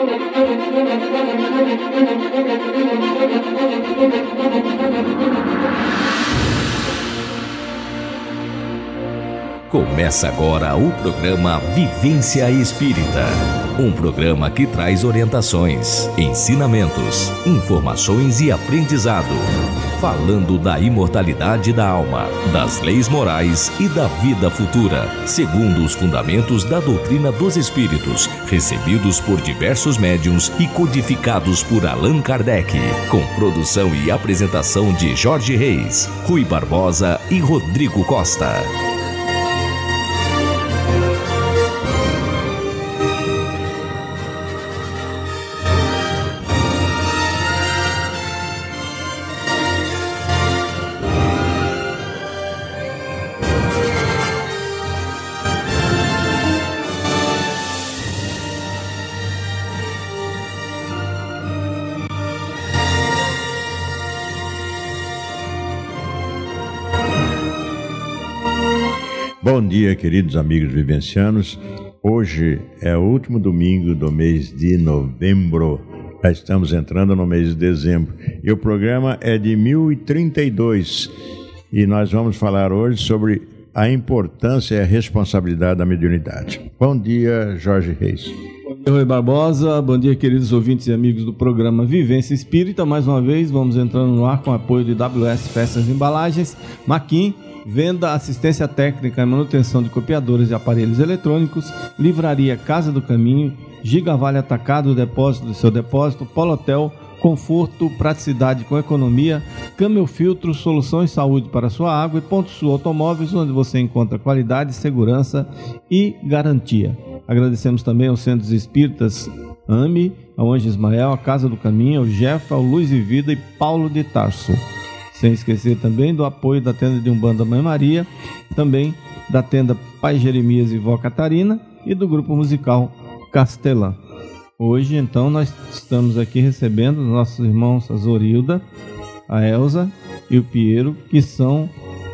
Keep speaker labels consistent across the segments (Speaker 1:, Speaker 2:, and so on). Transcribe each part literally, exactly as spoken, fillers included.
Speaker 1: Começa agora o programa Vivência Espírita, um programa que traz orientações, ensinamentos, informações e aprendizado, falando da imortalidade da alma, das leis morais e da vida futura, segundo os fundamentos da doutrina dos espíritos, recebidos por diversos médiuns e codificados por Allan Kardec, com produção e apresentação de Jorge Reis, Rui Barbosa e Rodrigo Costa.
Speaker 2: Bom dia, queridos amigos vivencianos. Hoje é o último domingo do mês de novembro. Já estamos entrando no mês de dezembro. E o programa é de mil e trinta e dois. E nós vamos falar hoje sobre a importância e a responsabilidade da mediunidade. Bom dia, Jorge Reis.
Speaker 3: Bom dia, Rui Barbosa. Bom dia, queridos ouvintes e amigos do programa Vivência Espírita. Mais uma vez, vamos entrando no ar com o apoio de W S Festas e Embalagens, Maquin, venda, assistência técnica e manutenção de copiadores e aparelhos eletrônicos, Livraria Casa do Caminho, Gigavale Atacado, o depósito do seu depósito, Polotel, conforto, praticidade com economia, Camel Filtro, soluções de saúde para a sua água e Ponto Sul Automóveis, onde você encontra qualidade, segurança e garantia. Agradecemos também aos Centros Espíritas A M E, ao Anjo Ismael, a Casa do Caminho, ao Jeff, ao Luz e Vida e Paulo de Tarso. Sem esquecer também do apoio da tenda de Umbanda Mãe Maria, também da tenda Pai Jeremias e Vó Catarina e do grupo musical Castelã. Hoje, então, nós estamos aqui recebendo nossos irmãos, a Zorilda, a Elza e o Piero, que são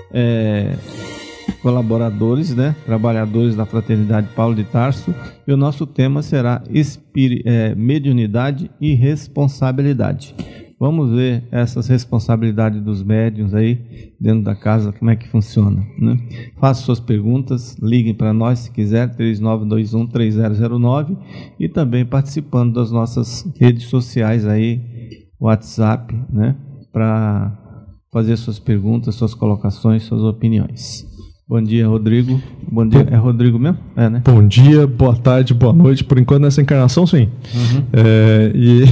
Speaker 3: é, colaboradores, né, trabalhadores da Fraternidade Paulo de Tarso, e o nosso tema será espiri- é, mediunidade e responsabilidade. Vamos ver essas responsabilidades dos médiuns aí dentro da casa, como é que funciona, né? Faça suas perguntas, liguem para nós se quiser, três nove dois um, três zero zero nove, e também participando das nossas redes sociais aí, WhatsApp, né? Para fazer suas perguntas, suas colocações, suas opiniões. Bom dia, Rodrigo. Bom dia, é Rodrigo mesmo? É, né?
Speaker 4: Bom dia, boa tarde, boa noite. Por enquanto nessa encarnação, sim. Uhum. É, e...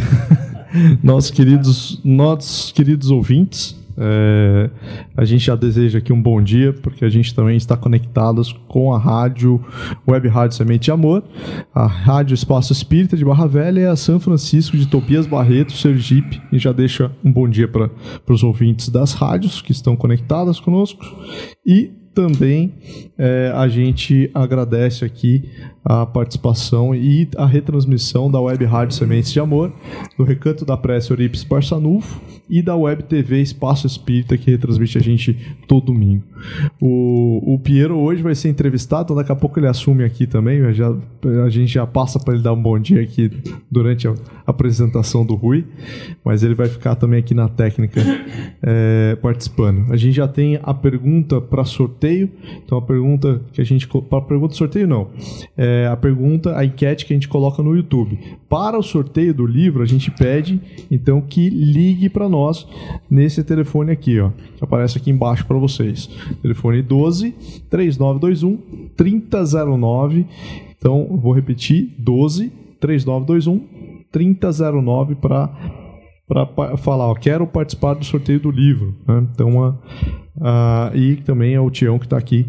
Speaker 4: Nossos queridos, nossos queridos ouvintes, é, a gente já deseja aqui um bom dia, porque a gente também está conectados com a rádio, Web Rádio Semente de Amor, a Rádio Espaço Espírita de Barra Velha e a São Francisco de Tobias Barreto, Sergipe, e já deixa um bom dia para os ouvintes das rádios que estão conectadas conosco. E também é, a gente agradece aqui a participação e a retransmissão da Web Rádio Sementes de Amor, do Recanto da Prece Eurípides Barçanufo e da Web T V Espaço Espírita, que retransmite a gente todo domingo. O, o Piero hoje vai ser entrevistado, então daqui a pouco ele assume aqui também, já, a gente já passa para ele dar um bom dia aqui durante a apresentação do Rui, mas ele vai ficar também aqui na técnica é, participando. A gente já tem a pergunta para sorteio, então a pergunta que a gente... Para pergunta sorteio não, é a pergunta, a enquete que a gente coloca no YouTube. Para o sorteio do livro, a gente pede então que ligue para nós nesse telefone aqui, ó, que aparece aqui embaixo para vocês. Telefone doze, três nove dois um, trinta zero nove. Então, vou repetir, doze, três nove dois um, trinta zero nove para para falar, ó, quero participar do sorteio do livro, né? Então, a, a, e também é o Tião que está aqui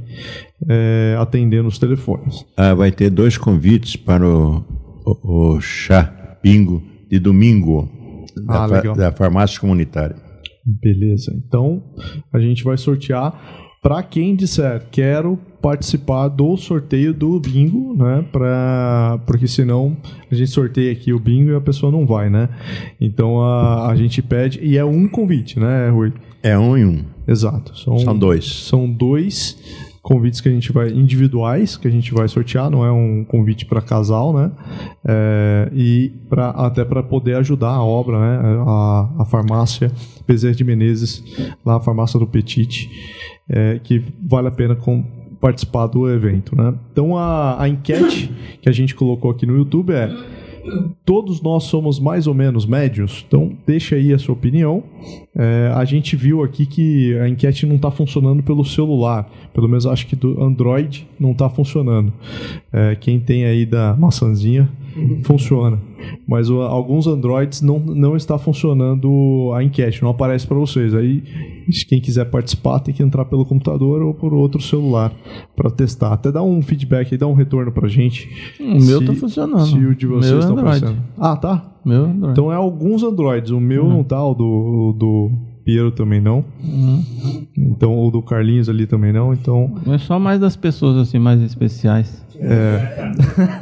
Speaker 4: é, atendendo os telefones.
Speaker 2: Ah, vai ter dois convites para o, o, o chá bingo de domingo da,
Speaker 4: ah,
Speaker 2: fa, da farmácia comunitária.
Speaker 4: Beleza, então a gente vai sortear para quem disser quero participar do sorteio do bingo, né? Pra, porque senão a gente sorteia aqui o bingo e a pessoa não vai, né? Então a, a gente pede, e é um convite, né, Rui?
Speaker 2: É um e um.
Speaker 4: Exato. São,
Speaker 2: são dois.
Speaker 4: São dois convites que a gente vai, individuais, que a gente vai sortear, não é um convite para casal, né? É, e pra, até para poder ajudar a obra, né? A, a farmácia Bezerra de Menezes, lá a farmácia do Petit, é, que vale a pena com, participar do evento, né? Então a, a enquete que a gente colocou aqui no YouTube é: todos nós somos mais ou menos médios? Então deixa aí a sua opinião. É, a gente viu aqui que a enquete não está funcionando pelo celular, pelo menos acho que do Android não está funcionando. É, quem tem aí da maçãzinha funciona, mas o, alguns Androids não, não está funcionando a enquete, não aparece para vocês. Aí quem quiser participar tem que entrar pelo computador ou por outro celular para testar. Até dá um feedback aí, dá um retorno pra gente.
Speaker 3: O meu tá funcionando.
Speaker 4: Se o de vocês está
Speaker 3: Android.
Speaker 4: aparecendo. Ah, tá?
Speaker 3: Meu Android.
Speaker 4: Então é alguns Androids. O meu uhum. não tá, o do, o do Piero também não. Uhum. Então, o do Carlinhos ali também não. Então
Speaker 3: é só mais das pessoas assim mais especiais.
Speaker 4: É.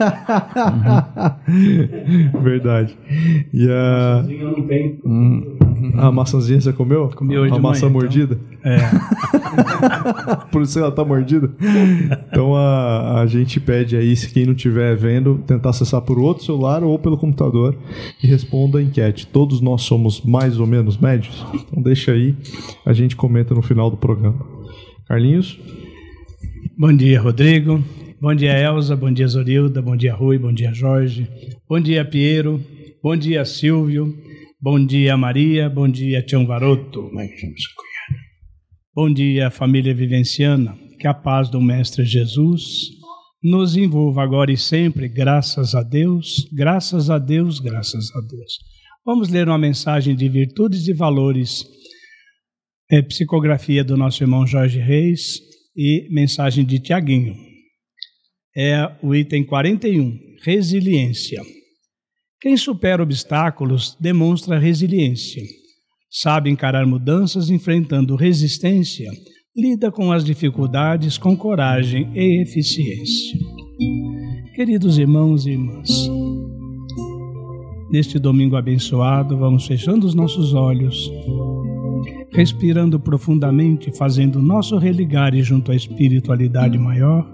Speaker 4: Uhum. Verdade. E a maçãzinha não tem. Hum. A maçãzinha você comeu?
Speaker 5: Comi hoje
Speaker 4: a
Speaker 5: de
Speaker 4: maçã
Speaker 5: manhã,
Speaker 4: mordida?
Speaker 5: Então. É.
Speaker 4: Por isso ela tá mordida? Então a, a gente pede aí, se quem não estiver vendo, tentar acessar por outro celular ou pelo computador e responda a enquete. Todos nós somos mais ou menos médios? Então deixa aí, a gente comenta no final do programa. Carlinhos?
Speaker 5: Bom dia, Rodrigo. Bom dia, Elza. Bom dia, Zorilda. Bom dia, Rui. Bom dia, Jorge. Bom dia, Piero. Bom dia, Silvio. Bom dia, Maria. Bom dia, Tião Varoto. Bom dia, família vivenciana. Que a paz do Mestre Jesus nos envolva agora e sempre, graças a Deus, graças a Deus, graças a Deus. Vamos ler uma mensagem de virtudes e valores, é, psicografia do nosso irmão Jorge Reis e mensagem de Tiaguinho. É o item quarenta e um, resiliência. Quem supera obstáculos demonstra resiliência. Sabe encarar mudanças enfrentando resistência, lida com as dificuldades com coragem e eficiência. Queridos irmãos e irmãs, neste domingo abençoado, vamos fechando os nossos olhos, respirando profundamente, fazendo nosso religare junto à espiritualidade maior,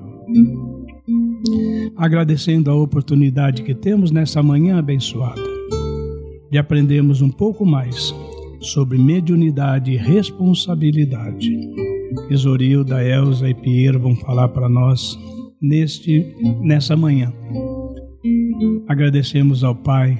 Speaker 5: agradecendo a oportunidade que temos nessa manhã abençoada de aprendermos um pouco mais sobre mediunidade e responsabilidade. Zorilda, Elza e Piero vão falar para nós neste, nessa manhã. Agradecemos ao Pai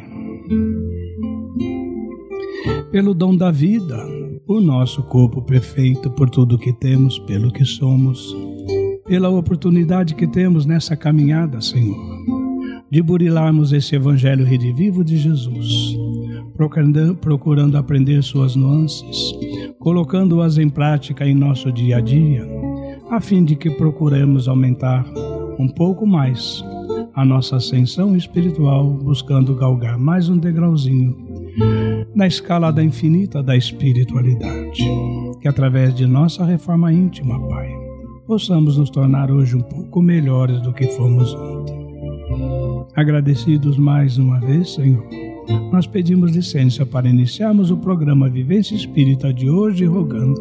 Speaker 5: pelo dom da vida, por nosso corpo perfeito, por tudo que temos, pelo que somos, pela oportunidade que temos nessa caminhada, Senhor, de burilarmos esse Evangelho redivivo de Jesus, procurando, procurando aprender suas nuances, colocando-as em prática em nosso dia a dia, a fim de que procuremos aumentar um pouco mais a nossa ascensão espiritual, buscando galgar mais um degrauzinho na escala da infinita da espiritualidade, que através de nossa reforma íntima, Pai, possamos nos tornar hoje um pouco melhores do que fomos ontem. Agradecidos mais uma vez, Senhor, nós pedimos licença para iniciarmos o programa Vivência Espírita de hoje, rogando: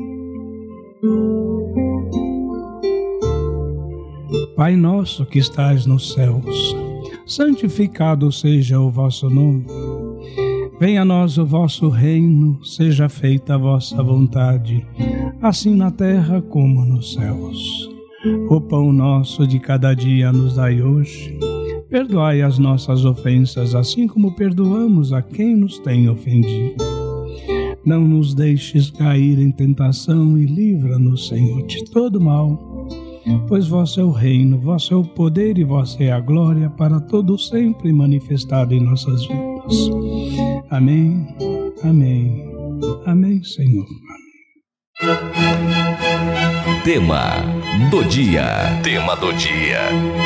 Speaker 5: Pai nosso que estais nos céus, santificado seja o vosso nome. Venha a nós o vosso reino, seja feita a vossa vontade, assim na terra como nos céus. O pão nosso de cada dia nos dai hoje. Perdoai as nossas ofensas, assim como perdoamos a quem nos tem ofendido. Não nos deixes cair em tentação e livra-nos, Senhor, de todo mal. Pois vosso é o reino, vosso é o poder e vossa é a glória para todo sempre manifestado em nossas vidas. Amém, amém, amém, Senhor. Amém.
Speaker 1: Tema do dia. Tema do dia.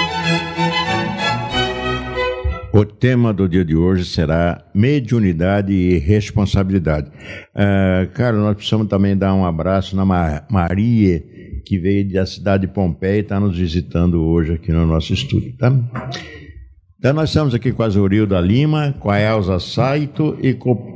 Speaker 2: O tema do dia de hoje será mediunidade e responsabilidade. Uh, cara, nós precisamos também dar um abraço na Ma- Maria, que veio da cidade de Pompeia e está nos visitando hoje aqui no nosso estúdio, tá? Então nós estamos aqui com a Zorilda Lima, com a Elza Saito e com o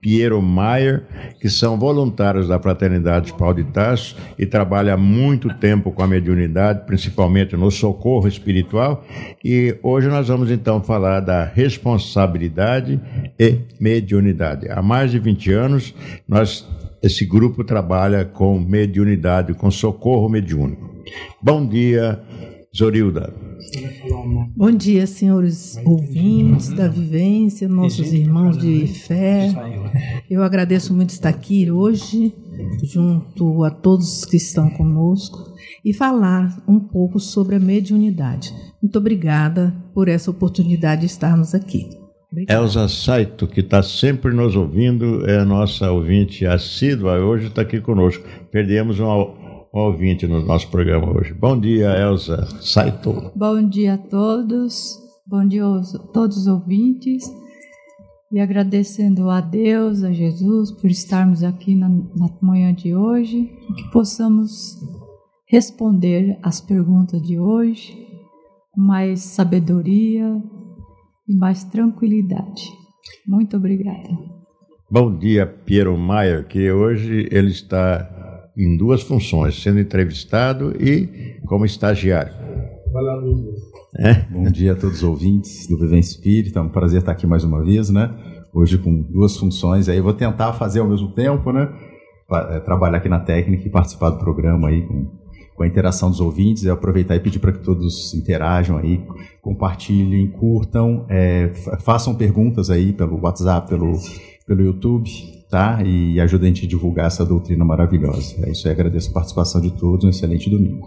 Speaker 2: Piero Maier, que são voluntários da Fraternidade Paulo de Tarso e trabalham há muito tempo com a mediunidade, principalmente no socorro espiritual. E hoje nós vamos então falar da responsabilidade e mediunidade. Há mais de vinte anos, nós, esse grupo trabalha com mediunidade, com socorro mediúnico. Bom dia, Zorilda.
Speaker 6: Bom dia, senhores ouvintes da vivência, nossos irmãos de fé. Eu agradeço muito estar aqui hoje, junto a todos que estão conosco, e falar um pouco sobre a mediunidade. Muito obrigada por essa oportunidade de estarmos aqui. Obrigada.
Speaker 2: Elza Saito, que está sempre nos ouvindo, é a nossa ouvinte assídua, hoje está aqui conosco. Perdemos um Um ouvinte no nosso programa hoje. Bom dia, Elza Saito.
Speaker 7: Bom dia a todos, bom dia a todos os ouvintes, e agradecendo a Deus, a Jesus, por estarmos aqui na, na manhã de hoje, que possamos responder as perguntas de hoje com mais sabedoria e mais tranquilidade. Muito obrigada. Bom dia,
Speaker 2: Piero Maier, que hoje ele está em duas funções, sendo entrevistado e como estagiário.
Speaker 8: É? Bom dia a todos os ouvintes do Vivência Espírita, é um prazer estar aqui mais uma vez, né? Hoje com duas funções, aí eu vou tentar fazer ao mesmo tempo, né? Trabalhar aqui na técnica e participar do programa aí com, com a interação dos ouvintes, e aproveitar e pedir para que todos interajam aí, compartilhem, curtam, é, façam perguntas aí pelo WhatsApp, pelo, pelo YouTube, tá? E ajuda a gente a divulgar essa doutrina maravilhosa. É isso aí, agradeço a participação de todos, um excelente domingo.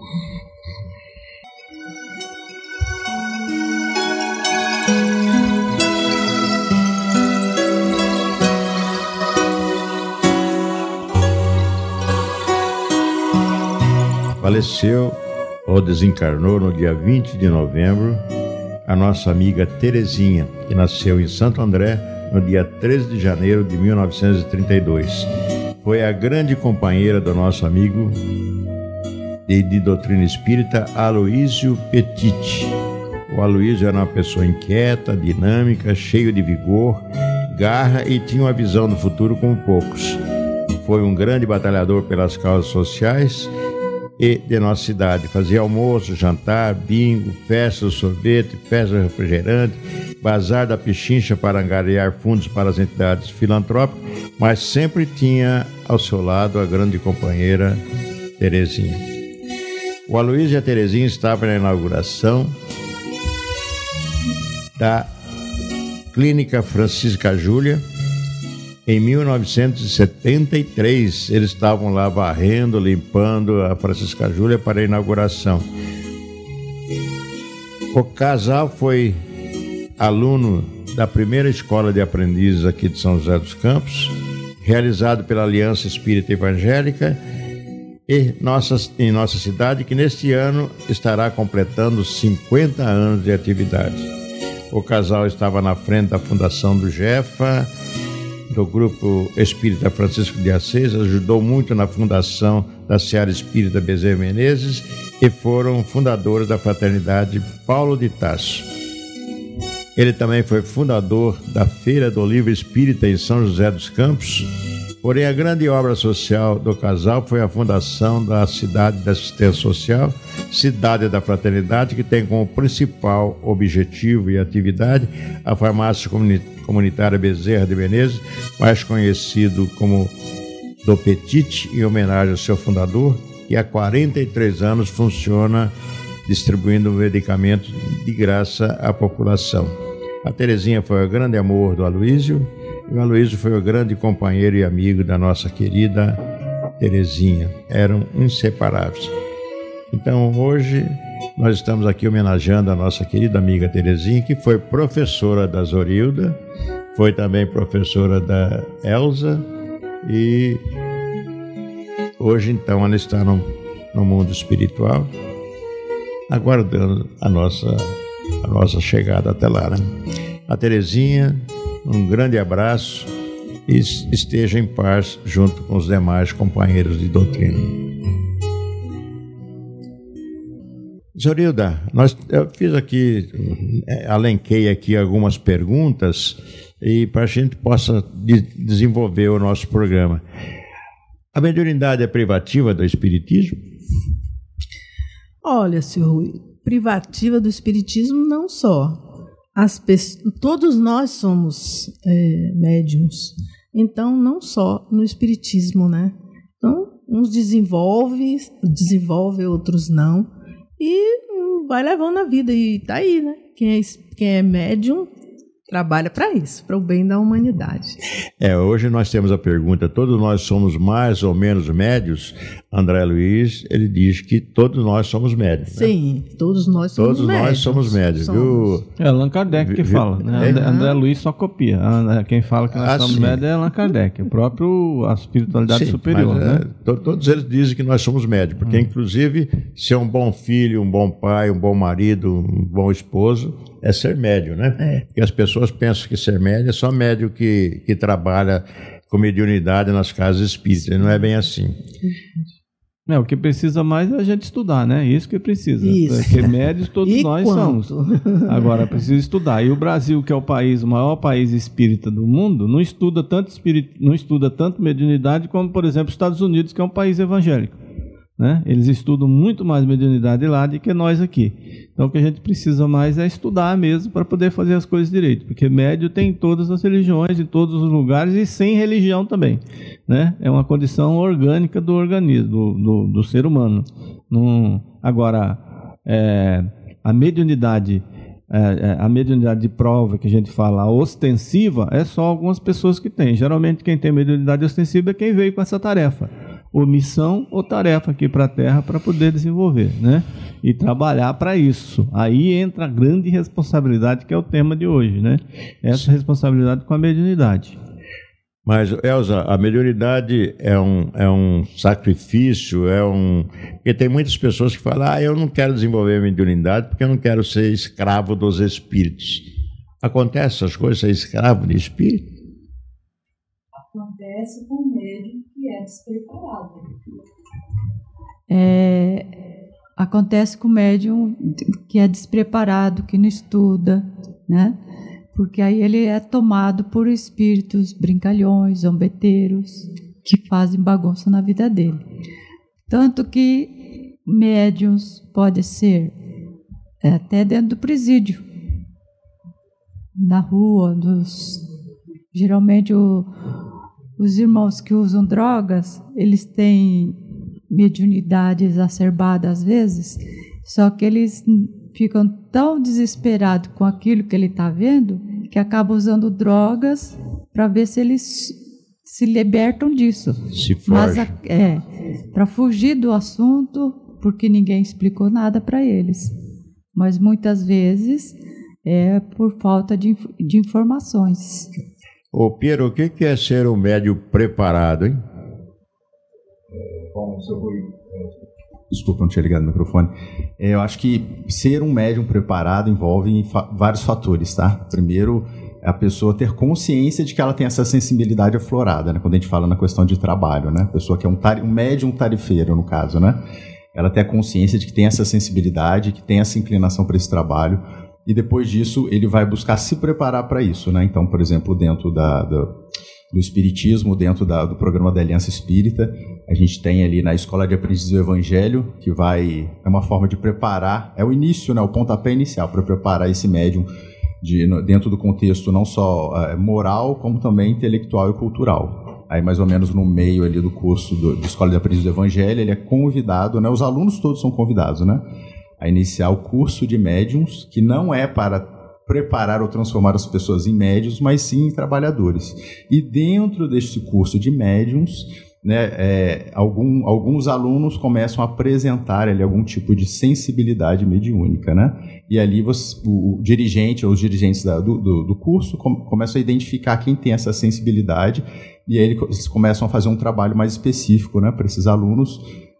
Speaker 2: Faleceu ou desencarnou no dia vinte de novembro a nossa amiga Terezinha, que nasceu em Santo André no dia treze de janeiro de mil novecentos e trinta e dois. Foi a grande companheira do nosso amigo de, de doutrina espírita, Aloísio Petit. O Aloísio era uma pessoa inquieta, dinâmica, cheio de vigor, garra e tinha uma visão do futuro como poucos. Foi um grande batalhador pelas causas sociais e de nossa cidade. Fazia almoço, jantar, bingo, festa do sorvete, festa do refrigerante, bazar da pichincha para angariar fundos para as entidades filantrópicas, mas sempre tinha ao seu lado a grande companheira Terezinha. O Aloísio e a Terezinha estavam na inauguração da Clínica Francisca Júlia em mil novecentos e setenta e três. Eles estavam lá varrendo, limpando a Francisca Júlia para a inauguração. O casal foi aluno da primeira escola de aprendizes aqui de São José dos Campos, realizado pela Aliança Espírita Evangélica e nossa, em nossa cidade, que neste ano estará completando cinquenta anos de atividade. O casal estava na frente da fundação do Jefa, do Grupo Espírita Francisco de Assis, ajudou muito na fundação da Seara Espírita Bezerra Menezes e foram fundadores da Fraternidade Paulo de Tarso. Ele também foi fundador da Feira do Livro Espírita em São José dos Campos. Porém, a grande obra social do casal foi a fundação da Cidade da Assistência Social, Cidade da Fraternidade, que tem como principal objetivo e atividade a farmácia comunitária Bezerra de Menezes, mais conhecido como do Petit, em homenagem ao seu fundador, que há quarenta e três anos funciona distribuindo medicamentos de graça à população. A Terezinha foi o grande amor do Aloísio, e o Aloísio foi o grande companheiro e amigo da nossa querida Terezinha. Eram inseparáveis. Então, hoje, nós estamos aqui homenageando a nossa querida amiga Terezinha, que foi professora da Zorilda, foi também professora da Elza, e hoje, então, ela está no, no mundo espiritual, aguardando a nossa, a nossa chegada até lá, né? A Terezinha, um grande abraço e esteja em paz junto com os demais companheiros de doutrina. Zorilda, nós, eu fiz aqui, elenquei aqui algumas perguntas e para a gente possa de, desenvolver o nosso programa. A mediunidade é privativa do espiritismo?
Speaker 6: Olha, senhor Rui, privativa do espiritismo não só. As pessoas, todos nós somos é, médiums. Então, não só no espiritismo, né? Então, uns desenvolve, desenvolve, outros não. E vai levando a vida. E tá aí, né? Quem é, quem é médium trabalha para isso, para o bem da humanidade.
Speaker 2: É, hoje nós temos a pergunta, todos nós somos mais ou menos médios? André Luiz, ele diz que todos nós somos médios.
Speaker 6: Sim, né? todos nós somos
Speaker 2: todos
Speaker 6: médios.
Speaker 2: Todos nós somos médios,
Speaker 6: somos.
Speaker 2: viu?
Speaker 3: É Allan Kardec que fala, né? André, André Luiz só copia. Quem fala que nós ah, somos sim. médios é Allan Kardec, o próprio, a espiritualidade sim, superior.
Speaker 2: Mas,
Speaker 3: né?
Speaker 2: é, to, todos eles dizem que nós somos médios, porque hum. inclusive ser um bom filho, um bom pai, um bom marido, um bom esposo, é ser médio, né?
Speaker 6: É.
Speaker 2: Porque as pessoas pensam que ser médio é só médio que, que trabalha com mediunidade nas casas espíritas, não é bem assim.
Speaker 3: É, o que precisa mais é a gente estudar, né? Isso que precisa.
Speaker 6: Isso.
Speaker 3: Porque médios todos
Speaker 6: e
Speaker 3: nós
Speaker 6: quanto?
Speaker 3: somos. Agora, precisa estudar. E o Brasil, que é o país, o maior país espírita do mundo, não estuda tanto espírito, não estuda tanto mediunidade como, por exemplo, os Estados Unidos, que é um país evangélico. Né? Eles estudam muito mais mediunidade lá do que nós aqui. Então o que a gente precisa mais é estudar mesmo para poder fazer as coisas direito, porque médio tem em todas as religiões, em todos os lugares e sem religião também, né? É uma condição orgânica do organismo, do, do, do ser humano. Não, agora, é, a mediunidade, é, a mediunidade de prova que a gente fala, a ostensiva, é só algumas pessoas que têm. Geralmente quem tem mediunidade ostensiva é quem veio com essa tarefa. Ou missão ou tarefa aqui para a Terra para poder desenvolver, né? E trabalhar para isso. Aí entra a grande responsabilidade, que é o tema de hoje, né? Essa responsabilidade com a mediunidade.
Speaker 2: Mas, Elza, a mediunidade é um, é um sacrifício, é um... Porque tem muitas pessoas que falam, ah, eu não quero desenvolver a mediunidade porque eu não quero ser escravo dos espíritos. Acontece essas coisas, ser escravo de espírito?
Speaker 7: Acontece com o médium que é despreparado. É, acontece com o médium que é despreparado, que não estuda, né? Porque aí ele é tomado por espíritos brincalhões, zombeteiros, que fazem bagunça na vida dele. Tanto que médiums pode ser é, até dentro do presídio, na rua, dos, geralmente o os irmãos que usam drogas, eles têm mediunidade exacerbada às vezes, só que eles ficam tão desesperados com aquilo que ele está vendo, que acabam usando drogas para ver se eles se libertam disso.
Speaker 2: Se foge.
Speaker 7: Mas é, para fugir do assunto, porque ninguém explicou nada para eles. Mas muitas vezes é por falta de, de informações.
Speaker 2: Ô, Piero, o que é ser um médium preparado, hein?
Speaker 8: É, bom, seu Rui, desculpa, não tinha ligado o microfone. É, eu acho que ser um médium preparado envolve fa- vários fatores, tá? Primeiro, a pessoa ter consciência de que ela tem essa sensibilidade aflorada, né? Quando a gente fala na questão de trabalho, né? A pessoa que é um, tar- um médium tarifeiro, no caso, né? Ela tem a consciência de que tem essa sensibilidade, que tem essa inclinação para esse trabalho. E depois disso, ele vai buscar se preparar para isso, né? Então, por exemplo, dentro da, do, do Espiritismo, dentro da, do programa da Aliança Espírita, a gente tem ali na Escola de Aprendizes do Evangelho, que vai... É uma forma de preparar, é o início, né? O pontapé inicial para preparar esse médium de, no, dentro do contexto não só é, moral, como também intelectual e cultural. Aí, mais ou menos no meio ali do curso do, da Escola de Aprendizes do Evangelho, ele é convidado, né? Os alunos todos são convidados, né? A iniciar o curso de médiums, que não é para preparar ou transformar as pessoas em médiums, mas sim em trabalhadores. E dentro deste curso de médiums, né, é, algum, alguns alunos começam a apresentar ali algum tipo de sensibilidade mediúnica, né? E ali você, o, o dirigente ou os dirigentes da, do, do, do curso com, começam a identificar quem tem essa sensibilidade, e aí eles começam a fazer um trabalho mais específico, né, para esses alunos,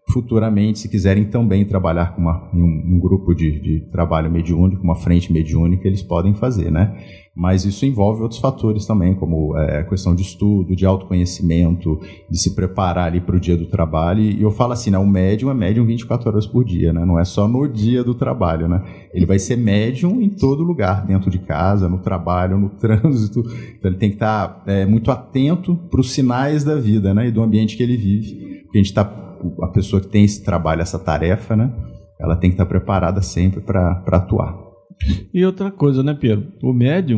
Speaker 8: futuramente, se quiserem também trabalhar com uma, um, um grupo de, de trabalho mediúnico, uma frente mediúnica, eles podem fazer, né? Mas isso envolve outros fatores também, como é, a questão de estudo, de autoconhecimento, de se preparar ali para o dia do trabalho. E eu falo assim, né, o médium é médium vinte e quatro horas por dia, né? Não é só no dia do trabalho, né? Ele vai ser médium em todo lugar, dentro de casa, no trabalho, no trânsito. Então ele tem que estar é, muito atento para os sinais da vida, né? E do ambiente que ele vive. Porque a gente está a pessoa que tem esse trabalho, essa tarefa, né, ela tem que estar preparada sempre para atuar.
Speaker 3: E outra coisa, né, Pedro? O médium,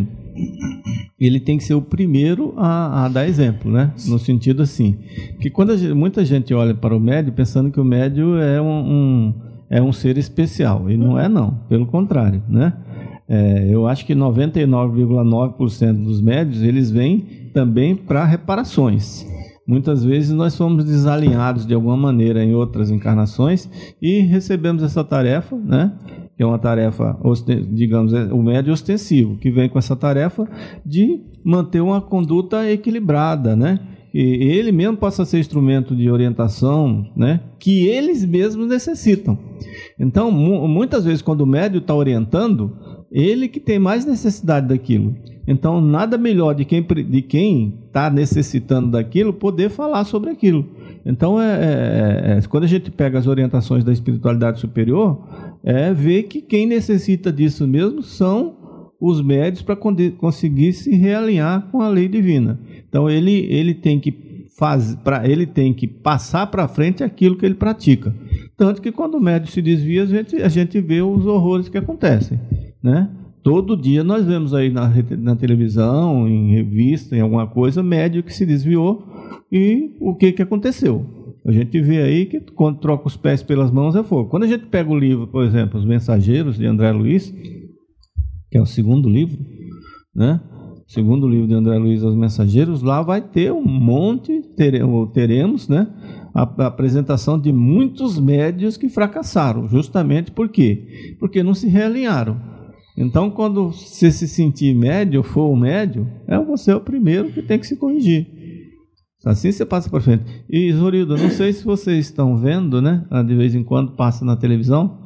Speaker 3: ele tem que ser o primeiro a, a dar exemplo, né? No sentido assim, que quando a gente, muita gente olha para o médium pensando que o médium é um, um, é um ser especial, e não é não, pelo contrário, né? É, eu acho que noventa e nove vírgula nove por cento dos médiuns, eles vêm também para reparações. Muitas vezes nós fomos desalinhados de alguma maneira em outras encarnações e recebemos essa tarefa, né? Que é uma tarefa, digamos, o médium ostensivo, que vem com essa tarefa de manter uma conduta equilibrada, né? E ele mesmo possa ser instrumento de orientação, né? Que eles mesmos necessitam. Então, muitas vezes, quando o médium está orientando, ele que tem mais necessidade daquilo. Então, nada melhor de quem de quem está necessitando daquilo poder falar sobre aquilo. Então, é, é, é, quando a gente pega as orientações da espiritualidade superior, é ver que quem necessita disso mesmo são os médios para conseguir se realinhar com a lei divina. Então, ele, ele tem que faz, pra, ele tem que passar para frente aquilo que ele pratica. Tanto que quando o médium se desvia, a gente, a gente vê os horrores que acontecem, né? Todo dia nós vemos aí na, na televisão, em revista, em alguma coisa, médium que se desviou e o que, que aconteceu. A gente vê aí que quando troca os pés pelas mãos é fogo. Quando a gente pega o livro, por exemplo, Os Mensageiros, de André Luiz, que é o segundo livro, né? O segundo livro de André Luiz, Os Mensageiros, lá vai ter um monte, teremos, teremos né? a, a apresentação de muitos médiuns que fracassaram. Justamente por quê? Porque não se realinharam. Então, quando você se sentir médio, for o médio, é você o primeiro que tem que se corrigir. Assim você passa para frente. E, Zorildo, não sei se vocês estão vendo, né? De vez em quando passa na televisão,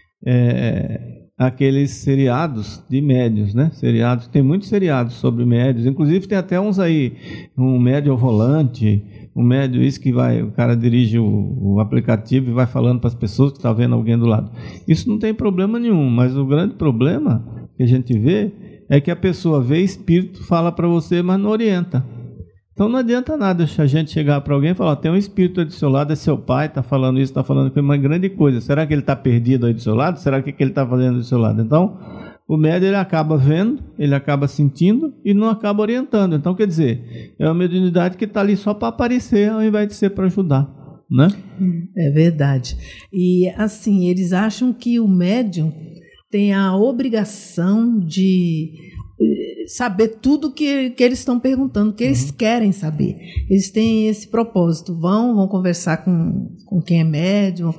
Speaker 3: é, aqueles seriados de médios, né? Seriados, tem muitos seriados sobre médios, inclusive tem até uns aí, um médio ao volante, um médio, isso que vai, o cara dirige o, o aplicativo e vai falando para as pessoas que estão vendo alguém do lado. Isso não tem problema nenhum, mas o grande problema que a gente vê é que a pessoa vê espírito, fala para você, mas não orienta. Então não adianta nada a gente chegar para alguém e falar, tem um espírito aí do seu lado, é seu pai, está falando isso, está falando aquilo, uma grande coisa. Será que ele está perdido aí do seu lado? Será que o que ele está fazendo do seu lado? Então, o médium ele acaba vendo, ele acaba sentindo e não acaba orientando. Então, quer dizer, é uma mediunidade que está ali só para aparecer, ao invés de ser para ajudar, né?
Speaker 6: É verdade. E, assim, eles acham que o médium tem a obrigação de saber tudo que, que eles estão perguntando, que eles uhum. querem saber. Eles têm esse propósito, vão, vão conversar com, com quem é médium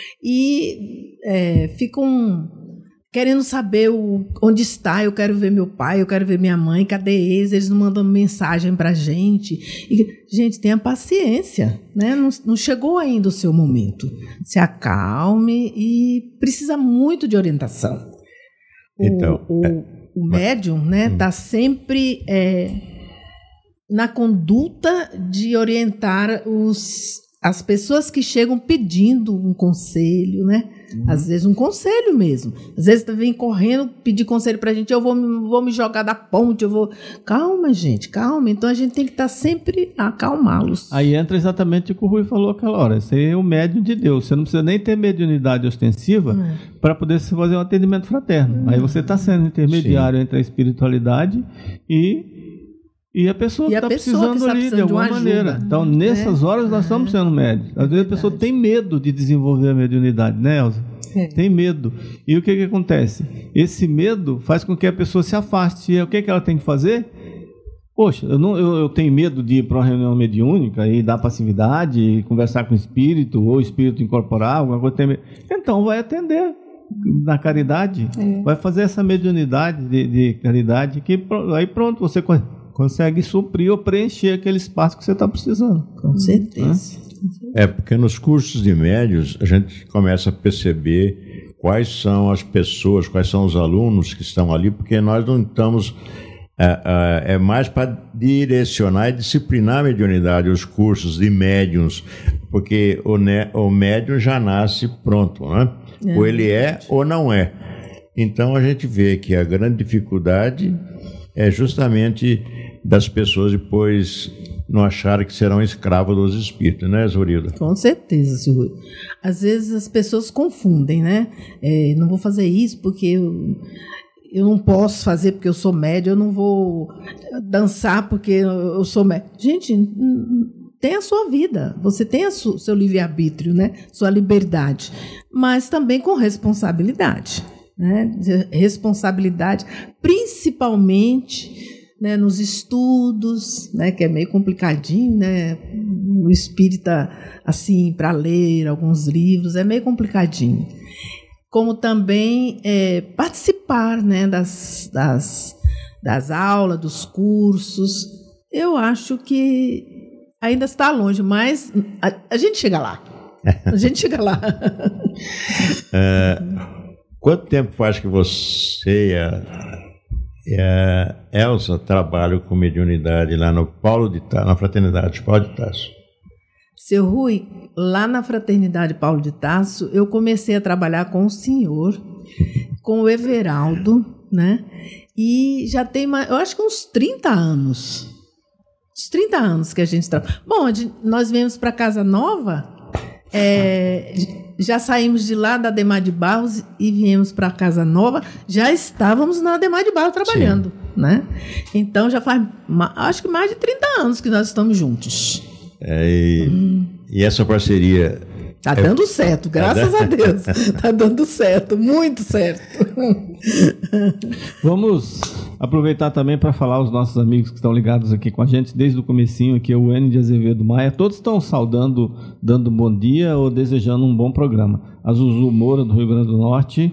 Speaker 6: e é, ficam querendo saber o, onde está, eu quero ver meu pai, eu quero ver minha mãe, cadê eles? Eles não mandam mensagem para a gente. E, gente, tenha paciência, né? Não, não chegou ainda o seu momento. Se acalme e precisa muito de orientação. O,
Speaker 2: então,
Speaker 6: o,
Speaker 2: é...
Speaker 6: o médium, né, está hum. sempre é, na conduta de orientar os, as pessoas que chegam pedindo um conselho, né? Uhum. Às vezes um conselho mesmo. Às vezes vem correndo pedir conselho para a gente, eu vou, vou me jogar da ponte, eu vou... Calma, gente, calma. Então a gente tem que estar sempre a acalmá-los.
Speaker 3: Aí entra exatamente o que o Rui falou aquela hora. Você é o médium de Deus. Você não precisa nem ter mediunidade ostensiva uhum. para poder fazer um atendimento fraterno. Uhum. Aí você está sendo intermediário Sim. entre a espiritualidade e... E a pessoa está precisando que ali, de alguma de maneira. Ajuda. Então, nessas é. horas, nós estamos sendo médios. Às é vezes a pessoa tem medo de desenvolver a mediunidade, né, Elza? É. Tem medo. E o que, que acontece? Esse medo faz com que a pessoa se afaste. E o que, que ela tem que fazer? Poxa, eu, não, eu, eu tenho medo de ir para uma reunião mediúnica e dar passividade, e conversar com o espírito, ou o espírito incorporar, alguma coisa. Tem medo. Então, vai atender na caridade. É. Vai fazer essa mediunidade de, de caridade, que aí pronto, você consegue suprir ou preencher aquele espaço que você está precisando.
Speaker 6: Com certeza.
Speaker 2: É, porque nos cursos de médios a gente começa a perceber quais são as pessoas, quais são os alunos que estão ali, porque nós não estamos... É, é, é mais para direcionar e disciplinar a mediunidade, os cursos de médiums, porque o, né, o médium já nasce pronto, né? É. Ou ele é ou não é. Então a gente vê que a grande dificuldade é justamente das pessoas depois não acharem que serão escravos dos espíritos, né, Zorilda?
Speaker 6: Com certeza, senhor. Às vezes as pessoas confundem, né? É, não vou fazer isso porque eu, eu não posso fazer porque eu sou médium, eu não vou dançar porque eu sou médium. Gente, tem a sua vida, você tem o seu livre-arbítrio, né? Sua liberdade, mas também com responsabilidade, né? Responsabilidade, principalmente, né, nos estudos, né, que é meio complicadinho, né? O espírita, assim, para ler alguns livros, é meio complicadinho. Como também é, participar, né, das, das, das aulas, dos cursos. Eu acho que ainda está longe, mas a, a gente chega lá. A gente chega lá.
Speaker 2: É, quanto tempo faz que você e a, e a Elza trabalham com mediunidade lá no Paulo de Tarso, na Fraternidade Paulo de Tarso?
Speaker 6: Seu Rui, lá na Fraternidade Paulo de Tarso, eu comecei a trabalhar com o senhor, com o Everaldo, né? E já tem, mais, eu acho que uns trinta anos. Uns trinta anos que a gente trabalha. Bom, nós viemos para Casa Nova, é, já saímos de lá da Ademar de Barros e viemos para Casa Nova, já estávamos na Ademar de Barros trabalhando, sim, né? Então já faz, acho que mais de trinta anos que nós estamos juntos.
Speaker 2: É, e, hum. e essa parceria...
Speaker 6: Está dando é... certo, graças a Deus. Está dando certo, muito certo.
Speaker 3: Vamos aproveitar também para falar aos nossos amigos que estão ligados aqui com a gente desde o comecinho, aqui é o N de Azevedo Maia. Todos estão saudando, dando um bom dia ou desejando um bom programa. A Zuzu Moura, do Rio Grande do Norte,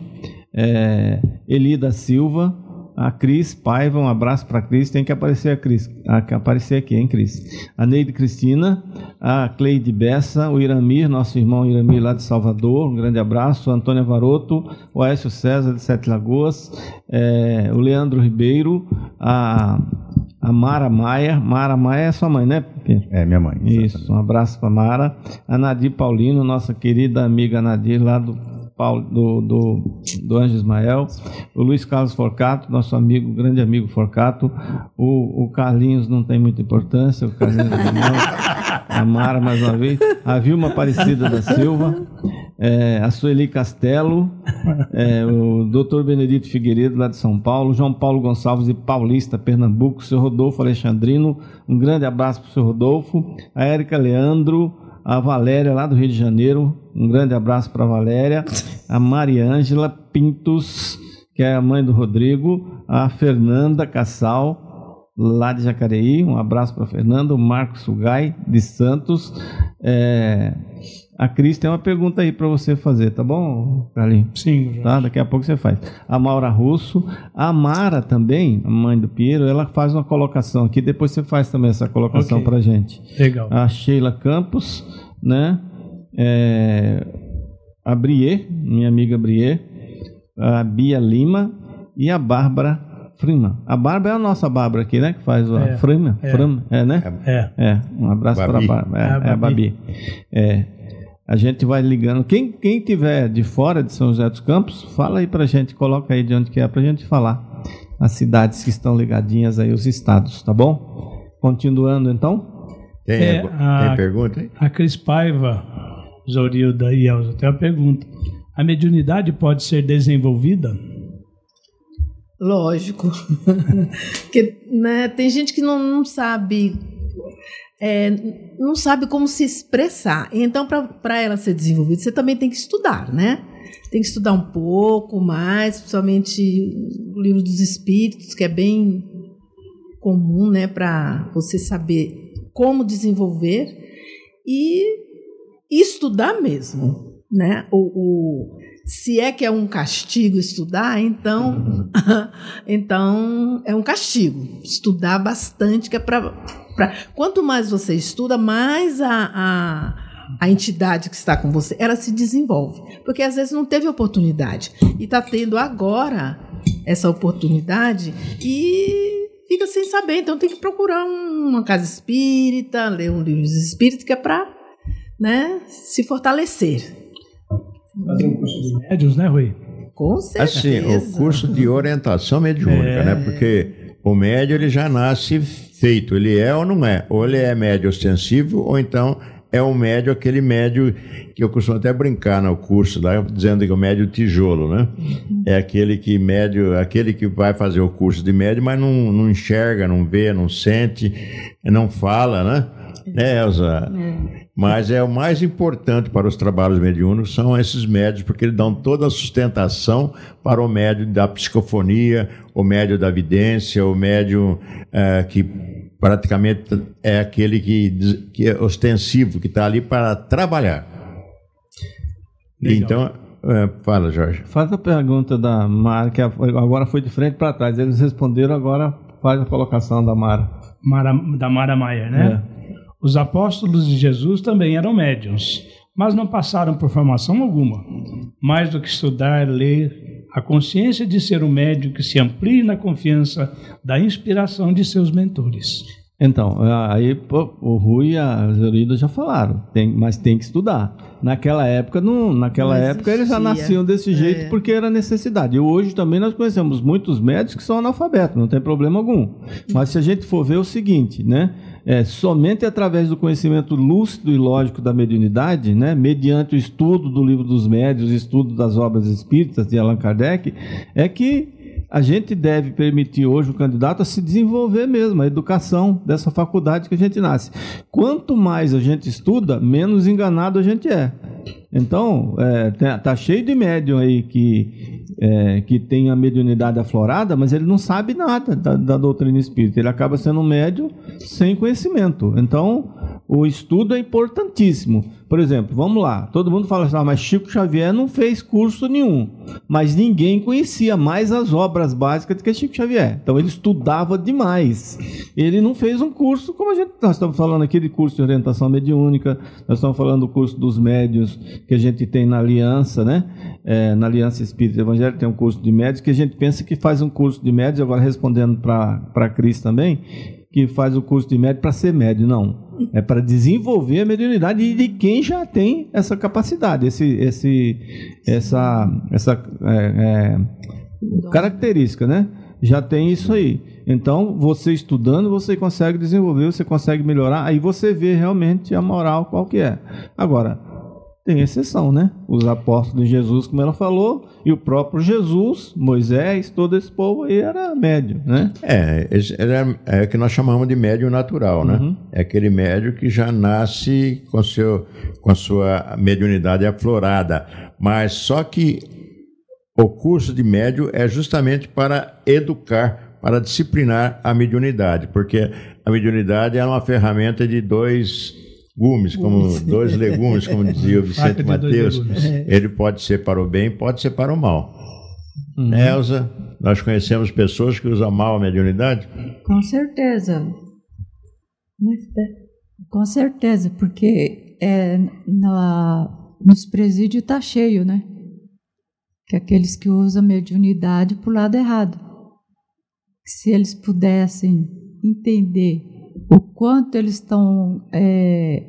Speaker 3: é, Eli da Silva, a Cris Paiva, um abraço para a Cris, tem que aparecer a Cris, a, que aparecer aqui, hein, Cris? A Neide Cristina, a Cleide Bessa, o Iramir, nosso irmão Iramir lá de Salvador, um grande abraço, a Antônia Varoto, o Aécio César de Sete Lagoas, é, o Leandro Ribeiro, a, a Mara Maia, Mara Maia é sua mãe, né, Pedro?
Speaker 8: É, minha mãe.
Speaker 3: Exatamente. Isso, um abraço para Mara, a Nadir Paulino, nossa querida amiga Nadir, lá do Paulo, do, do, do Anjo Ismael, o Luiz Carlos Forcato, nosso amigo, grande amigo Forcato, o, o Carlinhos não tem muita importância, o Carlinhos não, a Mara mais uma vez, a Vilma Aparecida da Silva, é, a Sueli Castelo, é, o doutor Benedito Figueiredo lá de São Paulo, João Paulo Gonçalves de Paulista, Pernambuco, o seu Rodolfo Alexandrino, um grande abraço para o seu Rodolfo, a Érica Leandro, a Valéria lá do Rio de Janeiro, um grande abraço para a Valéria, a Mariângela Pintos, que é a mãe do Rodrigo, a Fernanda Cassal, lá de Jacareí, um abraço para a Fernanda, o Marcos Sugai, de Santos, é... a Cris tem uma pergunta aí para você fazer, tá bom, Carlinhos?
Speaker 5: Sim.
Speaker 3: Tá, daqui a pouco você faz. A Maura Russo, a Mara também, a mãe do Piero, ela faz uma colocação aqui, depois você faz também essa colocação okay. para gente.
Speaker 5: Legal.
Speaker 3: A Sheila Campos, né? É... a Brie, minha amiga Brie, a Bia Lima e a Bárbara Freeman. A Bárbara é a nossa Bárbara aqui, né? Que faz o
Speaker 5: é,
Speaker 3: Freeman,
Speaker 5: é.
Speaker 3: Freeman, é, né?
Speaker 5: É.
Speaker 3: É. Um abraço para a Bárbara. É, é a Babi. É. A gente vai ligando. Quem, quem tiver de fora de São José dos Campos, fala aí pra gente, coloca aí de onde que é pra gente falar. As cidades que estão ligadinhas aí, os estados, tá bom? Continuando então.
Speaker 2: Tem,
Speaker 5: é, a,
Speaker 2: tem pergunta aí?
Speaker 5: A Cris Paiva, Zorilda e Elza, tem uma pergunta. A mediunidade pode ser desenvolvida?
Speaker 6: Lógico. Porque, né, tem gente que não, não sabe... É, não sabe como se expressar. Então, para ela ser desenvolvida, você também tem que estudar, né? Tem que estudar um pouco mais, principalmente o livro dos Espíritos, que é bem comum, né? Para você saber como desenvolver e, e estudar mesmo, né? O, o, se é que é um castigo estudar, então, então é um castigo. Estudar bastante, que é para... Pra, quanto mais você estuda, mais a, a, a entidade que está com você, ela se desenvolve. Porque às vezes não teve oportunidade. E está tendo agora essa oportunidade e fica sem saber. Então tem que procurar uma casa espírita, ler um livro espírita, que é para, né, se fortalecer.
Speaker 5: Fazer um curso de médiuns, né, Rui?
Speaker 6: Com certeza.
Speaker 2: Assim, o curso de orientação mediúnica, é. né? Porque o médium ele já nasce feito, ele é ou não é? Ou ele é médio ostensivo, ou então é um médio, aquele médio que eu costumo até brincar no curso, lá, dizendo que é o médio tijolo, né? Uhum. É aquele que médio, aquele que vai fazer o curso de médio, mas não, não enxerga, não vê, não sente, não fala, né? Né, Elza? É. Mas é o mais importante para os trabalhos mediúnicos são esses médios, porque eles dão toda a sustentação para o médio da psicofonia, o médio da vidência, o médio é, que praticamente é aquele que, que é ostensivo, que está ali para trabalhar. Legal. Então, é, fala, Jorge.
Speaker 3: Faz a pergunta da Mara, que agora foi de frente para trás. Eles responderam, agora faz a colocação da Mara.
Speaker 5: Mara da Mara Maia, né? É. Os apóstolos de Jesus também eram médiuns, mas não passaram por formação alguma. Mais do que estudar, ler, a consciência de ser um médium que se amplie na confiança da inspiração de seus mentores.
Speaker 3: Então, aí pô, o Rui e a Zorida já falaram, tem, mas tem que estudar. Naquela época, não, naquela não época eles já nasciam desse jeito é. porque era necessidade. E hoje também nós conhecemos muitos médicos que são analfabetos, não tem problema algum. Mas se a gente for ver o seguinte, né? É, somente através do conhecimento lúcido e lógico da mediunidade, né, mediante o estudo do Livro dos Médiuns, o estudo das obras espíritas de Allan Kardec, é que a gente deve permitir hoje o candidato a se desenvolver mesmo, a educação dessa faculdade que a gente nasce. Quanto mais a gente estuda, menos enganado a gente é. Então, é, tá, tá cheio de médium aí que, é, que tem a mediunidade aflorada, mas ele não sabe nada da, da doutrina espírita. Ele acaba sendo um médium sem conhecimento. Então, o estudo é importantíssimo. Por exemplo, vamos lá, todo mundo fala assim, ah, mas Chico Xavier não fez curso nenhum, mas ninguém conhecia mais as obras básicas do que Chico Xavier. Então ele estudava demais. Ele não fez um curso, como a gente, nós estamos falando aqui de curso de orientação mediúnica, nós estamos falando do curso dos médiuns que a gente tem na Aliança, né? É, na Aliança Espírita Evangélica tem um curso de médios, que a gente pensa que faz um curso de médios, agora respondendo para a Cris também, que faz o curso de médio para ser médio, não. É para desenvolver a mediunidade de quem já tem essa capacidade, esse, esse, essa, essa é, é, característica, né? Já tem isso aí. Então, você estudando, você consegue desenvolver, você consegue melhorar, aí você vê realmente a moral qual que é. Agora, tem exceção, né? Os apóstolos de Jesus, como ela falou, e o próprio Jesus, Moisés, todo esse povo aí era médio, né?
Speaker 2: É, é, é o que nós chamamos de médio natural, né? Uhum. É aquele médio que já nasce com, seu, com a sua mediunidade aflorada. Mas só que o curso de médio é justamente para educar, para disciplinar a mediunidade, porque a mediunidade é uma ferramenta de dois gumes, como dois legumes, como dizia o Vicente Mateus. Ele pode ser para o bem, pode ser para o mal. Uhum. Elza, nós conhecemos pessoas que usam mal a mediunidade?
Speaker 7: Com certeza. Com certeza, porque é, na, nos presídios está cheio, né? Que aqueles que usam a mediunidade para o lado errado. Se eles pudessem entender o quanto eles estão, é,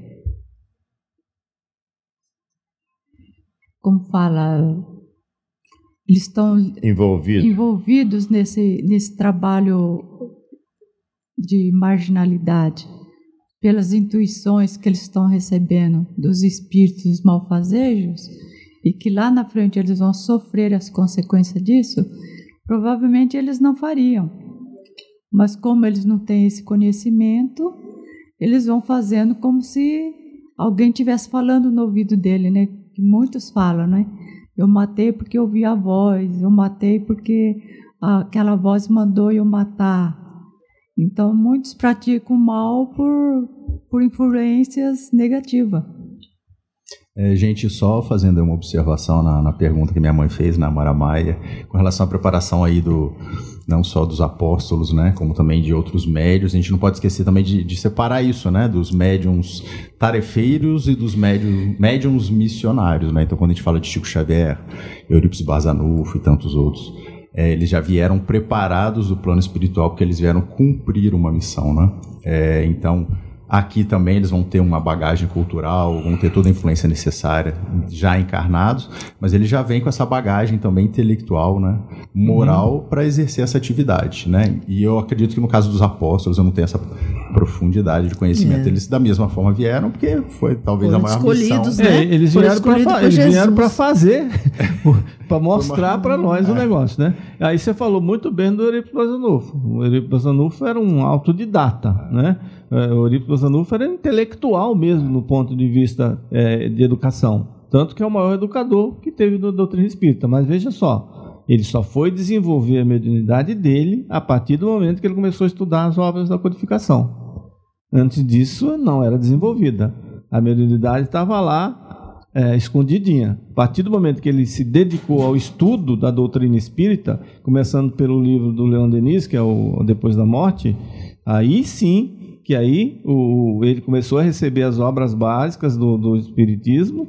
Speaker 7: como fala, eles estão
Speaker 2: envolvidos,
Speaker 7: envolvidos nesse, nesse trabalho de marginalidade, pelas intuições que eles estão recebendo dos espíritos malfazejos, e que lá na frente eles vão sofrer as consequências disso, provavelmente eles não fariam. Mas como eles não têm esse conhecimento, eles vão fazendo como se alguém estivesse falando no ouvido dele, né? Que muitos falam, né? Eu matei porque eu ouvi a voz, eu matei porque aquela voz mandou eu matar. Então, muitos praticam mal por, por influências negativas.
Speaker 8: É, gente, só fazendo uma observação na, na pergunta que minha mãe fez, na Mara Maia, com relação à preparação aí do, não só dos apóstolos, né, como também de outros médiuns. A gente não pode esquecer também de, de separar isso, né, dos médiuns tarefeiros e dos médiuns, médiuns missionários, né. Então, quando a gente fala de Chico Xavier, Eurípides Barzanufo e tantos outros, é, eles já vieram preparados do plano espiritual, porque eles vieram cumprir uma missão, né. É, então, aqui também eles vão ter uma bagagem cultural, vão ter toda a influência necessária, já encarnados, mas eles já vêm com essa bagagem também intelectual, né, moral, uhum. para exercer essa atividade, né? E eu acredito que no caso dos apóstolos eu não tenho essa profundidade de conhecimento. É. Eles da mesma forma vieram, porque foi talvez
Speaker 6: Foram
Speaker 8: a maior
Speaker 6: escolhidos,
Speaker 8: missão.
Speaker 6: Né?
Speaker 3: É, eles
Speaker 6: Foram
Speaker 3: vieram para
Speaker 6: escolhidos
Speaker 3: fa
Speaker 6: por
Speaker 3: eles
Speaker 6: Jesus.
Speaker 3: vieram para fazer, para mostrar para nós o negócio, né? Aí você falou muito bem do Eurípides Barzanufo. O Eurípides Barzanufo era um autodidata, né? O Eurípides Barzanufo era intelectual mesmo no ponto de vista é, de educação, tanto que é o maior educador que teve da doutrina espírita. Mas veja só, ele só foi desenvolver a mediunidade dele a partir do momento que ele começou a estudar as obras da codificação. Antes disso, não era desenvolvida. A mediunidade estava lá, é, escondidinha. A partir do momento que ele se dedicou ao estudo da doutrina espírita, começando pelo livro do Leon Denis, que é o Depois da Morte, aí sim, que aí o, ele começou a receber as obras básicas do, do Espiritismo,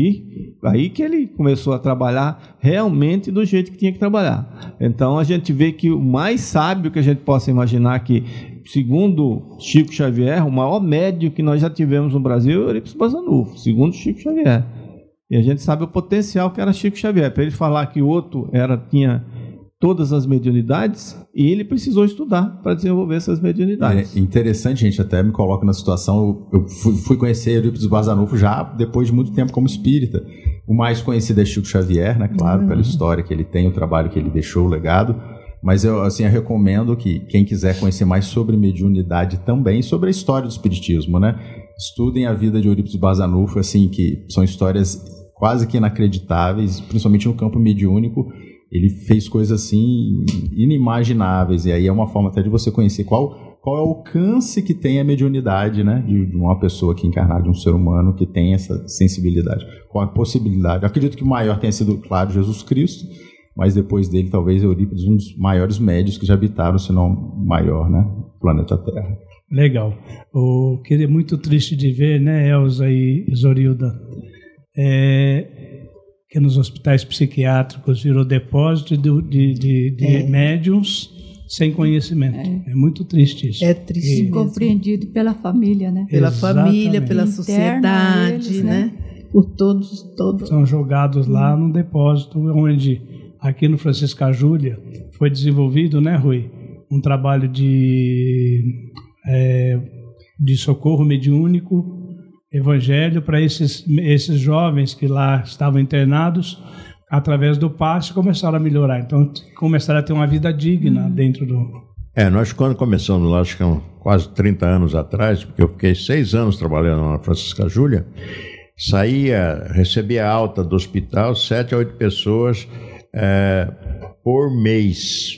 Speaker 3: e aí que ele começou a trabalhar realmente do jeito que tinha que trabalhar. Então a gente vê que o mais sábio que a gente possa imaginar, que segundo Chico Xavier, o maior médium que nós já tivemos no Brasil é o Eurípides Barzanufo, segundo Chico Xavier. E a gente sabe o potencial que era Chico Xavier. Para ele falar que o outro era, tinha todas as mediunidades, e ele precisou estudar para desenvolver essas mediunidades.
Speaker 8: É interessante, gente, até me coloca na situação, eu fui, fui conhecer Eurípides Barzanufo já depois de muito tempo como espírita. O mais conhecido é Chico Xavier, né, claro, uhum. pela história que ele tem, o trabalho que ele deixou, o legado. Mas eu, assim, eu recomendo que quem quiser conhecer mais sobre mediunidade também, sobre a história do espiritismo, né, estudem a vida de Eurípides Barzanufo, assim, que são histórias quase que inacreditáveis, principalmente no campo mediúnico. Ele fez coisas assim inimagináveis, e aí é uma forma até de você conhecer qual, qual é o alcance que tem a mediunidade, né, de, de uma pessoa aqui encarnada, de um ser humano que tem essa sensibilidade. Qual a possibilidade? Eu acredito que o maior tenha sido, claro, Jesus Cristo, mas depois dele talvez Eurípides, um dos maiores médios que já habitaram, se não maior, né, o planeta Terra.
Speaker 5: Legal. O que é muito triste de ver, né, Elza e Zorilda, é que nos hospitais psiquiátricos virou depósito de, de, de, de é. médiums sem conhecimento. É. é muito triste isso.
Speaker 6: É triste.
Speaker 7: Incompreendido pela família, né?
Speaker 6: Pela
Speaker 5: Exatamente.
Speaker 6: família, pela sociedade, eles, né? né? Por todos, todos.
Speaker 5: São jogados lá no depósito, onde, aqui no Francisco Júlia, foi desenvolvido, né, Rui, um trabalho de, é, de socorro mediúnico, evangelho para esses, esses jovens que lá estavam internados. Através do passe começaram a melhorar, então começaram a ter uma vida digna hum. dentro do...
Speaker 2: É, nós quando começamos lá, acho que há quase trinta anos atrás, porque eu fiquei seis anos trabalhando na Francisca Júlia, saía, recebia alta do hospital, sete a oito pessoas é, por mês.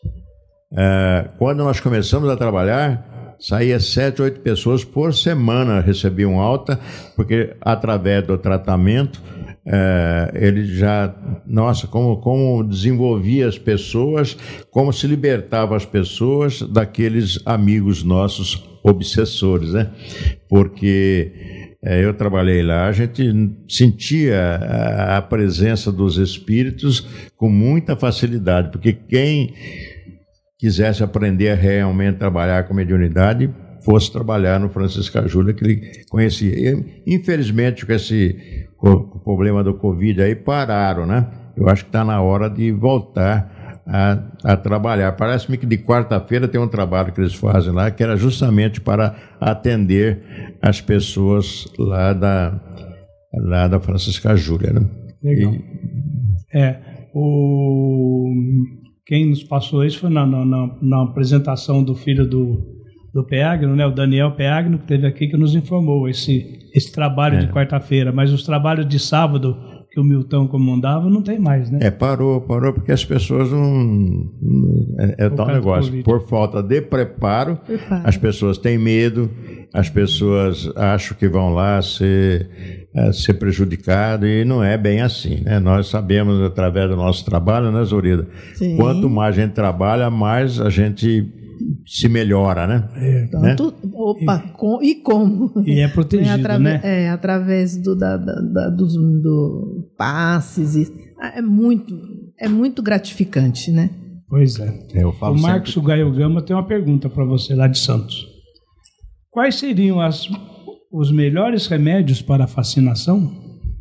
Speaker 2: É, quando nós começamos a trabalhar, saía sete, oito pessoas por semana recebiam alta, porque através do tratamento, é, ele já, nossa, como, como desenvolvia as pessoas, como se libertava as pessoas daqueles amigos nossos obsessores, né? Porque é, eu trabalhei lá, a gente sentia a, a presença dos espíritos com muita facilidade, porque quem quisesse aprender a realmente trabalhar com mediunidade, fosse trabalhar no Francisco Júlia, que ele conhecia. E, infelizmente, com esse com o problema do Covid aí, pararam, né? Eu acho que está na hora de voltar a, a trabalhar. Parece-me que de quarta-feira tem um trabalho que eles fazem lá, que era justamente para atender as pessoas lá da, lá da Francisco Júlia, né?
Speaker 5: Legal. E... É, o... Quem nos passou isso foi na, na, na apresentação do filho do, do Peagno, né? O Daniel Peagno, que esteve aqui, que nos informou esse, esse trabalho é. de quarta-feira. Mas os trabalhos de sábado, que o Milton comandava, não tem mais, né?
Speaker 2: É, parou, parou, porque as pessoas não... É, é tal negócio. Por falta de preparo, preparo, as pessoas têm medo, as pessoas acham que vão lá ser, é, ser prejudicado e não é bem assim, né? Nós sabemos através do nosso trabalho, né, Zorida? Sim. Quanto mais a gente trabalha, mais a gente se melhora, né?
Speaker 6: É. Tanto, né? Opa, com, e como?
Speaker 5: E é protegido, é
Speaker 6: atrave,
Speaker 5: né?
Speaker 6: É, através do, da, da, da, dos do passes. E, é, muito, é muito gratificante, né?
Speaker 5: Pois é.
Speaker 2: Eu falo
Speaker 5: o Marcos
Speaker 2: sempre...
Speaker 5: Gaio Gama tem uma pergunta para você lá de Santos. Quais seriam as, os melhores remédios para a fascinação?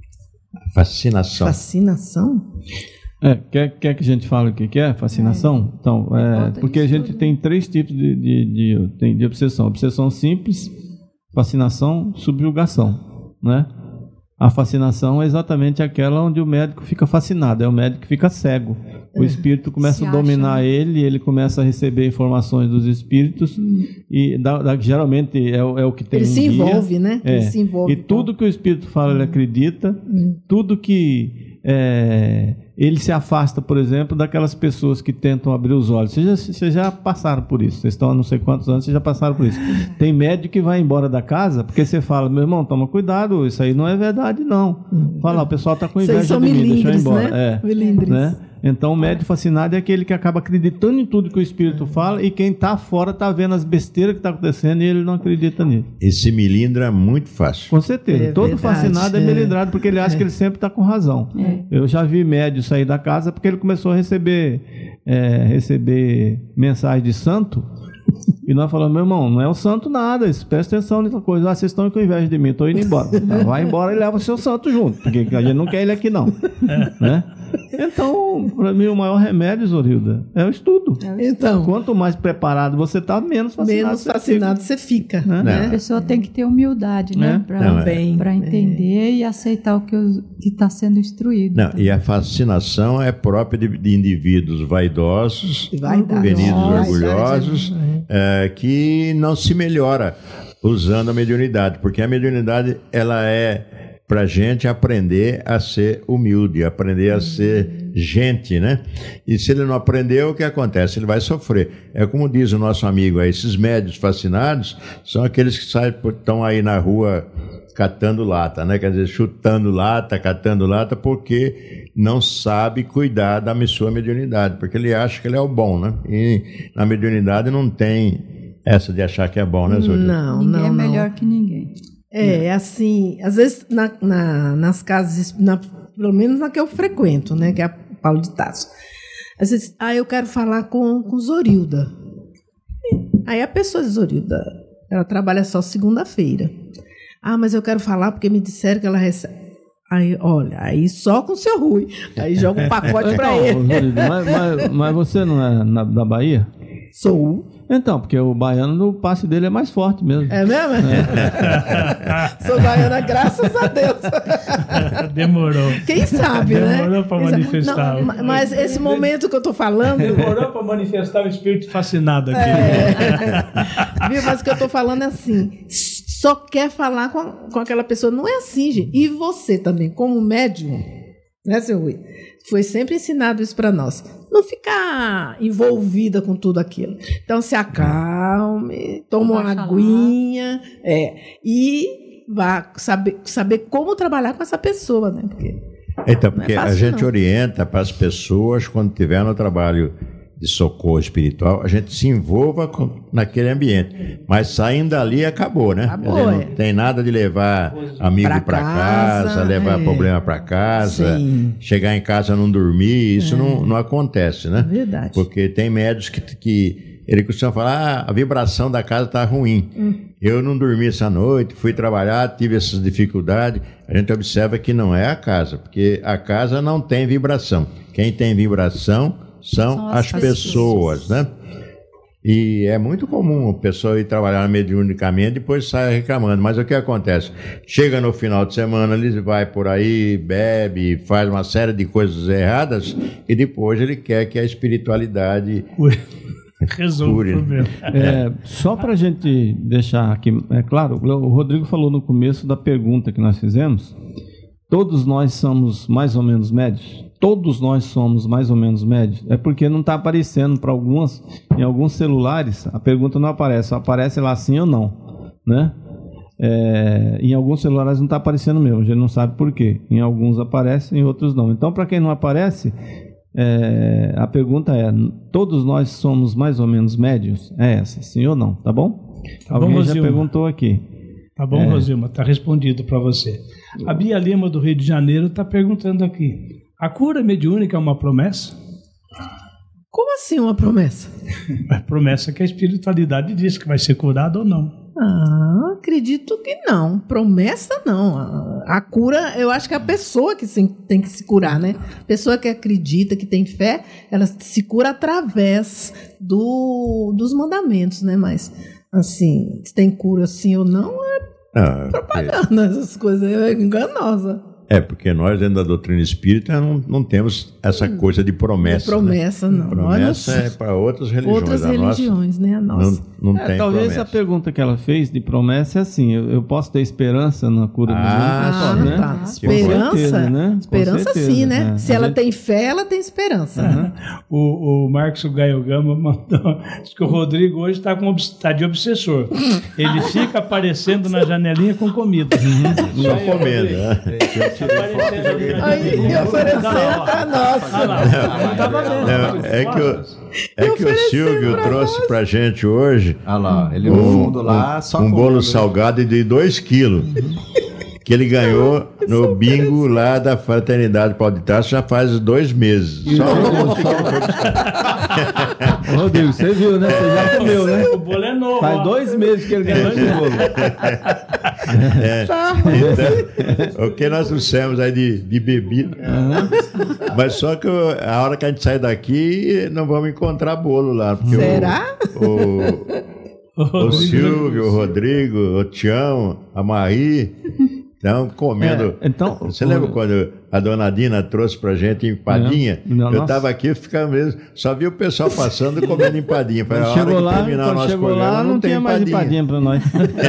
Speaker 2: Fascinação.
Speaker 6: Fascinação?
Speaker 3: É, quer, quer que a gente fale o que é fascinação? É. Então, é, porque a gente tem três tipos de, de, de, de, de obsessão. Obsessão simples, fascinação, subjugação, né? A fascinação é exatamente aquela onde o médico fica fascinado, é o médico que fica cego. O espírito começa a dominar ele, ele começa a receber informações dos espíritos e da, da, geralmente é, é o que tem
Speaker 6: ele
Speaker 3: um
Speaker 6: se
Speaker 3: guia.
Speaker 6: envolve, né?
Speaker 3: É.
Speaker 6: Ele se envolve.
Speaker 3: E tudo que o espírito fala, ele acredita. Hum. Tudo que é, ele se afasta, por exemplo, daquelas pessoas que tentam abrir os olhos. Vocês já, vocês já passaram por isso. Vocês estão há não sei quantos anos, vocês já passaram por isso. Tem médico que vai embora da casa porque você fala, meu irmão, toma cuidado, isso aí não é verdade, não. Fala, o pessoal está com inveja de mim, deixa eu ir embora.
Speaker 6: Né?
Speaker 3: É, né? Então, o médico fascinado é aquele que acaba acreditando em tudo que o espírito fala e quem está fora está vendo as besteiras que está acontecendo e ele não acredita nisso.
Speaker 2: Esse melindra é muito fácil.
Speaker 3: Com certeza.
Speaker 6: É
Speaker 3: Todo
Speaker 6: verdade,
Speaker 3: fascinado é, é melindrado porque ele acha
Speaker 6: é.
Speaker 3: que ele sempre está com razão. É. Eu já vi médio sair da casa porque ele começou a receber, é, receber mensagem de santo. E nós falamos, meu irmão, não é o santo nada, presta atenção nessa coisa. Ah, vocês estão com inveja de mim, estou indo embora. Vai embora e leva o seu santo junto, porque a gente não quer ele aqui não. Né? Então, para mim, o maior remédio, Zorilda, é o estudo.
Speaker 6: Então,
Speaker 3: quanto mais preparado você está, menos fascinado,
Speaker 6: menos
Speaker 3: você,
Speaker 6: fascinado
Speaker 3: fica.
Speaker 6: você fica.
Speaker 3: Né?
Speaker 7: A pessoa tem que ter humildade, né?
Speaker 3: É.
Speaker 7: Para entender é. e aceitar o que está sendo instruído.
Speaker 2: Não, e a fascinação é própria de, de indivíduos vaidosos, venidos orgulhosos, é, que não se melhora usando a mediunidade, porque a mediunidade ela é para a gente aprender a ser humilde, aprender a ser gente, né? E se ele não aprendeu, o que acontece? Ele vai sofrer. É como diz o nosso amigo aí, esses médios fascinados são aqueles que saem, estão aí na rua catando lata, né? Quer dizer, chutando lata, catando lata, porque não sabe cuidar da sua mediunidade, porque ele acha que ele é o bom, né? E na mediunidade não tem essa de achar que é bom, né, Zúlia?
Speaker 6: Não,
Speaker 7: ninguém
Speaker 6: não,
Speaker 7: é melhor
Speaker 6: não.
Speaker 7: que ninguém.
Speaker 6: É, é assim, às vezes na, na, nas casas, na, pelo menos na que eu frequento, né, que é a Paulo de Tarso, às vezes, ah, eu quero falar com, com Zorilda. Aí a pessoa de Zorilda, ela trabalha só segunda-feira. Ah, mas eu quero falar porque me disseram que ela recebe. Aí, olha, aí só com o seu Rui. Aí joga um pacote para ele.
Speaker 3: Zorilda, mas, mas, mas você não é na, da Bahia?
Speaker 6: Sou.
Speaker 3: Então, porque o baiano, o passe dele é mais forte mesmo.
Speaker 6: É mesmo? É. Sou baiana, graças a Deus.
Speaker 5: Demorou.
Speaker 6: Quem sabe,
Speaker 5: Demorou
Speaker 6: né?
Speaker 5: Demorou para manifestar.
Speaker 6: Não, mas esse momento que eu estou falando...
Speaker 5: Demorou para manifestar o espírito fascinado aqui.
Speaker 6: É. Viu? Mas o que eu estou falando é assim, só quer falar com, com aquela pessoa. Não é assim, gente. E você também, como médium, né, seu Rui? Foi sempre ensinado isso para nós. Não ficar envolvida com tudo aquilo. Então, se acalme, toma uma aguinha é, e vá saber, saber como trabalhar com essa pessoa, né? Porque,
Speaker 2: então, porque
Speaker 6: é fácil,
Speaker 2: a gente
Speaker 6: não.
Speaker 2: orienta para as pessoas, quando estiver no trabalho de socorro espiritual, a gente se envolva com, naquele ambiente. Mas saindo dali, acabou, né?
Speaker 6: Acabou,
Speaker 2: dizer, não
Speaker 6: é.
Speaker 2: tem nada de levar amigo para casa, casa, levar
Speaker 6: é.
Speaker 2: problema para casa,
Speaker 6: Sim.
Speaker 2: chegar em casa não dormir, isso é. não, não acontece, né?
Speaker 6: Verdade.
Speaker 2: Porque tem médicos que, que ele costuma falar, ah, a vibração da casa está ruim. Hum. Eu não dormi essa noite, fui trabalhar, tive essas dificuldades. A gente observa que não é a casa, porque a casa não tem vibração. Quem tem vibração são, são as, as pessoas, pessoas, né? E é muito comum a pessoa ir trabalhar mediunicamente e depois sai reclamando. Mas o que acontece? Chega no final de semana, ele vai por aí, bebe, faz uma série de coisas erradas e depois ele quer que a espiritualidade
Speaker 5: resolva o problema.
Speaker 3: É, só para a gente deixar aqui, é claro, o Rodrigo falou no começo da pergunta que nós fizemos. Todos nós somos mais ou menos médios? Todos nós somos mais ou menos médios? É porque não está aparecendo para algumas, em alguns celulares, a pergunta não aparece, só aparece lá sim ou não. né? É, em alguns celulares não está aparecendo mesmo, a gente não sabe por quê. Em alguns aparece, em outros não. Então, para quem não aparece, é, a pergunta é: todos nós somos mais ou menos médios? É essa, sim ou não? Tá bom?
Speaker 5: Tá
Speaker 3: Alguém
Speaker 5: bom,
Speaker 3: já
Speaker 5: Rosilma.
Speaker 3: perguntou aqui.
Speaker 5: Tá bom,
Speaker 3: É.
Speaker 5: Rosilma, tá respondido para você. A Bia Lima, do Rio de Janeiro, está perguntando aqui: a cura mediúnica é uma promessa?
Speaker 6: Como assim uma promessa?
Speaker 5: É promessa que a espiritualidade diz que vai ser curado ou não.
Speaker 6: Ah, acredito que não. Promessa não. A, a cura, eu acho que é a pessoa que se, tem que se curar, né? A pessoa que acredita, que tem fé, ela se cura através do, dos mandamentos, né? Mas, assim, se tem cura sim ou não, é
Speaker 2: Ah,
Speaker 6: propaganda, essas coisas, é enganosa.
Speaker 2: É, porque nós, dentro da doutrina espírita, não, não temos essa coisa de promessa.
Speaker 6: Não é promessa,
Speaker 2: né?
Speaker 6: não.
Speaker 2: Promessa
Speaker 6: Nós não-
Speaker 2: é para outras religiões.
Speaker 6: Outras
Speaker 2: a nossa
Speaker 6: religiões, né? A nossa.
Speaker 2: Não, não
Speaker 3: É,
Speaker 2: tem
Speaker 3: talvez
Speaker 2: promessa.
Speaker 3: a pergunta que ela fez de promessa é assim: eu, eu posso ter esperança na cura do
Speaker 2: Ah,
Speaker 3: mundo?
Speaker 6: Ah, tá.
Speaker 3: Com
Speaker 6: Esperança,
Speaker 3: certeza, né? Com
Speaker 6: esperança
Speaker 3: certeza,
Speaker 6: sim, né?
Speaker 3: é.
Speaker 6: Se
Speaker 3: A
Speaker 6: ela
Speaker 3: gente-
Speaker 6: tem fé, ela tem esperança.
Speaker 3: Uhum.
Speaker 5: O, o Marcos Gaio Gama mandou, diz que o Rodrigo hoje está tá de obsessor. Ele fica aparecendo na janelinha com comida.
Speaker 2: Só comendo, né?
Speaker 5: Aparecendo ali na
Speaker 6: Aí,
Speaker 5: janelinha.
Speaker 6: oferecendo
Speaker 5: Tá lá, ó.
Speaker 6: pra nós.
Speaker 5: Tá lá. Não tava vendo.
Speaker 2: Não, é que o, é que o Silvio trouxe pra gente hoje
Speaker 8: Ah lá, ele no
Speaker 2: um,
Speaker 8: fundo lá, só
Speaker 2: um bolo
Speaker 8: comendo.
Speaker 2: salgado de dois quilos. Que ele ganhou no bingo lá da Fraternidade Paulo de Tarso já faz dois meses. Só
Speaker 3: Ô, Rodrigo, você viu, né? Você já comeu, né?
Speaker 5: O bolo é novo.
Speaker 3: Faz
Speaker 5: ó.
Speaker 3: dois meses que ele ganhou esse bolo.
Speaker 2: Então, o que nós trouxemos aí de, de bebida. Mas só que o- a hora que a gente sair daqui, não vamos encontrar bolo lá. Porque o-
Speaker 6: Será?
Speaker 2: O, o Silvio, o Rodrigo, o Tião, a Marie estão comendo.
Speaker 3: É, então,
Speaker 2: Você
Speaker 3: o-
Speaker 2: lembra quando a dona Dina trouxe pra gente empadinha?
Speaker 3: É, não,
Speaker 2: eu
Speaker 3: nossa.
Speaker 2: tava aqui ficando mesmo, só vi o pessoal passando e comendo empadinha. Falei, a
Speaker 3: Quando
Speaker 2: hora
Speaker 3: chegou
Speaker 2: que
Speaker 3: lá,
Speaker 2: terminar o
Speaker 3: quando
Speaker 2: nosso
Speaker 3: chegou
Speaker 2: programa,
Speaker 3: lá não,
Speaker 2: tem
Speaker 3: tinha mais empadinha pra nós.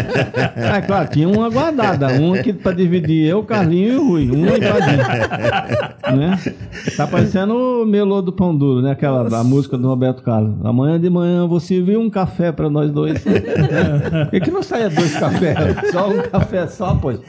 Speaker 3: É claro, tinha uma guardada, uma que pra dividir eu, o Carlinho e o Rui, uma empadinha. Né? Tá parecendo o melô do Pão Duro, né? Aquela a música do Roberto Carlos. Amanhã de manhã vou servir um café pra nós dois. Por que, que não saia dois cafés? Só um café só, pois.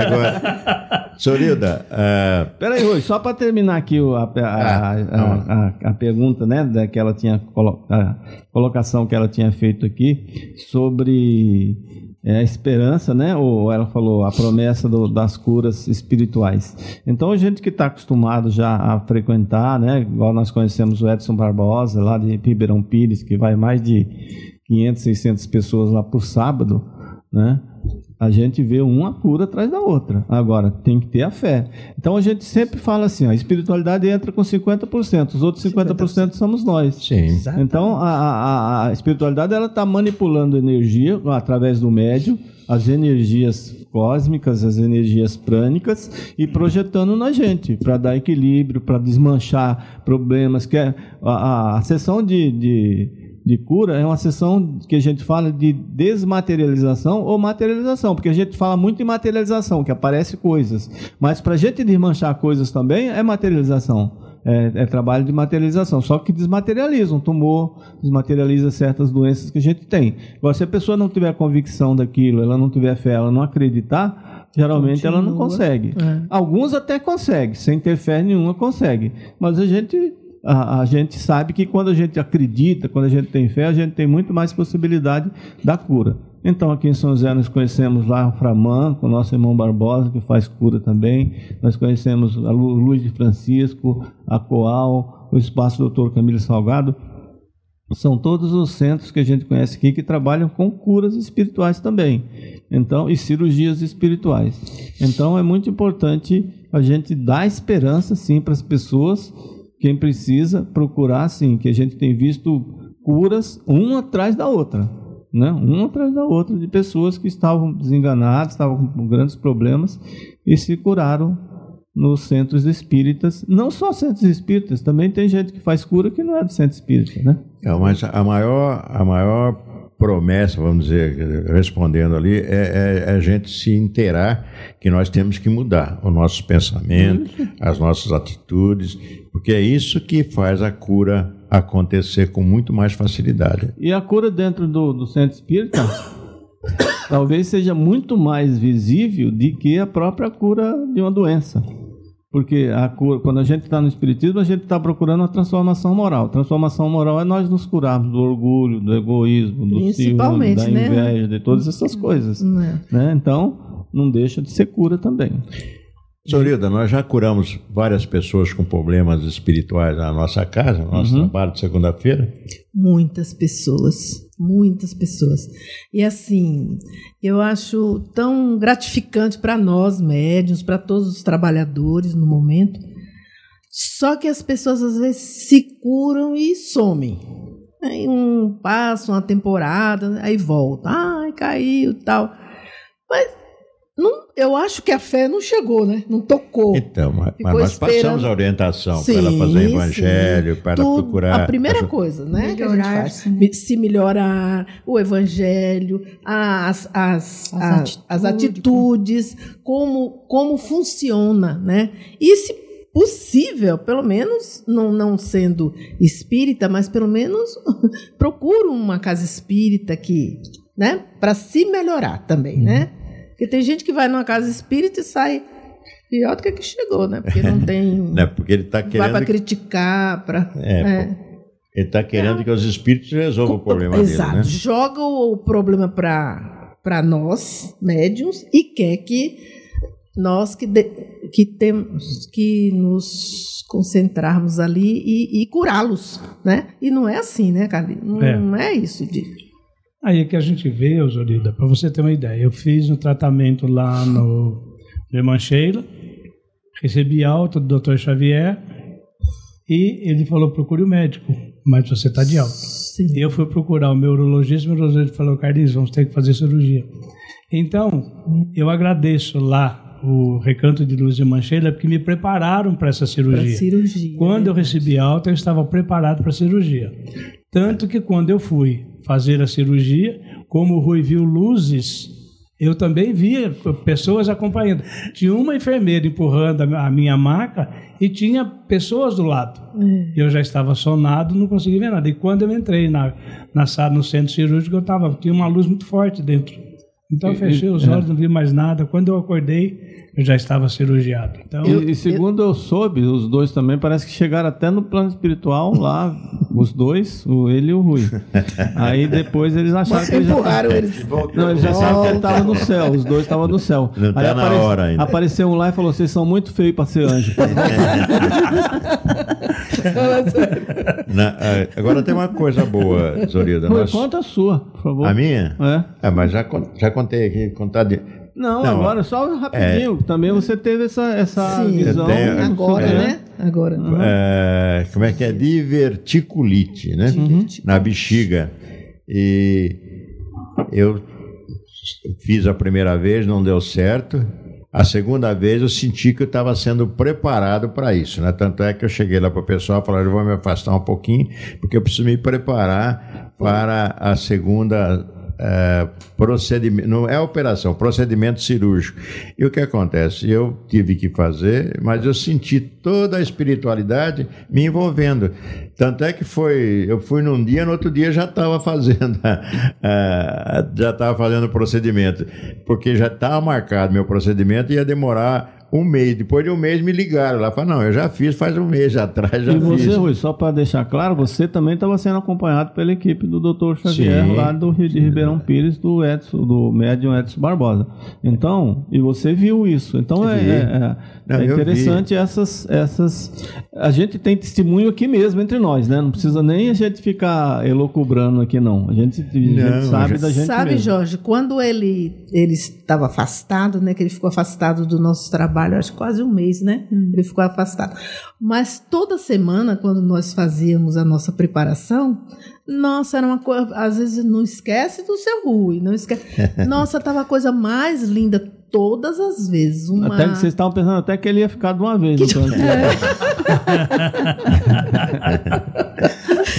Speaker 2: Agora, Sorilda, ah,
Speaker 3: Peraí, Rui, só para terminar aqui o- a, a, a, a, a- a pergunta, né, da que ela tinha colo- a colocação que ela tinha feito aqui sobre é, a esperança, né, ou ela falou a promessa do- das curas espirituais. Então a gente que está acostumado já a frequentar, né, igual nós conhecemos o Edson Barbosa lá de Ribeirão Pires, que vai mais de quinhentas, seiscentas pessoas lá por sábado, né? A gente vê uma cura atrás da outra. Agora, tem que ter a fé. Então, a gente sempre fala assim, ó, a espiritualidade entra com cinquenta por cento, os outros cinquenta por cento somos nós.
Speaker 2: sim.
Speaker 3: Então, a, a, a espiritualidade ela está manipulando energia através do médium, as energias cósmicas, as energias prânicas e projetando na gente, para dar equilíbrio, para desmanchar problemas. Que é, a, a, a sessão de... de de cura é uma sessão que a gente fala de desmaterialização ou materialização, porque a gente fala muito em materialização, que aparece coisas, mas para a gente desmanchar coisas também é materialização, é, é trabalho de materialização, só que desmaterializa um tumor, desmaterializa certas doenças que a gente tem. Agora, se a pessoa não tiver convicção daquilo, ela não tiver fé, ela não acreditar, geralmente
Speaker 6: Continua.
Speaker 3: ela não consegue.
Speaker 6: É.
Speaker 3: Alguns até conseguem, sem ter fé nenhuma consegue, mas a gente... A, a gente sabe que quando a gente acredita, quando a gente tem fé, a gente tem muito mais possibilidade da cura. Então, aqui em São José, nós conhecemos lá o Framã, com o nosso irmão Barbosa, que faz cura também. Nós conhecemos a Lu- Luz de Francisco, a Coal, o Espaço Doutor Camilo Salgado. São todos os centros que a gente conhece aqui que trabalham com curas espirituais também. Então, e cirurgias espirituais. Então, é muito importante a gente dar esperança, sim, para as pessoas. Quem precisa procurar, sim, que a gente tem visto curas uma atrás da outra, né? Uma atrás da outra, de pessoas que estavam desenganadas, estavam com grandes problemas e se curaram nos centros espíritas. Não só centros espíritas, também tem gente que faz cura que não é do centro espírita, né?
Speaker 2: É, mas a maior, a maior promessa, vamos dizer, respondendo ali, é, é a gente se inteirar que nós temos que mudar os nossos pensamentos, as nossas atitudes, porque é isso que faz a cura acontecer com muito mais facilidade.
Speaker 3: E a cura dentro do, do centro espírita, talvez seja muito mais visível do que a própria cura de uma doença. Porque a cura, quando a gente está no espiritismo, a gente está procurando uma transformação moral. Transformação moral é nós nos curarmos do orgulho, do egoísmo, do ciúme, da inveja, né? De todas essas coisas. É. Né? Então, não deixa de ser cura também.
Speaker 2: Sorilda, nós já curamos várias pessoas com problemas espirituais na nossa casa, no nosso uhum. trabalho de segunda-feira.
Speaker 6: Muitas pessoas, muitas pessoas. E assim, eu acho tão gratificante para nós, médiuns, para todos os trabalhadores no momento, só que as pessoas às vezes se curam e somem. Aí um passa uma temporada, aí volta, ai, caiu e tal. Mas não, eu acho que a fé não chegou, né? Não tocou.
Speaker 2: Então, mas, mas nós esperando. Passamos a orientação para ela fazer evangelho, sim. para ela
Speaker 6: Tudo,
Speaker 2: procurar...
Speaker 6: A primeira coisa, né? Melhorar, que a gente faz, se melhorar, o evangelho, as, as, as, a, atitude, as atitudes, como, como funciona, né? E se possível, pelo menos, não, não sendo espírita, mas pelo menos procura uma casa espírita que, né? Para se melhorar também, hum. né? Porque tem gente que vai numa casa espírita e sai pior do que a que chegou, né? Porque não tem...
Speaker 2: Não, porque ele tá querendo...
Speaker 6: Vai para criticar, para...
Speaker 2: É, é. Ele está querendo é. que os espíritos resolvam o problema
Speaker 6: Exato.
Speaker 2: dele, né?
Speaker 6: Joga o problema para nós, médiuns, e quer que nós que, de, que temos que nos concentrarmos ali e, e curá-los, né? E não é assim, né, Carlinhos? Não é, não é isso, de...
Speaker 5: Aí é que a gente vê, Osorida, para você ter uma ideia, eu fiz um tratamento lá no, no Irmã Sheila, recebi alta do doutor Xavier e ele falou, procure o médico, mas você está de alta. Sim. Eu fui procurar o meu urologista e o meu urologista falou, Carlinhos, vamos ter que fazer cirurgia. Então, eu agradeço lá o Recanto de Luz de Irmã Sheila porque me prepararam para essa cirurgia.
Speaker 6: Pra cirurgia.
Speaker 5: Quando eu recebi alta, eu estava preparado para a cirurgia. Tanto que quando eu fui fazer a cirurgia, como o Rui viu luzes, eu também via pessoas acompanhando. Tinha uma enfermeira empurrando a minha maca e tinha pessoas do lado. Hum. Eu já estava sonado, não conseguia ver nada. E quando eu entrei na, na sala, no centro cirúrgico, eu tava, tinha uma luz muito forte dentro. Então eu fechei os olhos, não vi mais nada. Quando eu acordei, eu já estava cirurgiado. Então,
Speaker 3: e, e segundo eu soube, os dois também parece que chegaram até no plano espiritual lá, os dois, o ele e o Rui. Aí depois eles acharam
Speaker 6: Mas
Speaker 3: que eles
Speaker 6: empurraram
Speaker 3: já...
Speaker 6: eles.
Speaker 3: Não, eles já acharam que ele estava no céu, os dois estavam no céu.
Speaker 2: Não está na
Speaker 3: apare...
Speaker 2: hora ainda.
Speaker 3: Apareceu um lá e falou, vocês são muito feios para ser anjo.
Speaker 2: Na, agora tem uma coisa boa, Zorilda.
Speaker 3: Rui,
Speaker 2: nós...
Speaker 3: conta a sua, por favor.
Speaker 2: A minha?
Speaker 3: É.
Speaker 2: É, mas já, já contei aqui, contar de...
Speaker 3: Não, não, agora só rapidinho. É, também você teve essa, essa
Speaker 6: sim,
Speaker 3: visão.
Speaker 6: Tenho, agora,
Speaker 2: é,
Speaker 6: né? Agora.
Speaker 2: Uhum. É, como é que é? Diverticulite, né? Uhum. Na bexiga. E eu fiz a primeira vez, não deu certo. A segunda vez eu senti que eu estava sendo preparado para isso, né? Tanto é que eu cheguei lá para o pessoal e falei, eu vou me afastar um pouquinho, porque eu preciso me preparar para a segunda... É, procedimento, não é operação, procedimento cirúrgico. E o que acontece? Eu tive que fazer, mas eu senti toda a espiritualidade me envolvendo. Tanto é que foi, eu fui num dia, no outro dia já estava fazendo, é, já estava fazendo o procedimento, porque já estava marcado meu procedimento e ia demorar um mês. Depois de um mês me ligaram lá, falaram, não, eu já fiz faz um mês atrás, já
Speaker 3: e
Speaker 2: fiz.
Speaker 3: E você, Rui, só para deixar claro, você também estava sendo acompanhado pela equipe do doutor Xavier, sim, lá do Rio de Ribeirão Pires, do Edson, do médium Edson Barbosa. Então, e você viu isso. Então é, é, não, é interessante essas, essas... A gente tem testemunho aqui mesmo entre nós, né? Não precisa nem a gente ficar elocubrando aqui, não. A gente, a gente não, sabe já... da gente
Speaker 6: Sabe,
Speaker 3: mesmo.
Speaker 6: Jorge, quando ele, ele estava afastado, né? Que ele ficou afastado do nosso trabalho, acho que quase um mês, né? Hum. Ele ficou afastado. Mas toda semana, quando nós fazíamos a nossa preparação, nossa, era uma coisa... Às vezes não esquece do seu Rui, não esquece... Nossa, estava a coisa mais linda todas as vezes. Uma...
Speaker 3: Até que vocês estavam pensando até que ele ia ficar de uma vez.
Speaker 6: Que...
Speaker 3: Então,
Speaker 6: é.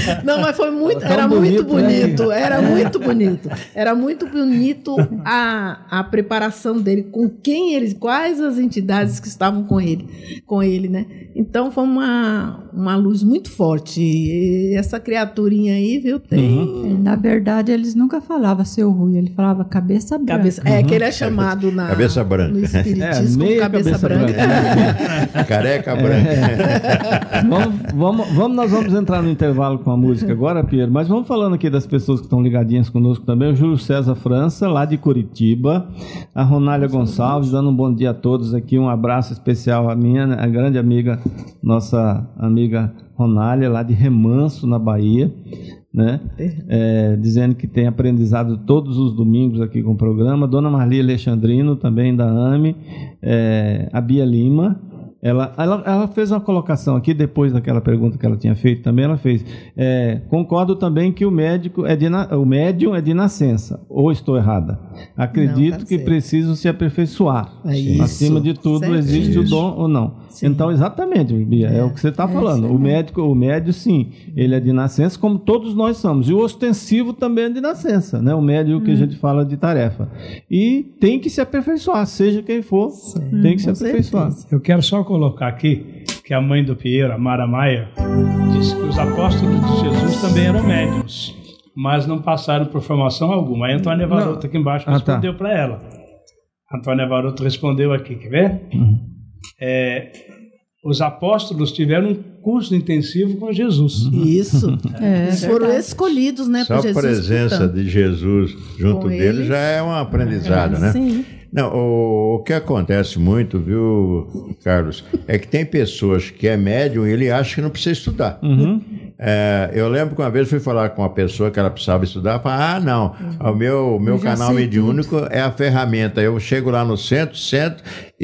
Speaker 6: Não, mas foi muito,
Speaker 3: Tão
Speaker 6: era muito
Speaker 3: bonito,
Speaker 6: bonito,
Speaker 3: né?
Speaker 6: era muito bonito. Era muito bonito a, a preparação dele, com quem ele, quais as entidades que estavam com ele, com ele, né? Então foi uma, uma luz muito forte. E essa criaturinha aí, viu, tem...
Speaker 7: Uhum. Na verdade, eles nunca falavam seu Rui, ele falava cabeça branca.
Speaker 6: Cabeça, é que ele é chamado na,
Speaker 2: Cabeça branca.
Speaker 6: no espiritismo
Speaker 3: É, meia
Speaker 6: cabeça,
Speaker 3: cabeça
Speaker 6: branca.
Speaker 3: branca.
Speaker 2: Careca branca.
Speaker 3: vamos, vamos, vamos, nós vamos entrar no intervalo com a música agora, Pierre, mas vamos falando aqui das pessoas que estão ligadinhas conosco também. O Júlio César França, lá de Curitiba, a Ronália Gonçalves, dando um bom dia a todos aqui, um abraço especial à minha, a grande amiga, nossa amiga Ronália, lá de Remanso, na Bahia, né? É, dizendo que tem aprendizado todos os domingos aqui com o programa. Dona Marli Alexandrino, também da A M E, é, a Bia Lima. Ela, ela, ela fez uma colocação aqui, depois daquela pergunta que ela tinha feito também, ela fez, é, concordo também que o médico é de na, o médium é de nascença, ou estou errada? Acredito não, tá que certo. Preciso se aperfeiçoar. É isso, acima de tudo, certo. Existe isso. O dom ou não. Sim. Então, exatamente, Bia, é, é o que você está é, falando. Sim. O médico, o médio, sim, ele é de nascença, como todos nós somos. E o ostensivo também é de nascença, né? O médio hum. que a gente fala de tarefa. E tem que se aperfeiçoar, seja quem for, sim. tem que hum, se aperfeiçoar.
Speaker 5: Certeza. Eu quero só colocar aqui que a mãe do Piero, a Mara Maia, disse que os apóstolos de Jesus também eram médiuns, mas não passaram por formação alguma. Aí a Antônia Varoto aqui embaixo ah, respondeu tá. para ela. A Antônia Varoto respondeu aqui, quer ver? Uhum. É, os apóstolos tiveram um curso intensivo com Jesus.
Speaker 6: Isso. É, Eles foram verdade. escolhidos, né,
Speaker 2: por Jesus. Só a presença portanto. de Jesus junto com dele eles. já é um aprendizado, é, né? Sim. Não, o, o que acontece muito, viu, Carlos, é que tem pessoas que é médium e ele acha que não precisa estudar. Uhum. É, eu lembro que uma vez fui falar com uma pessoa que ela precisava estudar, falei, ah, não, uhum. o meu, meu canal mediúnico é a ferramenta. Eu chego lá no centro, centro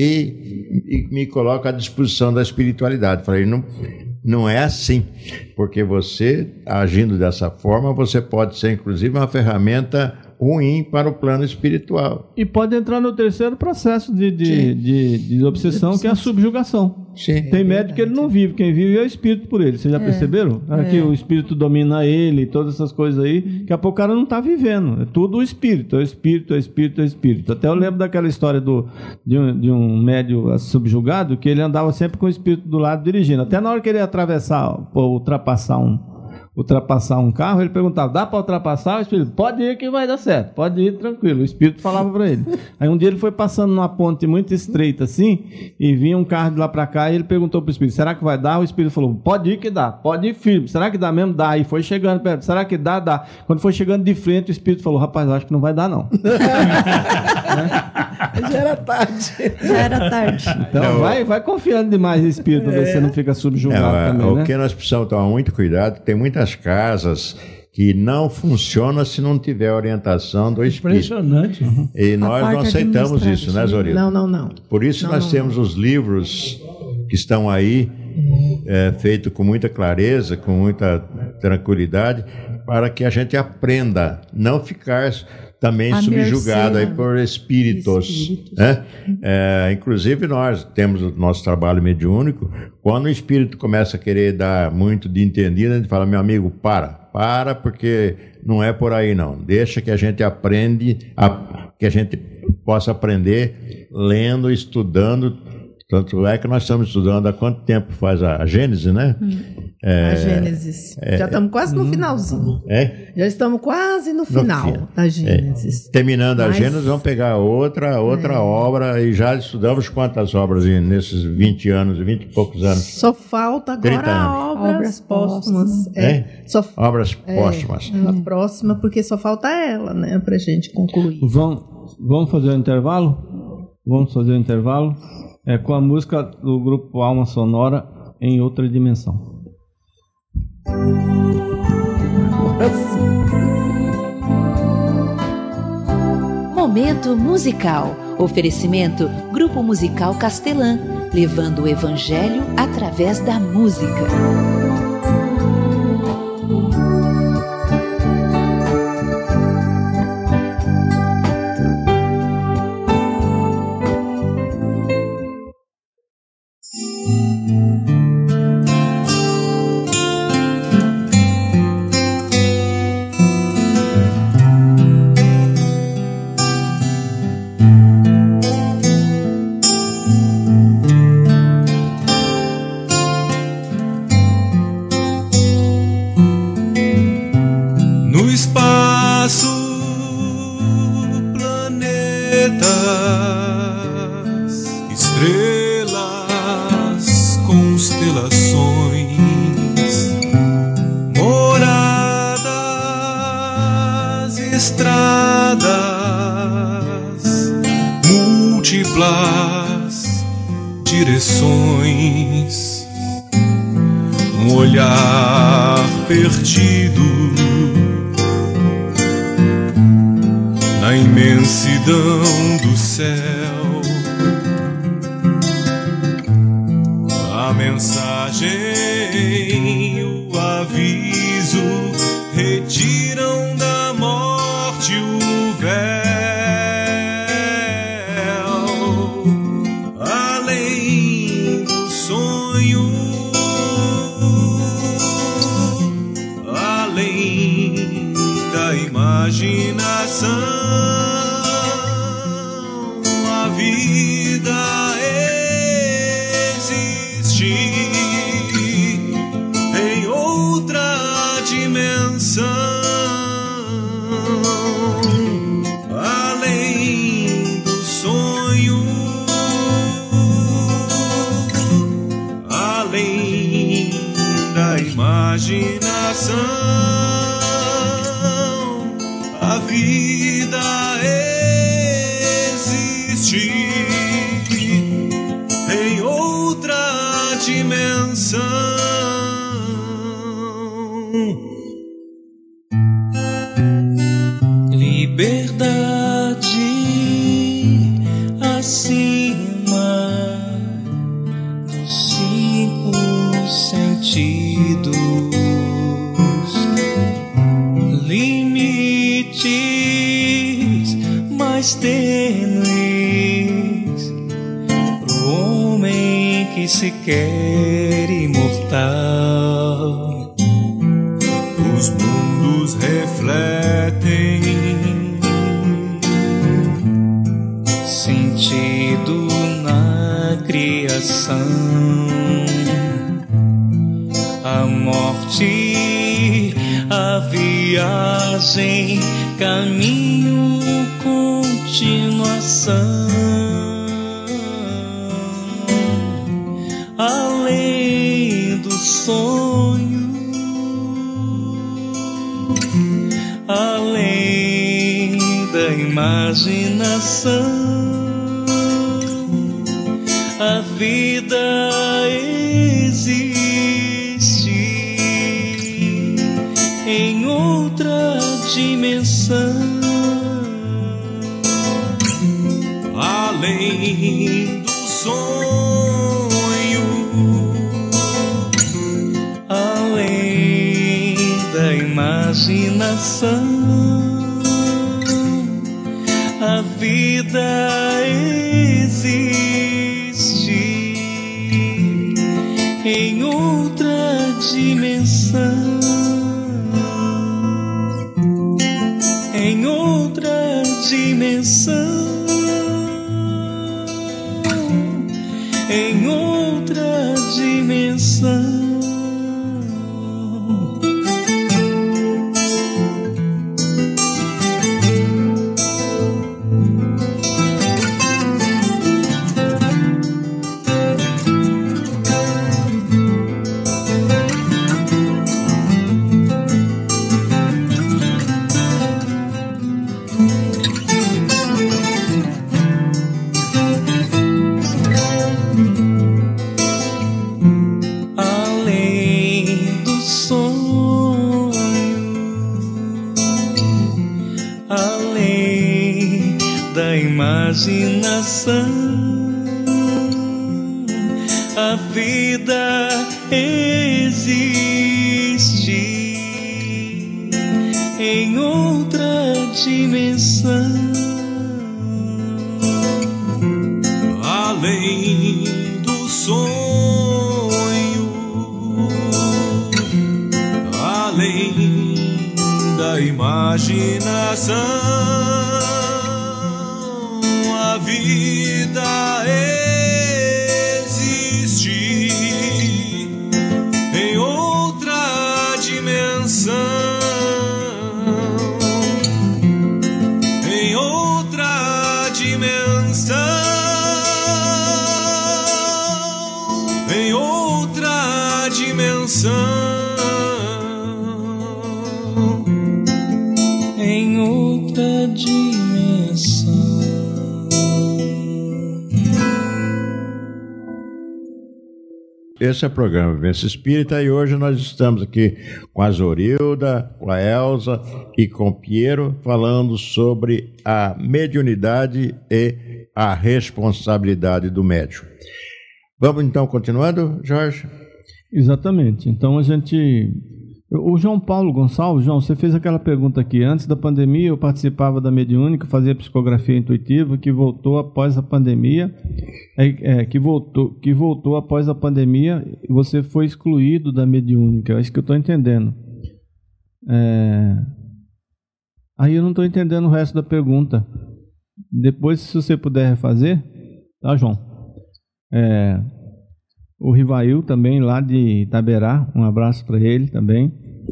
Speaker 2: e, e me coloco à disposição da espiritualidade. Falei, não, não é assim, porque você, agindo dessa forma, você pode ser, inclusive, uma ferramenta ruim para o plano espiritual.
Speaker 3: E pode entrar no terceiro processo de, de, de, de obsessão, que é a subjugação. Sim. Tem é médico que ele não vive, quem vive é o espírito por ele. Vocês já é. perceberam? É. Que o espírito domina ele, todas essas coisas aí, daqui a pouco o cara não está vivendo. É tudo o espírito, é o espírito, é o espírito, é o espírito. Até eu lembro daquela história do, de, um, de um médium subjugado, que ele andava sempre com o espírito do lado dirigindo. Até na hora que ele ia atravessar, ou ultrapassar um ultrapassar um carro, ele perguntava, dá para ultrapassar? O espírito, pode ir que vai dar certo, pode ir tranquilo. O espírito falava para ele. Aí um dia ele foi passando numa ponte muito estreita assim, e vinha um carro de lá para cá, e ele perguntou para o espírito, será que vai dar? O espírito falou, pode ir que dá, pode ir firme. Será que dá mesmo? Dá. E foi chegando perto, será que dá? Dá. Quando foi chegando de frente, o espírito falou, rapaz, acho que não vai dar não.
Speaker 6: Já era tarde.
Speaker 7: Já era tarde.
Speaker 3: Então não, vai, vai confiando demais no espírito, é. você não fica subjugado não, também,
Speaker 2: o
Speaker 3: né?
Speaker 2: que nós precisamos tomar muito cuidado, tem muitas casas que não funcionam se não tiver orientação do espírito.
Speaker 5: Impressionante.
Speaker 2: Uhum. E nós não aceitamos isso, né, Zorildo?
Speaker 6: Não, não, não.
Speaker 2: Por isso
Speaker 6: não,
Speaker 2: nós
Speaker 6: não,
Speaker 2: temos
Speaker 6: não.
Speaker 2: os livros que estão aí, é, feitos com muita clareza, com muita tranquilidade, para que a gente aprenda, não ficar também a subjugado aí por espíritos. espíritos. Né? É, inclusive nós temos o nosso trabalho mediúnico, quando o espírito começa a querer dar muito de entendido, a gente fala, meu amigo, para, para, porque não é por aí não, deixa que a gente aprende, a, que a gente possa aprender lendo, estudando. Tanto é que nós estamos estudando há quanto tempo faz a, a Gênesis, né?
Speaker 6: Hum. É, a Gênesis. É, Já estamos quase no hum. finalzinho.
Speaker 2: É?
Speaker 6: Já estamos quase no final no da Gênesis.
Speaker 2: É. Terminando Mas... a Gênesis, vamos pegar outra, outra é. obra, e já estudamos quantas obras nesses vinte anos, vinte e poucos anos?
Speaker 6: Só falta agora obras, obras póstumas.
Speaker 2: É? é? Só... Obras póstumas.
Speaker 6: É, a próxima, porque só falta ela, né? Para a gente concluir.
Speaker 3: Vamos, vamos fazer um intervalo? Vamos fazer um intervalo? É, com a música do grupo Alma Sonora, Em Outra Dimensão.
Speaker 9: Momento musical. Oferecimento Grupo Musical Castelã, levando o Evangelho através da música.
Speaker 10: planetas, estrelas, constelações, moradas, estradas, múltiplas direções, um olhar perdido na imensidão do céu. A mensagem, o aviso, retiram da morte o véu. Além do sonho, além da imaginação, a vida existe em outra dimensão. Além do sonho, além da imaginação, a vida existe em outra dimensão.
Speaker 11: Liberdade acima dos cinco sentidos, limites mais tênues pro homem que se quer imortal.
Speaker 10: Os mundos refletem
Speaker 11: sentido na criação. A morte, a viagem, caminho, continuação. Além do sonho, além da imaginação, a vida existe em outra dimensão.
Speaker 10: além do sonho,
Speaker 11: além da imaginação, a vida existe em outra dimensão. Em outra dimensão, em outra dimensão. Imaginação, a vida existe em outra dimensão.
Speaker 10: além do sonho, além da imaginação. A vida existe em outra dimensão, em outra dimensão. dimensão, em outra dimensão,
Speaker 11: em outra dimensão.
Speaker 2: Esse é o programa Vivência Espírita e hoje nós estamos aqui com a Zorilda, com a Elza e com o Piero falando sobre a mediunidade e a responsabilidade do médium. Vamos então continuando, Jorge?
Speaker 3: Exatamente. Então a gente... O João Paulo Gonçalves, João, você fez aquela pergunta aqui. Antes da pandemia eu participava da mediúnica, fazia psicografia intuitiva, que voltou após a pandemia, é, é, que, voltou, que voltou após a pandemia e você foi excluído da mediúnica. É isso que eu estou entendendo. É... Aí eu não estou entendendo o resto da pergunta. Depois, se você puder refazer, tá, João? É... O Rivail também, lá de Itaberá, um abraço para ele também.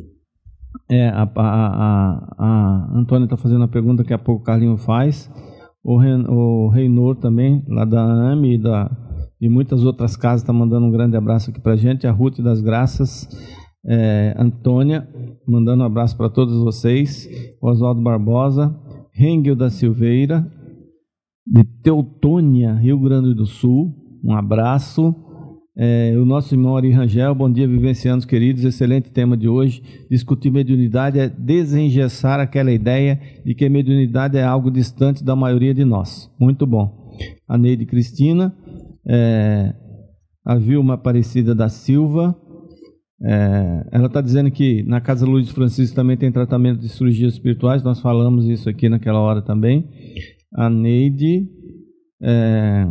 Speaker 3: É, a, a, a, a Antônia está fazendo a pergunta que daqui a pouco o Carlinho faz. O, Ren, o Reinor também, lá da A M e da, de muitas outras casas, está mandando um grande abraço aqui para a gente. A Ruth das Graças, é, Antônia, mandando um abraço para todos vocês. Oswaldo Barbosa, Rengel da Silveira, de Teutônia, Rio Grande do Sul, um abraço. É, o nosso irmão Ari Rangel, bom dia, vivencianos queridos, excelente tema de hoje. Discutir mediunidade é desengessar aquela ideia de que a mediunidade é algo distante da maioria de nós. Muito bom. A Neide Cristina, é, a Vilma Aparecida da Silva, é, ela está dizendo que na Casa Luiz Francisco também tem tratamento de cirurgias espirituais, nós falamos isso aqui naquela hora também. A Neide... É,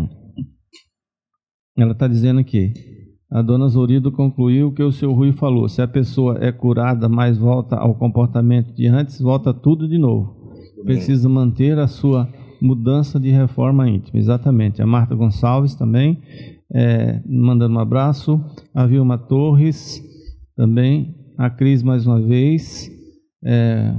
Speaker 3: ela está dizendo aqui, a dona Zorildo concluiu o que o seu Rui falou, se a pessoa é curada, mas volta ao comportamento de antes, volta tudo de novo. Precisa manter a sua mudança de reforma íntima. Exatamente. A Marta Gonçalves também, é, mandando um abraço. A Vilma Torres também. A Cris mais uma vez. É,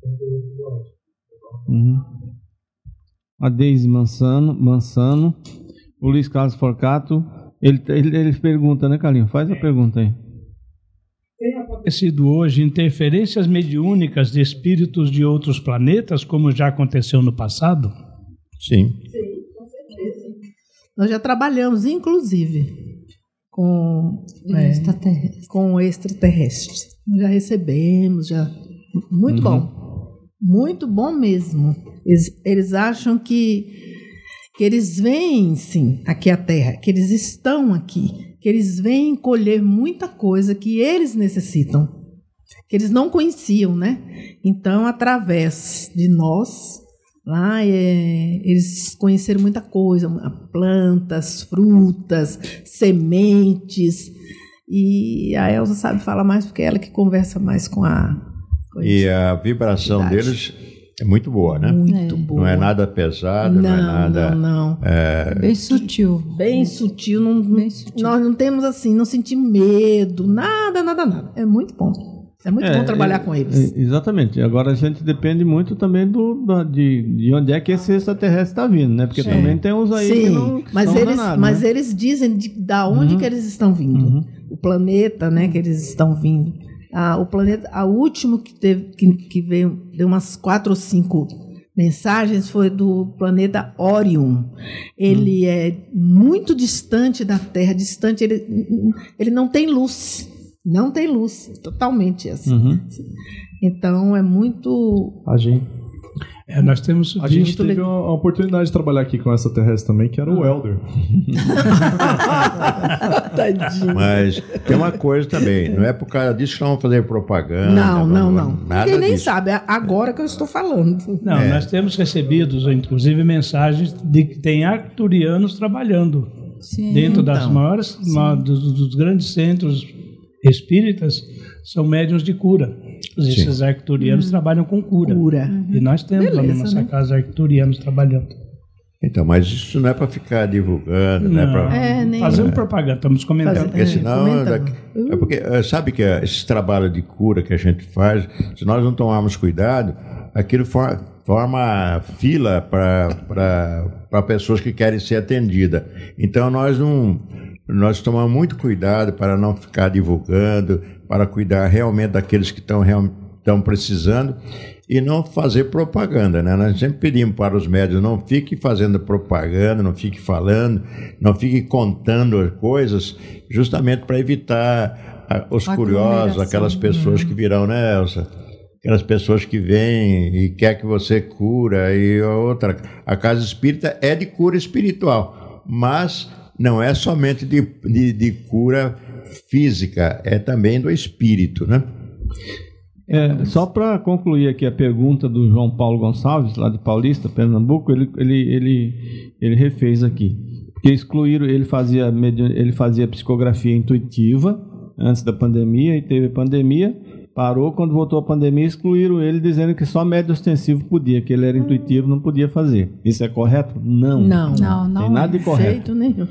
Speaker 3: uhum. A Deise Mansano, Mansano. O Luiz Carlos Forcato, ele, ele, ele pergunta, né, Carlinhos? Faz a pergunta aí.
Speaker 5: Tem acontecido hoje interferências mediúnicas de espíritos de outros planetas, como já aconteceu no passado?
Speaker 2: Sim.
Speaker 6: Sim, com certeza. Nós já trabalhamos, inclusive, com, é, extraterrestre. com extraterrestres. Já recebemos, já... Muito uhum. bom. Muito bom mesmo. Eles, eles acham que... que eles vêm, sim, aqui à Terra, que eles estão aqui, que eles vêm colher muita coisa que eles necessitam, que eles não conheciam, né? Então, através de nós, lá, é, eles conheceram muita coisa, plantas, frutas, sementes, e a Elza sabe falar mais, porque é ela que conversa mais com a... Com
Speaker 2: e a vibração deles... é muito boa, né?
Speaker 6: Muito é. boa.
Speaker 2: Não é nada pesado, não, não é nada...
Speaker 6: Não, não.
Speaker 2: É...
Speaker 7: Bem sutil.
Speaker 6: Bem sutil, não, bem sutil. Nós não temos assim, não sentimos medo, nada, nada, nada. É muito bom. É muito é, bom trabalhar é, com eles.
Speaker 3: É, exatamente. Agora a gente depende muito também do, do, de, de onde é que esse extraterrestre está vindo, né? Porque Sim. também tem uns aí
Speaker 6: Sim,
Speaker 3: que não que
Speaker 6: mas
Speaker 3: são
Speaker 6: eles,
Speaker 3: danados,
Speaker 6: mas
Speaker 3: né?
Speaker 6: eles dizem de, da onde uhum. que eles estão vindo. Uhum. O planeta, né, que eles estão vindo. Ah, o planeta, a última que teve, que, que veio, deu umas quatro ou cinco mensagens, foi do planeta Orion. Ele hum. é muito distante da Terra, distante, ele, ele não tem luz, não tem luz, totalmente assim. Uhum. Então é muito...
Speaker 4: A gente,
Speaker 5: é, nós temos
Speaker 4: a gente teve legal. a oportunidade de trabalhar aqui com essa terrestre também, que era o Helder.
Speaker 6: Tadinho.
Speaker 2: Mas tem uma coisa também, não é por causa disso que nós vamos fazer propaganda.
Speaker 6: Não, não, não.
Speaker 2: Nada
Speaker 6: Ninguém nem
Speaker 2: disso.
Speaker 6: sabe, é agora que eu estou falando.
Speaker 5: Não, é. nós temos recebido, inclusive, mensagens de que tem arcturianos trabalhando Sim, dentro das então, maiores, uma, dos, dos grandes centros espíritas, são médiuns de cura. Esses Sim. arcturianos hum. trabalham com cura. cura. Uhum. E nós temos Beleza, lá na nossa né? casa arcturianos trabalhando.
Speaker 2: Então, mas isso não é para ficar divulgando, não, não é para...
Speaker 5: É, nem... Fazendo é. propaganda, estamos comentando.
Speaker 2: Faz, porque senão... É, daqui, é porque, sabe que esse trabalho de cura que a gente faz, se nós não tomarmos cuidado, aquilo for, forma fila para pessoas que querem ser atendidas. Então nós não nós tomamos muito cuidado para não ficar divulgando, para cuidar realmente daqueles que estão estão precisando e não fazer propaganda, né? Nós sempre pedimos para os médios, não fique fazendo propaganda, não fique falando, não fique contando coisas, justamente para evitar a, os curiosos, aquelas pessoas que virão, né, Elza? Aquelas pessoas que vêm e quer que você cura e outra. A casa espírita é de cura espiritual, mas não é somente de, de, de cura física, é também do espírito, né?
Speaker 3: É, só para concluir aqui a pergunta do João Paulo Gonçalves, lá de Paulista, Pernambuco, ele, ele, ele, ele refez aqui. Porque excluíram, ele fazia, ele fazia psicografia intuitiva antes da pandemia, e teve pandemia, parou, quando voltou a pandemia, excluíram ele, dizendo que só médio ostensivo podia, que ele era intuitivo, não podia fazer. Isso é correto? Não.
Speaker 6: Não, não, não.
Speaker 3: Tem nada de correto.
Speaker 6: Jeito nenhum.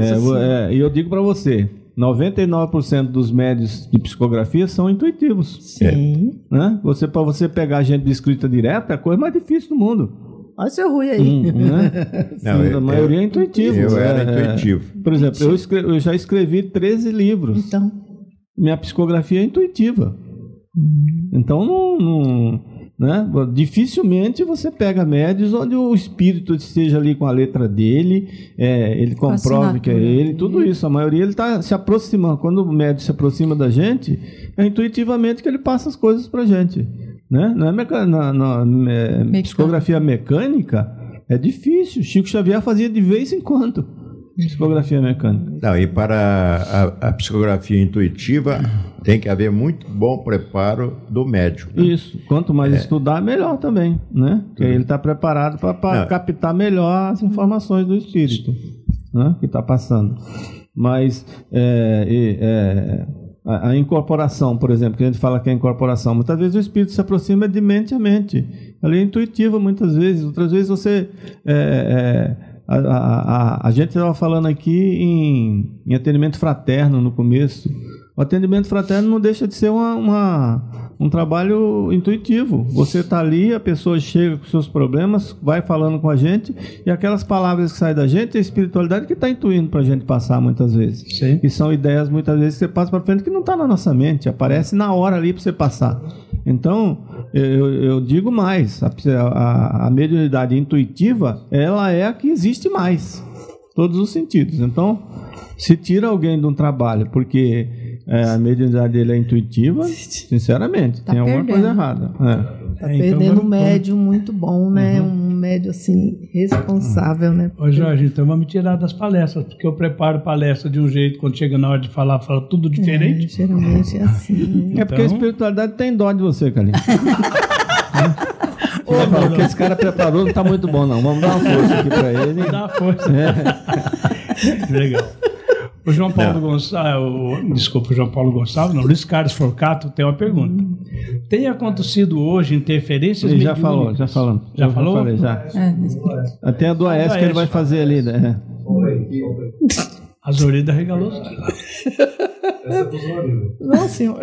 Speaker 3: É, e eu digo para você, noventa e nove por cento dos médios de psicografia são intuitivos.
Speaker 6: Sim.
Speaker 3: É. Né? Você, para você pegar gente de escrita direta, é a coisa mais difícil do mundo.
Speaker 6: Olha seu ruim aí.
Speaker 3: Hum, né?
Speaker 2: Não,
Speaker 3: Sim, a maioria
Speaker 2: eu,
Speaker 3: é intuitivo.
Speaker 2: Eu era
Speaker 3: é,
Speaker 2: intuitivo.
Speaker 3: Por exemplo, eu, escrevi, eu já escrevi treze livros.
Speaker 6: Então.
Speaker 3: Minha psicografia é intuitiva. Hum. Então, não... não né? Dificilmente você pega médios onde o espírito esteja ali com a letra dele, é, ele comprove que é ele, tudo isso. A maioria ele está se aproximando. Quando o médio se aproxima da gente, é intuitivamente que ele passa as coisas para a gente. Né? Não é meca... na, na, na psicografia mecânica, é difícil. Chico Xavier fazia de vez em quando psicografia mecânica.
Speaker 2: Não, e para a, a psicografia intuitiva tem que haver muito bom preparo do médium. Né?
Speaker 3: Isso. Quanto mais é. estudar, melhor também, né? Porque uhum. ele está preparado para captar melhor as informações do espírito, né? Que está passando. Mas é, é, a, a incorporação, por exemplo, que a gente fala que é incorporação, muitas vezes o espírito se aproxima de mente a mente. Ela é intuitiva muitas vezes, outras vezes você... É, é, A, a, a, a gente estava falando aqui em, em atendimento fraterno no começo. O atendimento fraterno não deixa de ser uma, uma, um trabalho intuitivo. Você está ali, a pessoa chega com seus problemas, vai falando com a gente, e aquelas palavras que saem da gente é a espiritualidade que está intuindo para a gente passar muitas vezes. Sim. E são ideias muitas vezes que você passa para frente que não está na nossa mente, aparece na hora ali para você passar. Então, eu, eu digo mais, a, a, a mediunidade intuitiva, ela é a que existe mais, todos os sentidos. Então, se tira alguém de um trabalho porque é, a mediunidade dele é intuitiva, sinceramente, tá tem alguma perdendo. coisa errada. É.
Speaker 6: Tá é, perdendo então, um médium muito bom, né? Uhum. Um médium, assim, responsável, né?
Speaker 5: Ô Jorge, então vamos me tirar das palestras, porque eu preparo palestra de um jeito, quando chega na hora de falar, fala tudo diferente.
Speaker 6: É, geralmente é assim.
Speaker 3: É porque então... a espiritualidade tem dó de você, Carlinhos. Ô, o que esse cara preparou não está muito bom, não. Vamos dar uma força aqui para ele.
Speaker 5: Dá uma força. É. Legal. O João Paulo Gonçalves, desculpa, o João Paulo Gonçalves, não, Luiz Carlos Forcato tem uma pergunta. Tem acontecido hoje interferências
Speaker 3: mediúnicas? Já falou, já falamos.
Speaker 5: Já eu falou?
Speaker 3: Falei, já. É, tem a do Aécio que ele vai fazer ali, né?
Speaker 5: A Zorida regalou.
Speaker 6: Não, senhor.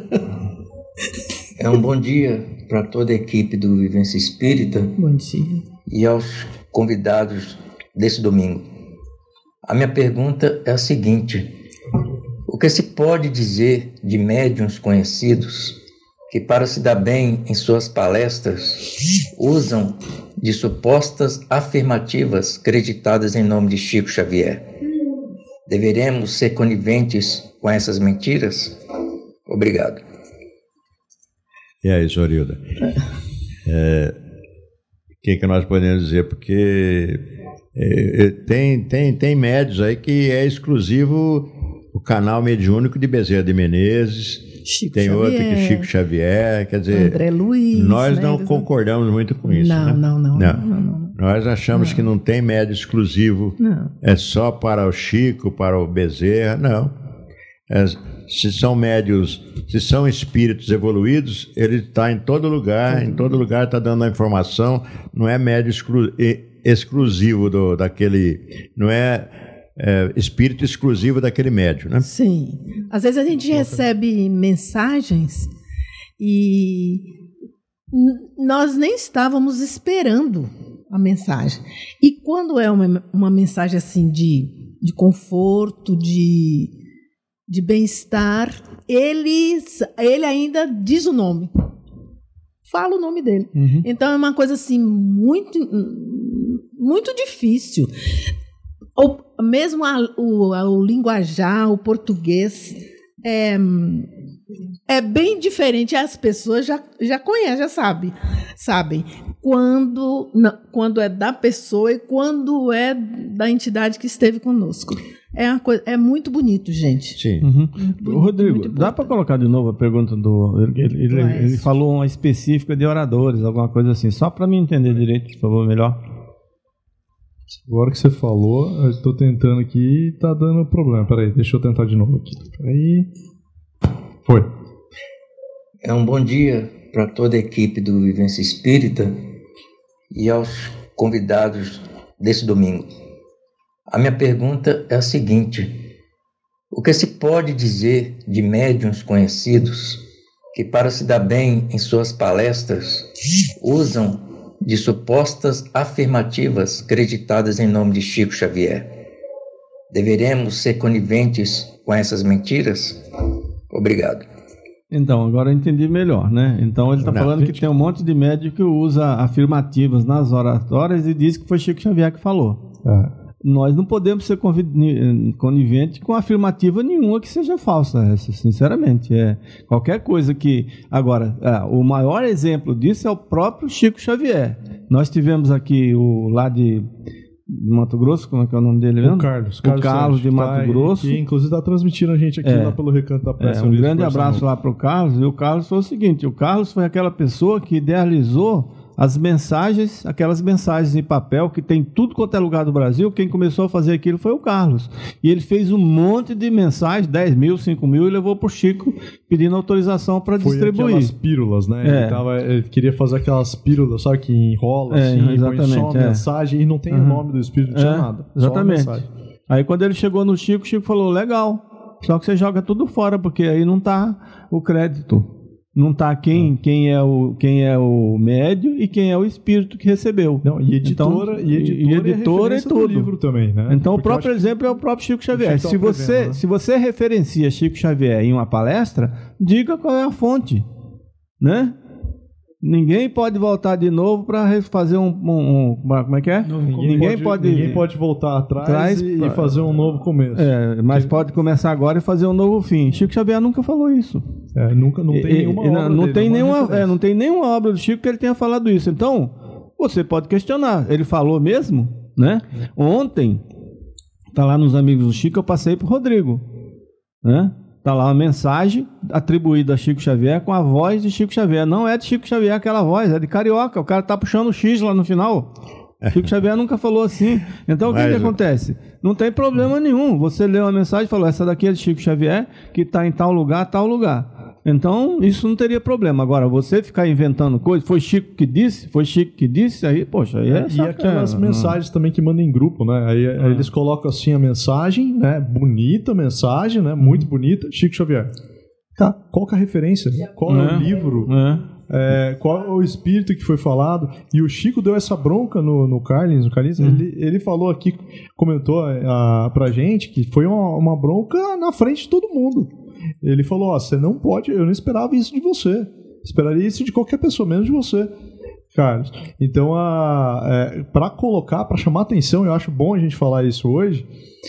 Speaker 12: É um bom dia para toda a equipe do Vivência Espírita.
Speaker 6: Bom dia.
Speaker 12: E aos convidados desse domingo. A minha pergunta é a seguinte: o que se pode dizer de médiuns conhecidos que, para se dar bem em suas palestras, usam de supostas afirmativas creditadas em nome de Chico Xavier? Deveremos ser coniventes com essas mentiras? Obrigado.
Speaker 2: E aí, Zorilda? É, o que, que nós podemos dizer? Porque é, tem, tem, tem médios aí que é exclusivo o canal mediúnico de Bezerra de Menezes,
Speaker 6: Chico
Speaker 2: tem
Speaker 6: Xavier,
Speaker 2: outro que Chico Xavier, quer dizer,
Speaker 6: André Luiz,
Speaker 2: nós
Speaker 6: né?
Speaker 2: não concordamos muito com isso.
Speaker 6: Não,
Speaker 2: né?
Speaker 6: não, não,
Speaker 2: não.
Speaker 6: não, não, não.
Speaker 2: Nós achamos não. que não tem médio exclusivo,
Speaker 6: não.
Speaker 2: É só para o Chico, para o Bezerra, não. É, se são médios, se são espíritos evoluídos, ele está em todo lugar, em todo lugar está dando a informação, não é médio exclu exclusivo do, daquele, não é, é espírito exclusivo daquele médio, né?
Speaker 6: Sim. Às vezes a gente recebe mensagens e nós nem estávamos esperando a mensagem. E quando é uma, uma mensagem assim de, de conforto, de, de bem-estar, ele, ele ainda diz o nome. Fala o nome dele. Uhum. Então é uma coisa assim muito, muito difícil. O, mesmo a, o, a, o linguajar, o português é, é bem diferente. As pessoas já, já conhecem, já sabem, sabem quando, não, quando é da pessoa e quando é da entidade que esteve conosco. É, uma coisa, é muito bonito, gente.
Speaker 3: Sim. Uhum. Bonito, Rodrigo, dá para colocar de novo a pergunta do... Ele, ele, ele falou uma específica de oradores, alguma coisa assim, só para me entender direito, por favor, melhor.
Speaker 4: Agora que você falou, eu estou tentando aqui e está dando problema. Peraí, deixa eu tentar de novo aqui. Peraí. Foi.
Speaker 12: É um bom dia para toda a equipe do Vivência Espírita e aos convidados desse domingo. A minha pergunta é a seguinte: o que se pode dizer de médiuns conhecidos que, para se dar bem em suas palestras, usam de supostas afirmativas creditadas em nome de Chico Xavier? Deveremos ser coniventes com essas mentiras? Obrigado.
Speaker 3: Então, agora eu entendi melhor, né? Então ele está falando que tem um monte de médium que usa afirmativas nas oratórias e diz que foi Chico Xavier que falou. É. Nós não podemos ser coniventes com afirmativa nenhuma que seja falsa, essa, sinceramente. É, qualquer coisa que... Agora, é, o maior exemplo disso é o próprio Chico Xavier. Nós tivemos aqui o lá de Mato Grosso, como é que é o nome dele mesmo?
Speaker 4: O Carlos.
Speaker 3: O Carlos, Carlos de Mato
Speaker 4: tá,
Speaker 3: Grosso.
Speaker 4: Que inclusive está transmitindo a gente aqui é, lá pelo Recanto da Prece.
Speaker 3: É, um grande abraço lá para o Carlos. E o Carlos foi o seguinte, o Carlos foi aquela pessoa que idealizou as mensagens, aquelas mensagens em papel que tem tudo quanto é lugar do Brasil. Quem começou a fazer aquilo foi o Carlos. E ele fez um monte de mensagens, dez mil, cinco mil, e levou para o Chico pedindo autorização para distribuir.
Speaker 4: Foi aquelas pílulas, né? É. Ele, tava, ele queria fazer aquelas pílulas, só que enrola, é, assim, exatamente, põe só a é. mensagem e não tem uhum. o nome do espírito, não tinha é, nada.
Speaker 3: Exatamente.
Speaker 4: Só a mensagem.
Speaker 3: Aí quando ele chegou no Chico, o Chico falou, legal, só que você joga tudo fora, porque aí não está o crédito. Não está quem, quem, é o, quem é o médium e quem é o espírito que recebeu.
Speaker 4: Não, e editora, então, e editora, e editora é, é tudo. Livro também, né?
Speaker 3: Então Porque o próprio exemplo é o próprio Chico Xavier. Se você, prevendo, né? se você referencia Chico Xavier em uma palestra, diga qual é a fonte, né? Ninguém pode voltar de novo para fazer um, um, um... Como é que é?
Speaker 4: Não, ninguém, ninguém, pode, pode, ninguém pode voltar atrás, atrás e, pra, e fazer um novo começo.
Speaker 3: É, mas que... pode começar agora e fazer um novo fim. Chico Xavier nunca falou isso.
Speaker 4: É, nunca, não tem e, nenhuma e, obra
Speaker 3: não,
Speaker 4: dele,
Speaker 3: tem nenhuma, é, não tem nenhuma obra do Chico que ele tenha falado isso. Então, você pode questionar. Ele falou mesmo, né? É. Ontem, tá lá nos Amigos do Chico, eu passei pro Rodrigo, né? Está lá uma mensagem atribuída a Chico Xavier com a voz de Chico Xavier. Não é de Chico Xavier aquela voz, é de carioca. O cara está puxando o X lá no final. Chico Xavier nunca falou assim. Então, o que, que acontece? Não tem problema nenhum. Você leu uma mensagem e falou, essa daqui é de Chico Xavier, que está em tal lugar, tal lugar. Então, isso não teria problema. Agora, você ficar inventando coisas, foi Chico que disse, foi Chico que disse, aí, poxa, aí é...
Speaker 4: E aquelas é, mensagens não. também que mandam em grupo, né? Aí, é. aí eles colocam assim a mensagem, né? Bonita mensagem, né? Muito bonita, Chico Xavier. Tá, qual que é a referência? Qual é, é o livro? É. É, qual é o espírito que foi falado? E o Chico deu essa bronca no, no Carlinhos, no Carlinhos uhum. ele, ele falou aqui, comentou a, pra gente que foi uma, uma bronca na frente de todo mundo. Ele falou, ó, você não pode, eu não esperava isso de você, esperaria isso de qualquer pessoa, menos de você, Carlos. Então, a, é, para colocar, para chamar atenção, eu acho bom a gente falar isso hoje,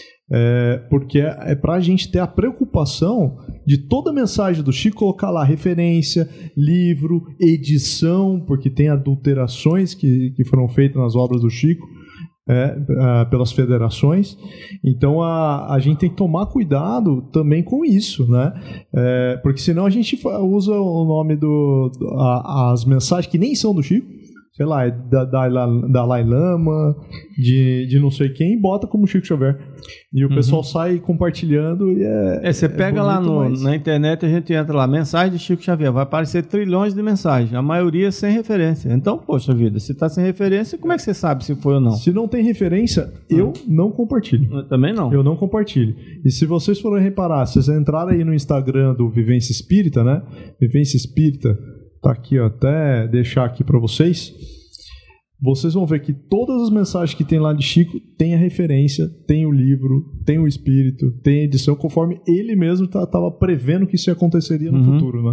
Speaker 4: é, porque é, é para a gente ter a preocupação de toda a mensagem do Chico colocar lá referência, livro, edição, porque tem adulterações que, que foram feitas nas obras do Chico, É, uh, pelas federações. Então a, a gente tem que tomar cuidado também com isso, né? É, porque senão a gente usa o nome do, do a, as mensagens que nem são do Chico, sei lá, da, da, da Dalai Lama, de, de não sei quem, e bota como Chico Xavier. E o uhum. pessoal sai compartilhando e é.
Speaker 3: É, você pega
Speaker 4: é
Speaker 3: lá no,
Speaker 4: mas...
Speaker 3: na internet, a gente entra lá, mensagem de Chico Xavier, vai aparecer trilhões de mensagens, a maioria sem referência. Então, poxa vida, se está sem referência, como é que você sabe se foi ou não?
Speaker 4: Se não tem referência, eu não compartilho.
Speaker 3: Eu também não.
Speaker 4: Eu não compartilho. E se vocês forem reparar, se vocês entrarem aí no Instagram do Vivência Espírita, né? Vivência Espírita, tá aqui, ó, até deixar aqui para vocês. Vocês vão ver que todas as mensagens que tem lá de Chico tem a referência, tem o livro, tem o espírito, tem a edição, conforme ele mesmo estava prevendo que isso aconteceria no uhum. futuro, né?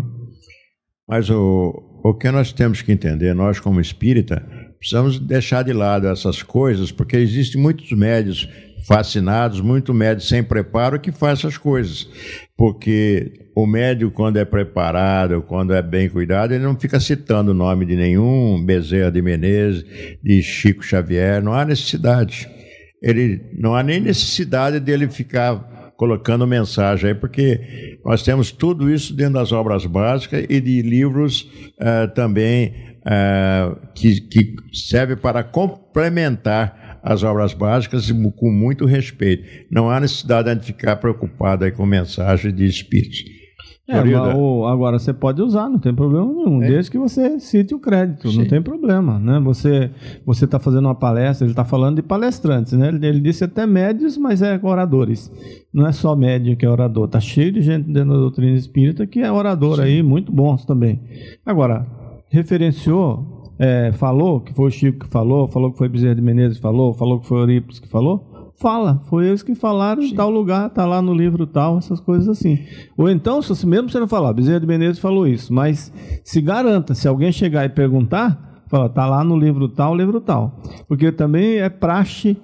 Speaker 2: Mas o, o que nós temos que entender, nós como espírita, precisamos deixar de lado essas coisas, porque existem muitos médios fascinados, muitos médios sem preparo que fazem essas coisas. Porque o médio, quando é preparado, quando é bem cuidado, ele não fica citando o nome de nenhum Bezerra de Menezes, de Chico Xavier, não há necessidade. Ele, não há nem necessidade dele ficar colocando mensagem aí, porque nós temos tudo isso dentro das obras básicas e de livros uh, também uh, que, que servem para complementar as obras básicas com muito respeito. Não há necessidade de ficar preocupado aí com mensagem de espíritos.
Speaker 3: É, o, agora você pode usar, não tem problema nenhum, é. desde que você cite o crédito, Sim. não tem problema, né? Você você está fazendo uma palestra, ele está falando de palestrantes, né? Ele, ele disse até médios, mas é oradores. Não é só médio que é orador, está cheio de gente dentro da doutrina espírita que é orador Sim. aí, muito bons também. Agora, referenciou, é, falou que foi o Chico que falou, falou que foi Bezerra de Menezes que falou, falou que foi Eurípides que falou, fala, foi eles que falaram em tal lugar, tá lá no livro tal, essas coisas assim. Ou então, se mesmo você não falar, Bezerra de Menezes falou isso, mas se garanta, se alguém chegar e perguntar, fala, tá lá no livro tal, livro tal. Porque também é praxe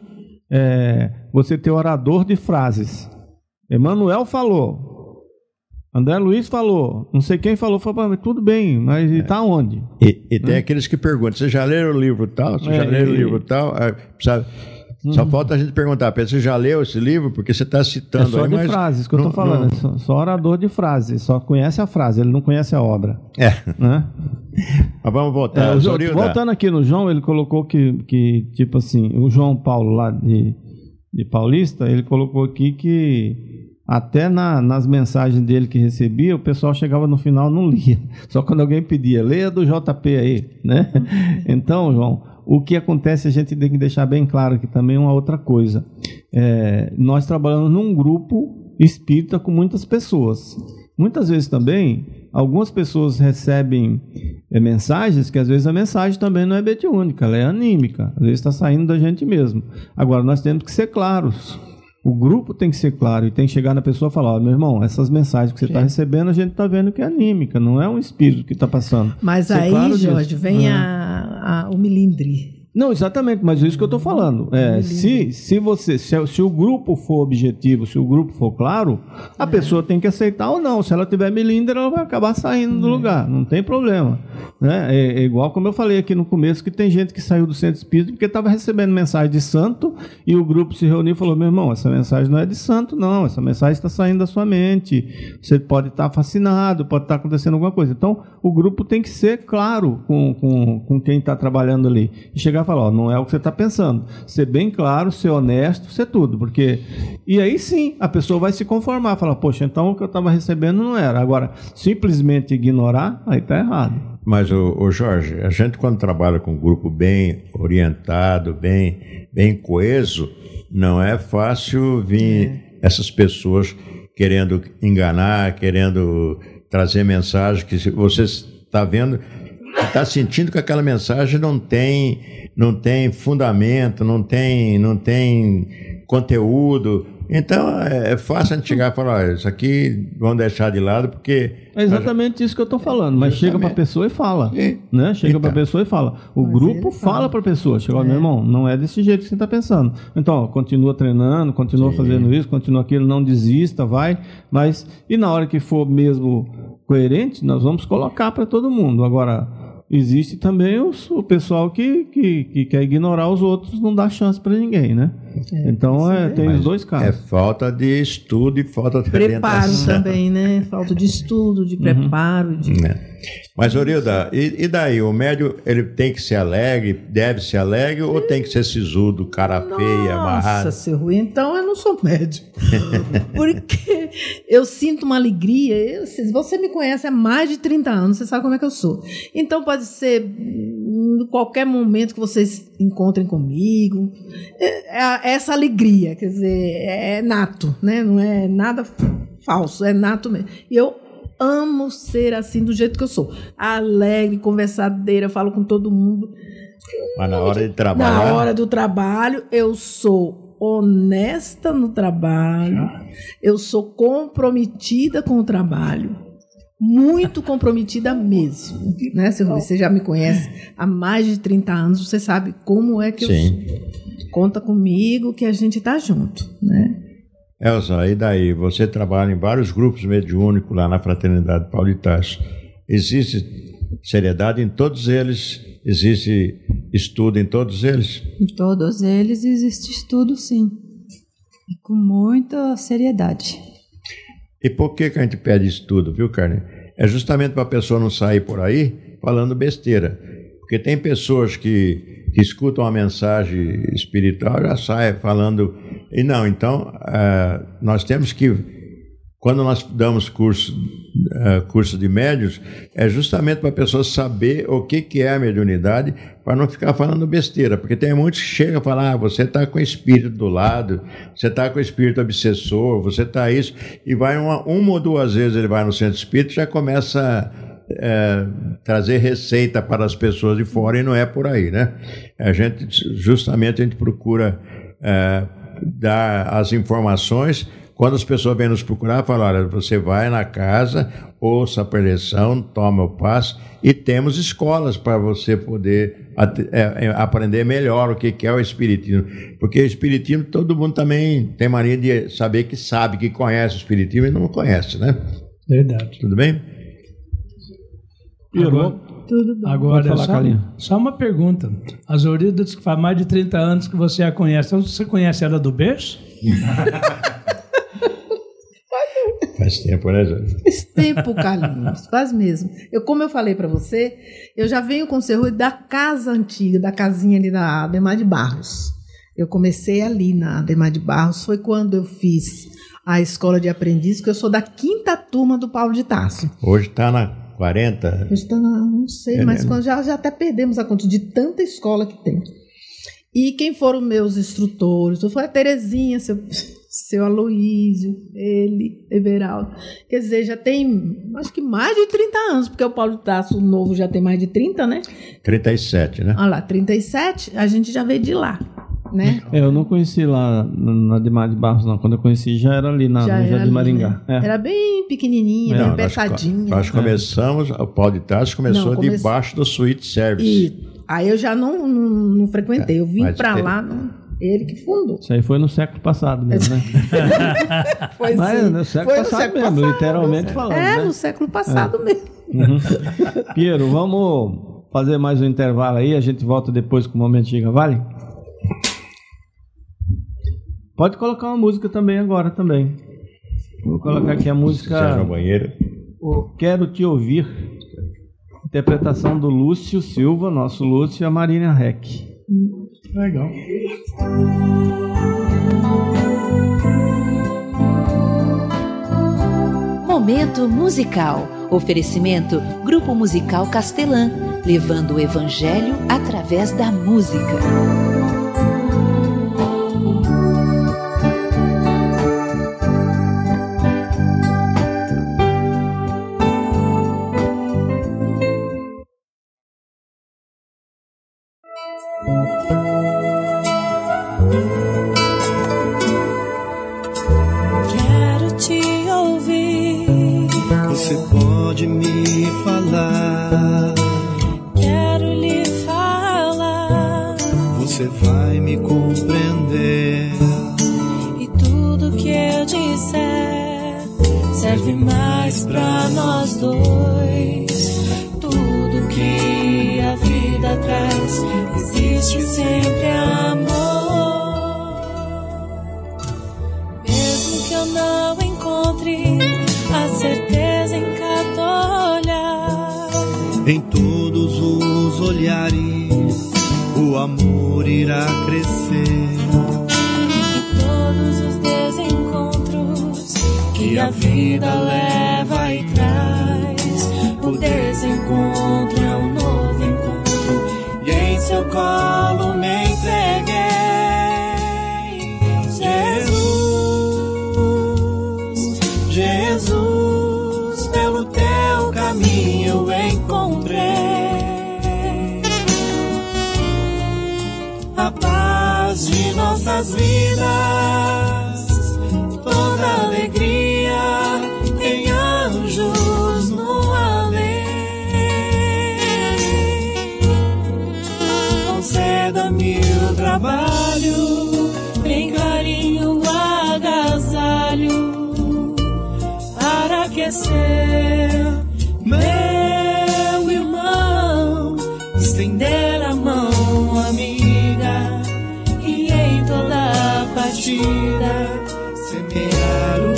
Speaker 3: é, você ter orador de frases. Emmanuel falou, André Luiz falou, não sei quem falou, falou, mas tudo bem, mas é. tá onde?
Speaker 2: E, e tem hum? aqueles que perguntam, você já leram o livro tal? Você é, já leram e... o livro tal? É, sabe? Só uhum. falta a gente perguntar, você já leu esse livro? Porque você está citando... É
Speaker 3: só
Speaker 2: aí,
Speaker 3: de
Speaker 2: mas
Speaker 3: frases que eu estou falando, não... só, só orador de frases, só conhece a frase, ele não conhece a obra.
Speaker 2: É.
Speaker 3: Né?
Speaker 2: Mas vamos voltar.
Speaker 3: É, João, voltando aqui no João, ele colocou que, que, tipo assim, o João Paulo lá de, de Paulista, ele colocou aqui que até na, nas mensagens dele que recebia, o pessoal chegava no final e não lia. Só quando alguém pedia, leia do J P aí, né? Então, João... O que acontece, a gente tem que deixar bem claro aqui também uma outra coisa. É, nós trabalhamos num grupo espírita com muitas pessoas. Muitas vezes também, algumas pessoas recebem é, mensagens que às vezes a mensagem também não é mediúnica, ela é anímica. Às vezes está saindo da gente mesmo. Agora, nós temos que ser claros. O grupo tem que ser claro e tem que chegar na pessoa e falar, oh, meu irmão, essas mensagens que você está recebendo, a gente está vendo que é anímica, não é um espírito que está passando.
Speaker 6: Mas
Speaker 3: ser
Speaker 6: aí,
Speaker 3: claro
Speaker 6: Jorge,
Speaker 3: disso.
Speaker 6: vem
Speaker 3: uhum.
Speaker 6: a, a, o milindre.
Speaker 3: Não, exatamente, mas é isso que eu estou falando. É, se, se, você, se, se o grupo for objetivo, se o grupo for claro, a é. pessoa tem que aceitar ou não. Se ela tiver melindre, ela vai acabar saindo é. do lugar, não tem problema. Né? É, é igual como eu falei aqui no começo, que tem gente que saiu do centro espírita porque estava recebendo mensagem de santo e o grupo se reuniu e falou, meu irmão, essa mensagem não é de santo não, essa mensagem está saindo da sua mente, você pode estar fascinado, pode estar acontecendo alguma coisa. Então, o grupo tem que ser claro com, com, com quem está trabalhando ali e chegar e falar, ó, não é o que você está pensando. Ser bem claro, ser honesto, ser tudo. Porque... E aí sim, a pessoa vai se conformar, falar, poxa, então o que eu estava recebendo não era. Agora, simplesmente ignorar, aí está errado.
Speaker 2: Mas, o, o Jorge, a gente quando trabalha com um grupo bem orientado, bem, bem coeso, não é fácil vir é. essas pessoas querendo enganar, querendo trazer mensagem que você está vendo... está sentindo que aquela mensagem não tem, não tem fundamento, não tem, não tem conteúdo. Então é, é fácil a gente chegar e falar, olha, isso aqui vamos deixar de lado porque...
Speaker 3: É exatamente isso que eu estou falando, mas chega para a pessoa e fala. E, né? Chega então. para a pessoa e fala. O mas grupo fala para a pessoa, chega, é. meu irmão, não é desse jeito que você está pensando. Então, ó, continua treinando, continua Sim. fazendo isso, continua aquilo, não desista, vai. Mas, e na hora que for mesmo coerente, nós vamos colocar para todo mundo. Agora... Existe também os, o pessoal que, que, que quer ignorar os outros, não dá chance para ninguém, né? É, então é, tem os dois casos.
Speaker 2: É falta de estudo e falta de
Speaker 6: preparo também, né? Falta de estudo, de preparo. Uhum. De...
Speaker 2: É. Mas, Orilda, e, e daí? O médio, ele tem que ser alegre, deve ser alegre ou tem que ser sisudo, cara feia, amarrado?
Speaker 6: Nossa, seu ruim, então eu não sou médio. Porque eu sinto uma alegria. Eu, você me conhece há mais de trinta anos, você sabe como é que eu sou. Então pode ser em qualquer momento que vocês encontrem comigo. É, é essa alegria, quer dizer, é nato, né? Não é nada falso, é nato mesmo. E eu amo ser assim, do jeito que eu sou. Alegre, conversadeira, falo com todo mundo.
Speaker 2: Mas na hora de trabalhar...
Speaker 6: Na hora do trabalho, eu sou honesta no trabalho, eu sou comprometida com o trabalho, muito comprometida mesmo, né, seu Rui? Você já me conhece há mais de trinta anos, você sabe como é que Sim. eu sou. Conta comigo que a gente está junto, né?
Speaker 2: Elza, e daí? Você trabalha em vários grupos mediúnicos lá na Fraternidade Paulo de Tarso. Existe seriedade em todos eles? Existe estudo em todos eles?
Speaker 7: Em todos eles existe estudo, sim. E com muita seriedade.
Speaker 2: E por que que a gente pede estudo, viu, Carne? É justamente para a pessoa não sair por aí falando besteira. Porque tem pessoas que, que escutam a mensagem espiritual e já saem falando... E não, então, uh, nós temos que... Quando nós damos curso, uh, curso de médios, é justamente para a pessoa saber o que, que é a mediunidade, para não ficar falando besteira. Porque tem muitos que chegam a falar, ah, você está com o espírito do lado, você está com o espírito obsessor, você está isso, e vai uma, uma ou duas vezes ele vai no centro espírita e já começa a é, trazer receita para as pessoas de fora, e não é por aí, né? A gente, justamente, a gente procura é, dar as informações. Quando as pessoas vêm nos procurar, falam, olha, você vai na casa, ouça a preleção, toma o passe, e temos escolas para você poder é, aprender melhor o que é o espiritismo. Porque o espiritismo, todo mundo também tem mania de saber que sabe, que conhece o espiritismo e não conhece, né?
Speaker 5: Verdade.
Speaker 2: Tudo bem?
Speaker 5: Agora,
Speaker 6: Tudo bem.
Speaker 5: Agora,
Speaker 3: falar,
Speaker 5: só, só uma pergunta. A Zorilda diz que faz mais de trinta anos que você a conhece. Então, você conhece ela do berço?
Speaker 2: Faz tempo, né, Jorge?
Speaker 6: Faz tempo, Carlinhos, faz mesmo. Eu, como eu falei para você, eu já venho com o seu Rui da casa antiga, da casinha ali da Ademar de Barros. Eu comecei ali na Ademar de Barros, foi quando eu fiz a escola de aprendiz, que eu sou da quinta turma do Paulo de Tarso.
Speaker 2: Hoje está na quarenta?
Speaker 6: Hoje está na, não sei, é, mas quando já, já até perdemos a conta de tanta escola que tem. E quem foram meus instrutores? Foi a Terezinha, seu... seu Aloísio, ele, Everaldo. Quer dizer, já tem, acho que mais de trinta anos, porque o Paulo de Tarso novo já tem mais de trinta, né?
Speaker 2: trinta e sete, né?
Speaker 6: Olha lá, trinta e sete, a gente já veio de lá, né?
Speaker 3: É, eu não conheci lá na Ademar de Barros, não. Quando eu conheci, já era ali na, no Jardim Maringá.
Speaker 6: Né? É. Era bem pequenininha, não, bem apertadinha.
Speaker 2: Nós, nós começamos, é. o Paulo de Tarso começou não, come... debaixo do suíte service.
Speaker 6: E aí eu já não, não, não frequentei, eu vim para
Speaker 2: tem...
Speaker 6: lá... Não... Ele que fundou.
Speaker 3: Isso aí foi no século passado mesmo, né?
Speaker 6: Foi
Speaker 3: Mas
Speaker 6: sim.
Speaker 3: no século
Speaker 6: foi
Speaker 3: passado
Speaker 6: no século
Speaker 3: mesmo,
Speaker 6: passado,
Speaker 3: literalmente
Speaker 6: é.
Speaker 3: falando.
Speaker 6: É,
Speaker 3: né?
Speaker 6: no século passado é. mesmo.
Speaker 3: Uhum. Piero, vamos fazer mais um intervalo aí, a gente volta depois com o Momento Giga, vale? Pode colocar uma música também agora também. Vou colocar aqui a música...
Speaker 2: no banheiro.
Speaker 3: O Quero Te Ouvir. Interpretação do Lúcio Silva, nosso Lúcio, e a Marina Reck.
Speaker 5: Legal.
Speaker 9: Momento musical. Oferecimento Grupo Musical Castelã, levando o Evangelho através da música.
Speaker 11: Quero te ouvir. Você pode me falar. Quero lhe falar. Você vai me compreender. E tudo que eu disser serve mais pra nós dois. Tudo que a vida traz existe sempre amor. Mesmo que eu não encontre a certeza em cada olhar, em todos os olhares o amor irá crescer. Em todos os desencontros que a vida leva e traz, o desencontro é um novo encontro, e em seu colo me entreguei. Jesus, Jesus, pelo teu mim eu encontrei a paz de nossas vidas, toda alegria em anjos no além. Conceda-me o trabalho em carinho agasalho para aquecer meu irmão, estender a mão amiga e em toda partida semear o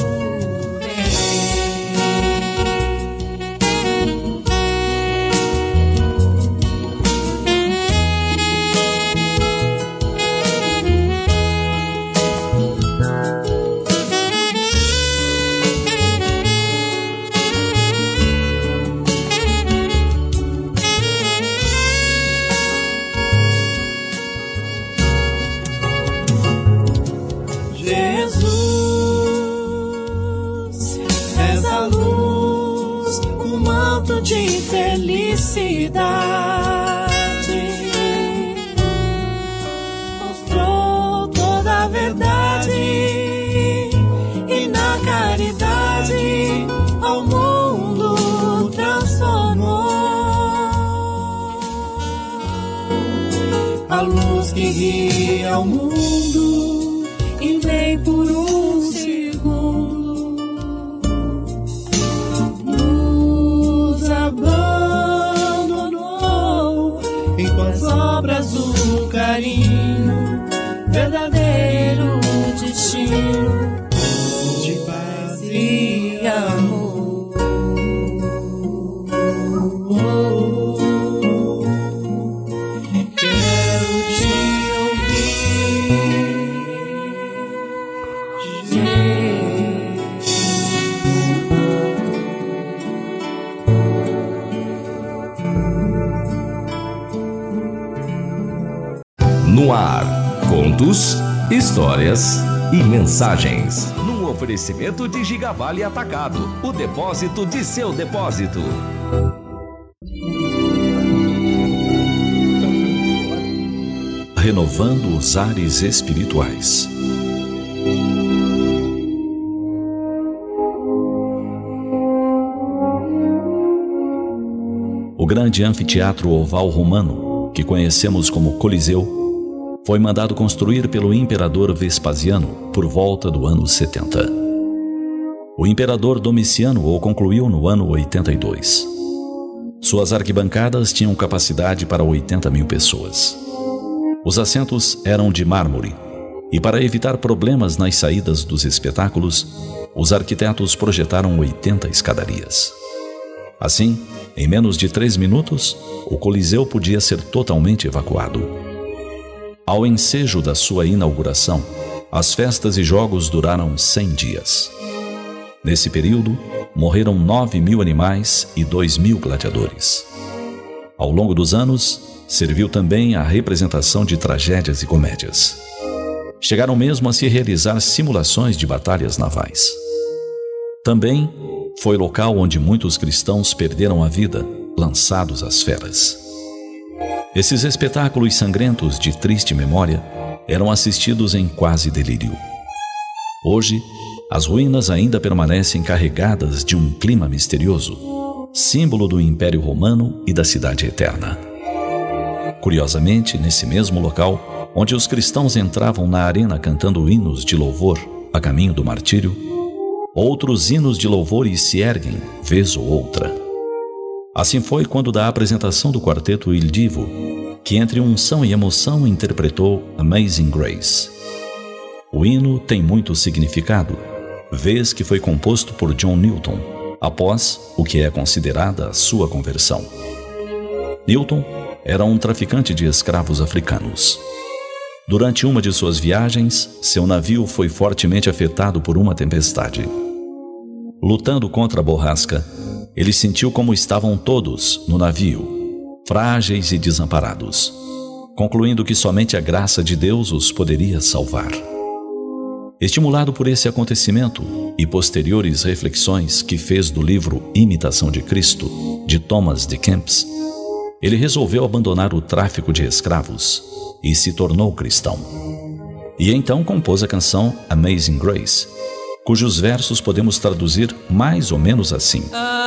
Speaker 11: de felicidade, mostrou toda a verdade e na caridade ao mundo transformou. A luz que guia o mundo e nem por um segundo abandonou, em tuas obras o carinho, verdadeiro destino de paz e amor. Quero te ouvir,
Speaker 1: No ar, contos, histórias e mensagens. Num oferecimento de Gigavale Atacado, o depósito de seu depósito. Renovando os ares espirituais. O grande anfiteatro oval romano, que conhecemos como Coliseu, foi mandado construir pelo imperador Vespasiano por volta do ano setenta. O imperador Domiciano o concluiu no ano oitenta e dois. Suas arquibancadas tinham capacidade para oitenta mil pessoas. Os assentos eram de mármore, e para evitar problemas nas saídas dos espetáculos, os arquitetos projetaram oitenta escadarias. Assim, em menos de três minutos, o Coliseu podia ser totalmente evacuado. Ao ensejo da sua inauguração, as festas e jogos duraram cem dias. Nesse período, morreram nove mil animais e dois mil gladiadores. Ao longo dos anos, serviu também à representação de tragédias e comédias. Chegaram mesmo a se realizar simulações de batalhas navais. Também foi local onde muitos cristãos perderam a vida, lançados às feras. Esses espetáculos sangrentos de triste memória eram assistidos em quase delírio. Hoje, as ruínas ainda permanecem carregadas de um clima misterioso, símbolo do Império Romano e da Cidade Eterna. Curiosamente, nesse mesmo local, onde os cristãos entravam na arena cantando hinos de louvor a caminho do martírio, outros hinos de louvores se erguem, vez ou outra. Assim foi quando da apresentação do quarteto Il Divo, que entre unção e emoção interpretou Amazing Grace. O hino tem muito significado, vez que foi composto por John Newton, após o que é considerada a sua conversão. Newton era um traficante de escravos africanos. Durante uma de suas viagens, seu navio foi fortemente afetado por uma tempestade. Lutando contra a borrasca, ele sentiu como estavam todos no navio, frágeis e desamparados, concluindo que somente a graça de Deus os poderia salvar. Estimulado por esse acontecimento e posteriores reflexões que fez do livro Imitação de Cristo, de Thomas de Kempis, ele resolveu abandonar o tráfico de escravos e se tornou cristão. E então compôs a canção Amazing Grace, cujos versos podemos traduzir mais ou menos assim: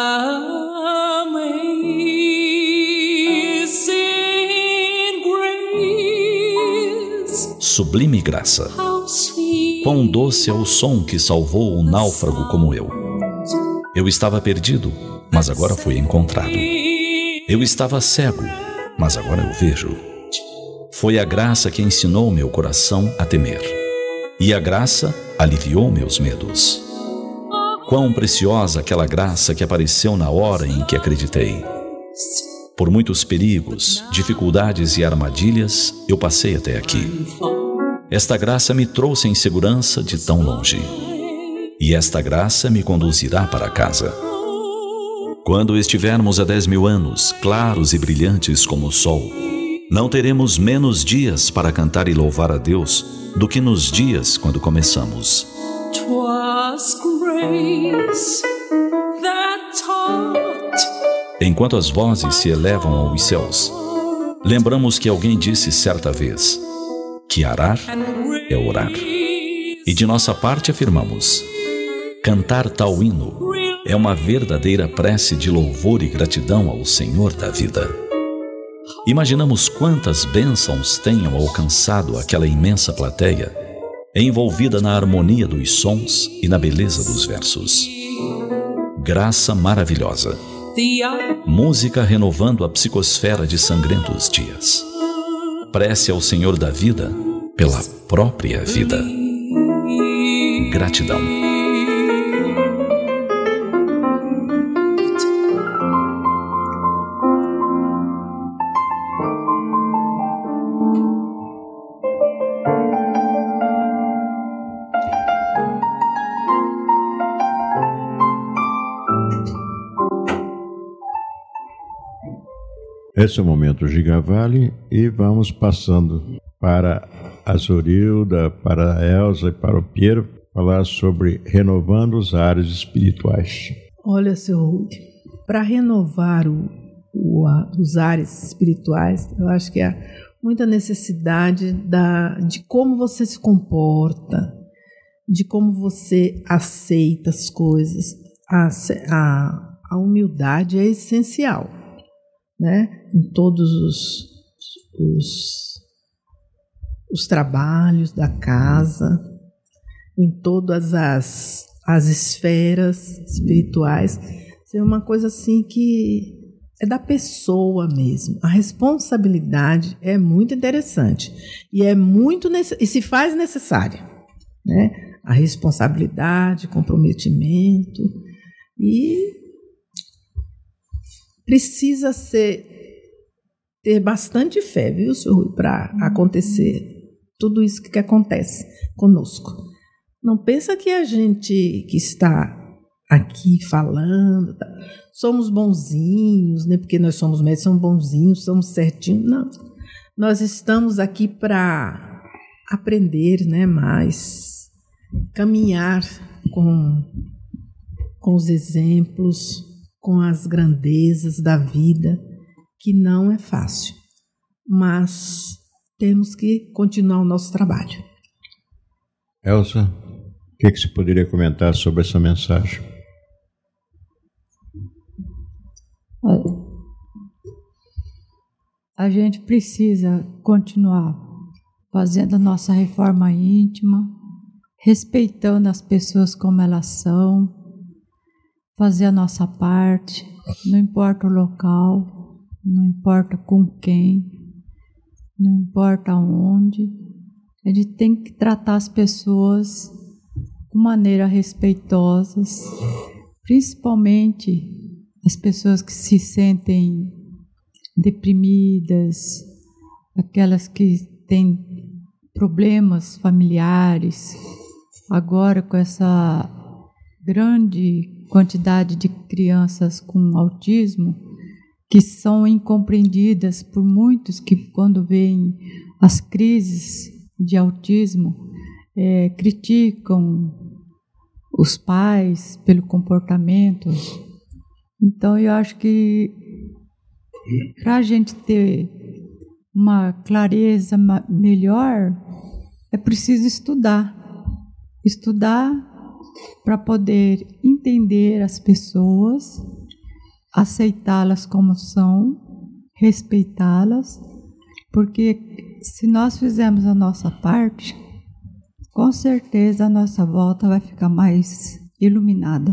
Speaker 1: Sublime graça, quão doce é o som que salvou um náufrago como eu. Eu estava perdido, mas agora fui encontrado. Eu estava cego, mas agora eu vejo. Foi a graça que ensinou meu coração a temer, e a graça aliviou meus medos. Quão preciosa aquela graça que apareceu na hora em que acreditei. Por muitos perigos, dificuldades e armadilhas, eu passei até aqui. Esta graça me trouxe em segurança de tão longe, e esta graça me conduzirá para casa. Quando estivermos a dez mil anos, claros e brilhantes como o sol, não teremos menos dias para cantar e louvar a Deus do que nos dias quando começamos. Enquanto as vozes se elevam aos céus, lembramos que alguém disse certa vez que arar é orar. E de nossa parte afirmamos: cantar tal hino é uma verdadeira prece de louvor e gratidão ao Senhor da vida. Imaginamos quantas bênçãos tenham alcançado aquela imensa plateia, envolvida na harmonia dos sons e na beleza dos versos. Graça maravilhosa. Música renovando a psicosfera de sangrentos dias. Prece ao Senhor da vida pela própria vida. Gratidão.
Speaker 2: Esse é o momento Gigavale e vamos passando para a Zorilda, para a Elza e para o Piero falar sobre renovando os ares espirituais.
Speaker 6: Olha, seu Rui, para renovar o, o, a, os ares espirituais, eu acho que há muita necessidade da, de como você se comporta, de como você aceita as coisas. A, a, a humildade é essencial, né? Em todos os, os, os trabalhos da casa, em todas as, as esferas espirituais. É uma coisa assim que é da pessoa mesmo. A responsabilidade é muito interessante e é muito e se faz necessária, né? A responsabilidade, comprometimento, e precisa ser ter bastante fé, viu, senhor Rui, para acontecer tudo isso que acontece conosco. Não pensa que a gente que está aqui falando, tá, somos bonzinhos, né? Porque nós somos médicos, somos bonzinhos, somos certinhos. Não. Nós estamos aqui para aprender, né, mais, caminhar com, com os exemplos, com as grandezas da vida, que não é fácil, mas temos que continuar o nosso trabalho.
Speaker 2: Elza, o que, que você poderia comentar sobre essa mensagem?
Speaker 7: A gente precisa continuar fazendo a nossa reforma íntima, respeitando as pessoas como elas são, fazer a nossa parte, não importa o local, não importa com quem, não importa onde. A gente tem que tratar as pessoas de maneira respeitosas, principalmente as pessoas que se sentem deprimidas, aquelas que têm problemas familiares. Agora, com essa grande quantidade de crianças com autismo, que são incompreendidas por muitos, que quando veem as crises de autismo, é, criticam os pais pelo comportamento. Então, eu acho que para a gente ter uma clareza melhor, é preciso estudar. Estudar para poder entender as pessoas, aceitá-las como são, respeitá-las, porque se nós fizermos a nossa parte, com certeza a nossa volta vai ficar mais iluminada.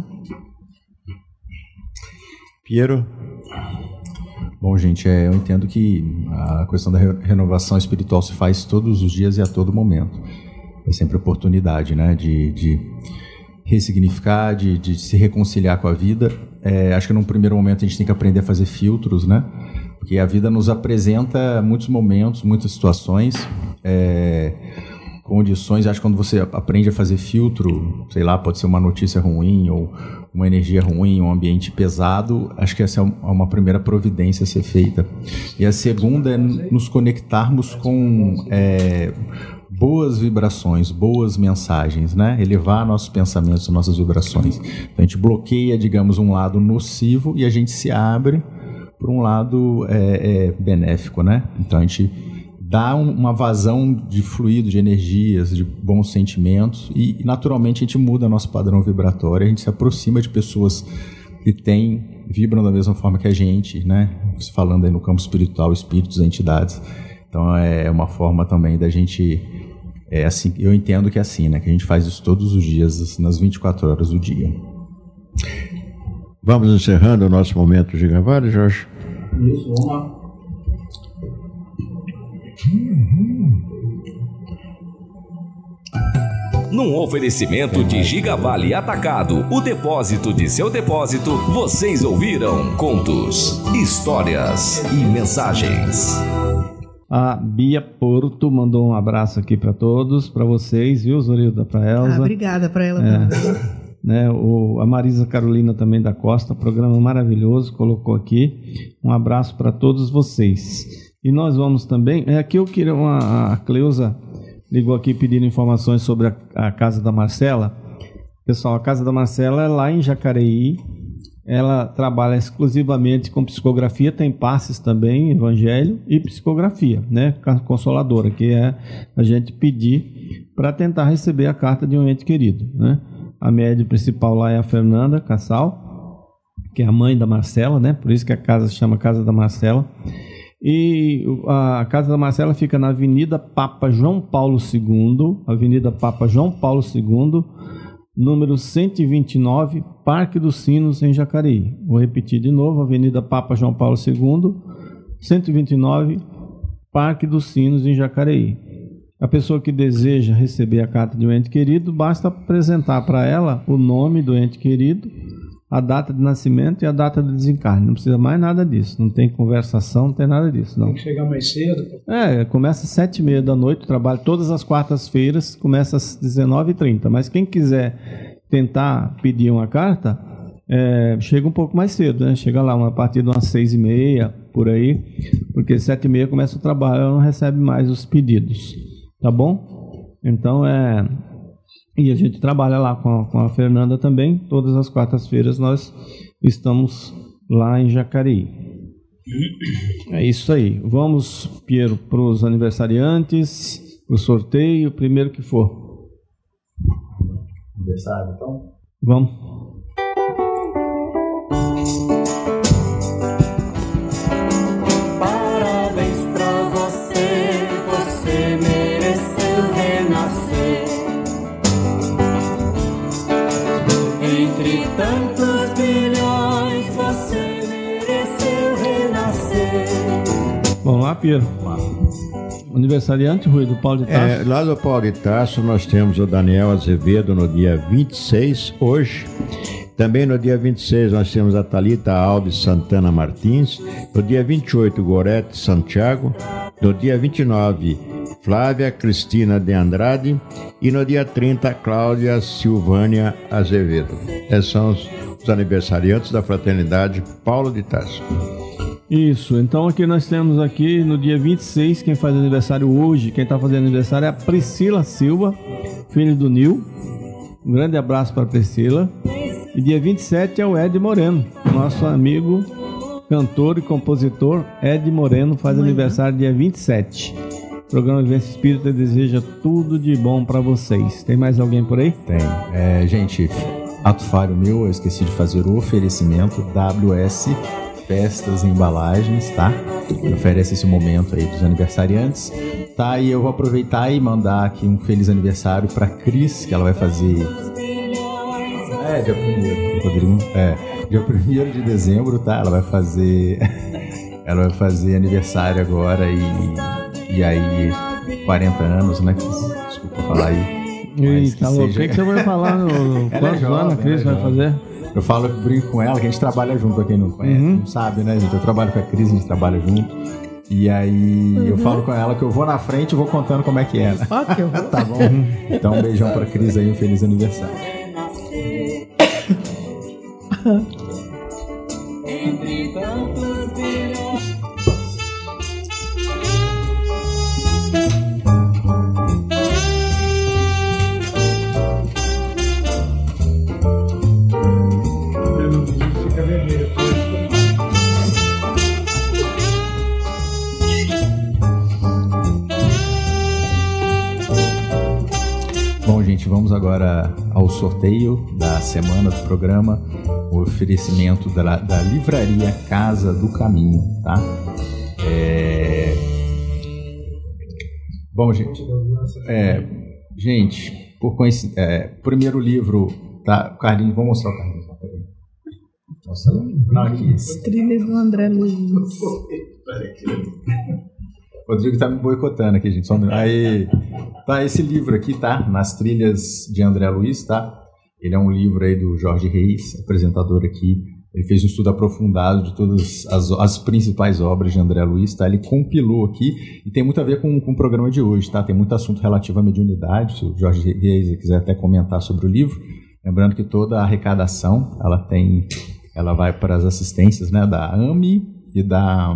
Speaker 2: Piero?
Speaker 8: Bom, gente, é, eu entendo que a questão da renovação espiritual se faz todos os dias e a todo momento. É sempre oportunidade, né, de, de ressignificar, de, de se reconciliar com a vida. É, acho que num primeiro momento a gente tem que aprender a fazer filtros, né? Porque a vida nos apresenta muitos momentos, muitas situações, é, condições. Acho que quando você aprende a fazer filtro, sei lá, pode ser uma notícia ruim ou uma energia ruim, um ambiente pesado, acho que essa é uma primeira providência a ser feita. E a segunda é nos conectarmos com é, boas vibrações, boas mensagens, né? Elevar nossos pensamentos, nossas vibrações. Então, a gente bloqueia, digamos, um lado nocivo e a gente se abre para um lado é, é, benéfico, né? Então, a gente dá um, uma vazão de fluido, de energias, de bons sentimentos e, naturalmente, a gente muda nosso padrão vibratório, a gente se aproxima de pessoas que têm, vibram da mesma forma que a gente, né? Falando aí no campo espiritual, espíritos, entidades. Então, é uma forma também da gente... É assim, eu entendo que é assim, né? Que a gente faz isso todos os dias, nas vinte e quatro horas do dia.
Speaker 2: Vamos encerrando o nosso momento Gigavário, Jorge?
Speaker 5: Isso, vamos lá.
Speaker 1: Num oferecimento de Gigavale Atacado, o depósito de seu depósito, vocês ouviram contos, histórias e mensagens.
Speaker 3: A Bia Porto mandou um abraço aqui para todos, para vocês, viu, Zorilda, para Elza.
Speaker 6: Ah, obrigada para ela
Speaker 3: é,
Speaker 6: também.
Speaker 3: Né, o, a Marisa Carolina também da Costa, programa maravilhoso, colocou aqui. Um abraço para todos vocês. E nós vamos também, é aqui eu queria, uma, a Cleusa ligou aqui pedindo informações sobre a, a Casa da Marcela. Pessoal, a Casa da Marcela é lá em Jacareí. Ela trabalha exclusivamente com psicografia, tem passes também, evangelho e psicografia, né? Consoladora, que é a gente pedir para tentar receber a carta de um ente querido, né? A médium principal lá é a Fernanda Cassal, que é a mãe da Marcela, né? Por isso que a casa se chama Casa da Marcela. E a Casa da Marcela fica na Avenida Papa João Paulo segundo, Avenida Papa João Paulo segundo, número cento e vinte e nove, Parque dos Sinos, em Jacareí. Vou repetir de novo, Avenida Papa João Paulo segundo, cento e vinte e nove, Parque dos Sinos, em Jacareí. A pessoa que deseja receber a carta de um ente querido, basta apresentar para ela o nome do ente querido, a data de nascimento e a data de desencarne. Não precisa mais nada disso. Não tem conversação, não tem nada disso. Não.
Speaker 5: Tem que chegar mais cedo.
Speaker 3: É, começa às sete e meia da noite, trabalho todas as quartas-feiras, começa às dezenove e trinta. Mas quem quiser tentar pedir uma carta, é, chega um pouco mais cedo, né? Chega lá, uma, a partir de umas seis e meia, por aí, porque sete e meia começa o trabalho, ela não recebe mais os pedidos. Tá bom? Então, é... E a gente trabalha lá com a, com a Fernanda também. Todas as quartas-feiras nós estamos lá em Jacareí. É isso aí. Vamos, Piero, para os aniversariantes, para o sorteio, primeiro que for.
Speaker 8: Aniversário, então?
Speaker 3: Vamos.
Speaker 11: Parabéns pra você, você mereceu renascer. Entre tantos bilhões, você mereceu renascer.
Speaker 3: Vamos lá, Piero. Aniversariante, Rui, do Paulo de Tarso.
Speaker 2: É, lá do Paulo de Tarso nós temos o Daniel Azevedo no dia vinte e seis, hoje. Também no dia vinte e seis nós temos a Thalita Alves Santana Martins. No dia vinte e oito, Gorete Santiago. No dia vinte e nove, Flávia Cristina de Andrade. E no dia trinta, Cláudia Silvânia Azevedo. Esses são os, os aniversariantes da Fraternidade Paulo de Tarso.
Speaker 3: Isso, então aqui nós temos aqui no dia vinte e seis, quem faz aniversário hoje, quem está fazendo aniversário é a Priscila Silva, filho do Nil. Um grande abraço para a Priscila. E dia vinte e sete é o Ed Moreno, nosso amigo cantor e compositor Ed Moreno, faz Amanhã. aniversário dia vinte e sete. O programa Vivência Espírita deseja tudo de bom para vocês. Tem mais alguém por aí?
Speaker 8: Tem. É, gente, ato falho meu, eu esqueci de fazer o oferecimento W S Festas e Embalagens, tá? Que oferece esse momento aí dos aniversariantes. Tá, e eu vou aproveitar e mandar aqui um feliz aniversário para Cris, que ela vai fazer... É, dia primeiro, Rodrigo. É, dia primeiro de dezembro, tá? Ela vai fazer. Ela vai fazer aniversário agora e. E aí, quarenta anos, né? Desculpa falar aí.
Speaker 3: Eita, o que, que você vai falar? No... Quantos é anos a Cris vai fazer?
Speaker 8: Eu falo, eu brinco com ela, que a gente trabalha junto, pra quem não conhece, uhum. não sabe, né, gente? Eu trabalho com a Cris, a gente trabalha junto. E aí uhum. eu falo com ela que eu vou na frente e vou contando como é que é, né? Ah, que eu vou. Tá bom? Então, um beijão pra Cris aí, um feliz aniversário. Entre tantos bilhões. Fica vermelho. Bom, gente, vamos agora ao sorteio da semana do programa, o oferecimento da, da livraria Casa do Caminho, tá? É... Bom, gente, é... gente, por coincidência, é... primeiro livro, tá? Carlinhos, vou mostrar o Carlinhos. Nossa, não, aqui.
Speaker 6: As trilhas do André Luiz.
Speaker 8: O Rodrigo tá me boicotando aqui, gente. Só um... Aí, tá esse livro aqui, tá? Nas Trilhas de André Luiz, tá? Ele é um livro aí do Jorge Reis, apresentador aqui. Ele fez um estudo aprofundado de todas as, as principais obras de André Luiz, tá? Ele compilou aqui e tem muito a ver com, com o programa de hoje, tá? Tem muito assunto relativo à mediunidade, se o Jorge Reis quiser até comentar sobre o livro. Lembrando que toda a arrecadação, ela tem, ela vai para as assistências, né? Da A M I e da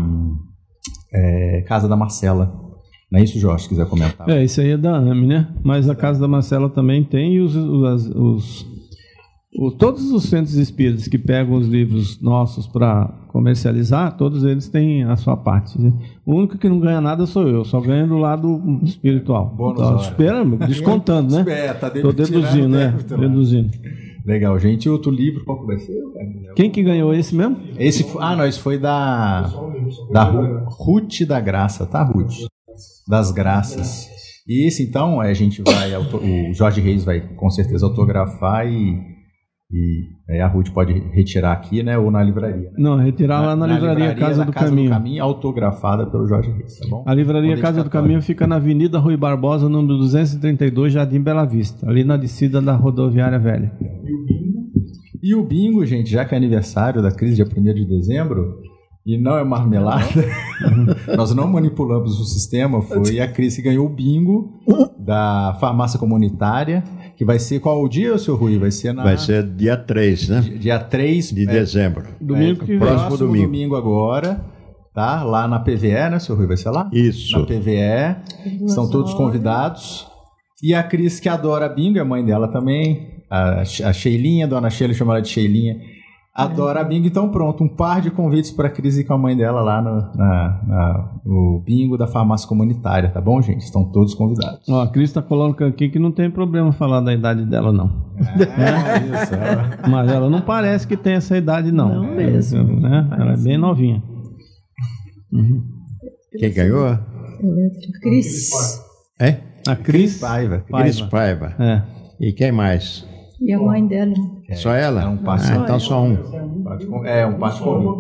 Speaker 8: é, Casa da Marcela. Não é isso, Jorge, se quiser comentar?
Speaker 3: É, isso aí é da A M I, né? Mas a Casa da Marcela também tem e os... os, os... O, todos os centros espíritas que pegam os livros nossos para comercializar, todos eles têm a sua parte. Né? O único que não ganha nada sou eu, só ganho do lado espiritual. Então, esperando, descontando, né? É, tá Tô deduzindo, né? Deduzindo.
Speaker 8: Legal, gente. E outro livro, qual que vai ser?
Speaker 3: Quem que ganhou esse mesmo?
Speaker 8: Esse, ah, não, esse foi da, da Ruth da Graça, tá, Ruth? Das Graças. E esse, então, a gente vai, o Jorge Reis vai com certeza autografar e E aí a Ruth pode retirar aqui, né? Ou na livraria. Né?
Speaker 3: Não, retirar na, lá na, na livraria, livraria Casa, do, Casa Caminho.
Speaker 8: do Caminho, autografada pelo Jorge Reis, tá bom?
Speaker 3: A livraria Casa do Caminho fica na Avenida Rui Barbosa, número duzentos e trinta e dois, Jardim Bela Vista, ali na descida da rodoviária velha.
Speaker 8: E o bingo? E o bingo, gente, já que é aniversário da crise, dia primeiro de dezembro, e não é marmelada, nós não manipulamos o sistema, foi a Cris que ganhou o bingo da farmácia comunitária, que vai ser qual o dia, seu Rui? Vai ser na...
Speaker 2: Vai ser dia três, né?
Speaker 8: Dia três
Speaker 2: de é, dezembro.
Speaker 3: Domingo que
Speaker 8: é, próximo, próximo domingo. domingo agora, tá? Lá na P V E, né, seu Rui? Vai ser lá?
Speaker 2: Isso.
Speaker 8: Na P V E, estão todos convidados. E a Cris, que adora bingo, a mãe dela também, a, a Sheilinha, a dona Sheila, chama ela de Sheilinha, adora bingo. Então pronto, um par de convites para a Cris e com a mãe dela lá no, na, na, no bingo da farmácia comunitária, tá bom, gente? Estão todos convidados.
Speaker 3: Ó, a Cris está colocando aqui que não tem problema falar da idade dela, não.
Speaker 8: É, é. Isso, é.
Speaker 3: Mas ela não parece que tem essa idade, não.
Speaker 6: Não mesmo.
Speaker 3: Né? Ela é bem novinha.
Speaker 2: Uhum. Quem ganhou?
Speaker 6: Cris.
Speaker 2: É?
Speaker 3: A Cris
Speaker 8: Paiva.
Speaker 2: Cris Paiva.
Speaker 3: É.
Speaker 2: E quem mais?
Speaker 6: E a mãe dela.
Speaker 2: É, só ela?
Speaker 8: É um par
Speaker 2: ah, então só um.
Speaker 8: É, um par com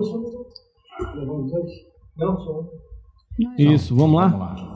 Speaker 3: Isso, vamos lá?
Speaker 8: Vamos lá.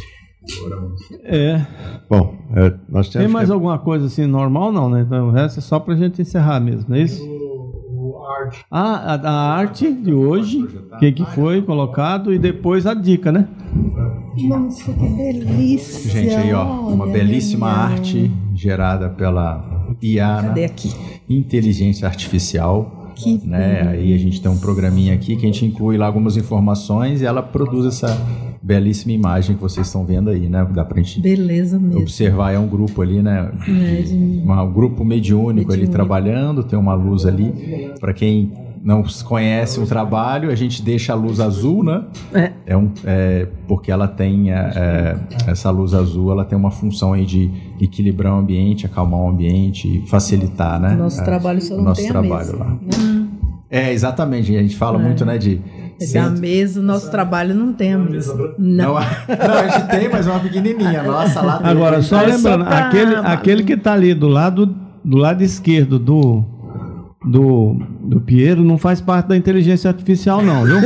Speaker 3: É.
Speaker 2: Bom, nós temos
Speaker 3: Tem mais
Speaker 2: que...
Speaker 3: alguma coisa assim normal, não, né? Então o resto é só pra gente encerrar mesmo, não é isso? Ah, a, a arte de hoje, o que, que foi colocado e depois a dica, né?
Speaker 6: Nossa, que delícia!
Speaker 8: Gente, aí ó, uma
Speaker 6: olha,
Speaker 8: belíssima
Speaker 6: olha.
Speaker 8: arte gerada pela I A,
Speaker 6: Cadê aqui?
Speaker 8: Inteligência Artificial.
Speaker 6: Que
Speaker 8: né? Aí a gente tem um programinha aqui que a gente inclui lá algumas informações e ela produz essa belíssima imagem que vocês estão vendo aí, né? Dá pra gente
Speaker 6: Beleza mesmo.
Speaker 8: observar, é um grupo ali, né?
Speaker 6: É, de...
Speaker 8: uma, um grupo mediúnico, mediúnico ali trabalhando, tem uma luz ali. Para quem não conhece o trabalho, a gente deixa a luz azul, né? É. É, um, é porque ela tem é, essa luz azul, ela tem uma função aí de equilibrar o ambiente, acalmar o ambiente, facilitar, né?
Speaker 6: Nosso
Speaker 8: é,
Speaker 6: trabalho só não
Speaker 8: nosso
Speaker 6: tem
Speaker 8: trabalho
Speaker 6: a mesa,
Speaker 8: lá.
Speaker 6: né?
Speaker 8: É, exatamente. A gente fala é. muito, né, de
Speaker 6: a mesa, o nosso trabalho não tem a mesa. Não.
Speaker 8: Não, não, a gente tem, mas é uma pequenininha. Nossa, lá tem.
Speaker 3: Agora, só lembrando, só pra... aquele, aquele que está ali do lado, do lado esquerdo do, do, do Piero não faz parte da inteligência artificial, não, viu?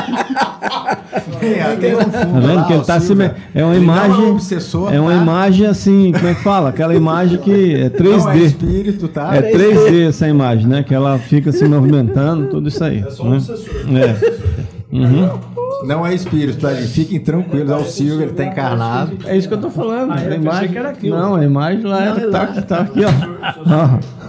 Speaker 8: É, tem no fundo,
Speaker 3: tá vendo
Speaker 8: lá,
Speaker 3: que ele tá se me... é uma
Speaker 8: ele
Speaker 3: imagem,
Speaker 8: é, um obsessor,
Speaker 3: é uma
Speaker 8: tá?
Speaker 3: imagem assim, como é que fala? Aquela imagem que é três D.
Speaker 8: Não, é espírito, tá?
Speaker 3: É três D essa imagem, né? Que ela fica se movimentando, tudo isso aí. É só um né? obsessor. É. Uhum.
Speaker 8: Não é espírito, tá, gente? Fiquem tranquilos, é o Silvio, ele tá encarnado.
Speaker 3: É isso que eu tô falando.
Speaker 5: Ah,
Speaker 3: a imagem
Speaker 5: que era aquilo.
Speaker 3: Não, a imagem lá
Speaker 6: não,
Speaker 3: é,
Speaker 6: é
Speaker 3: tá,
Speaker 6: lá.
Speaker 3: tá aqui, ó.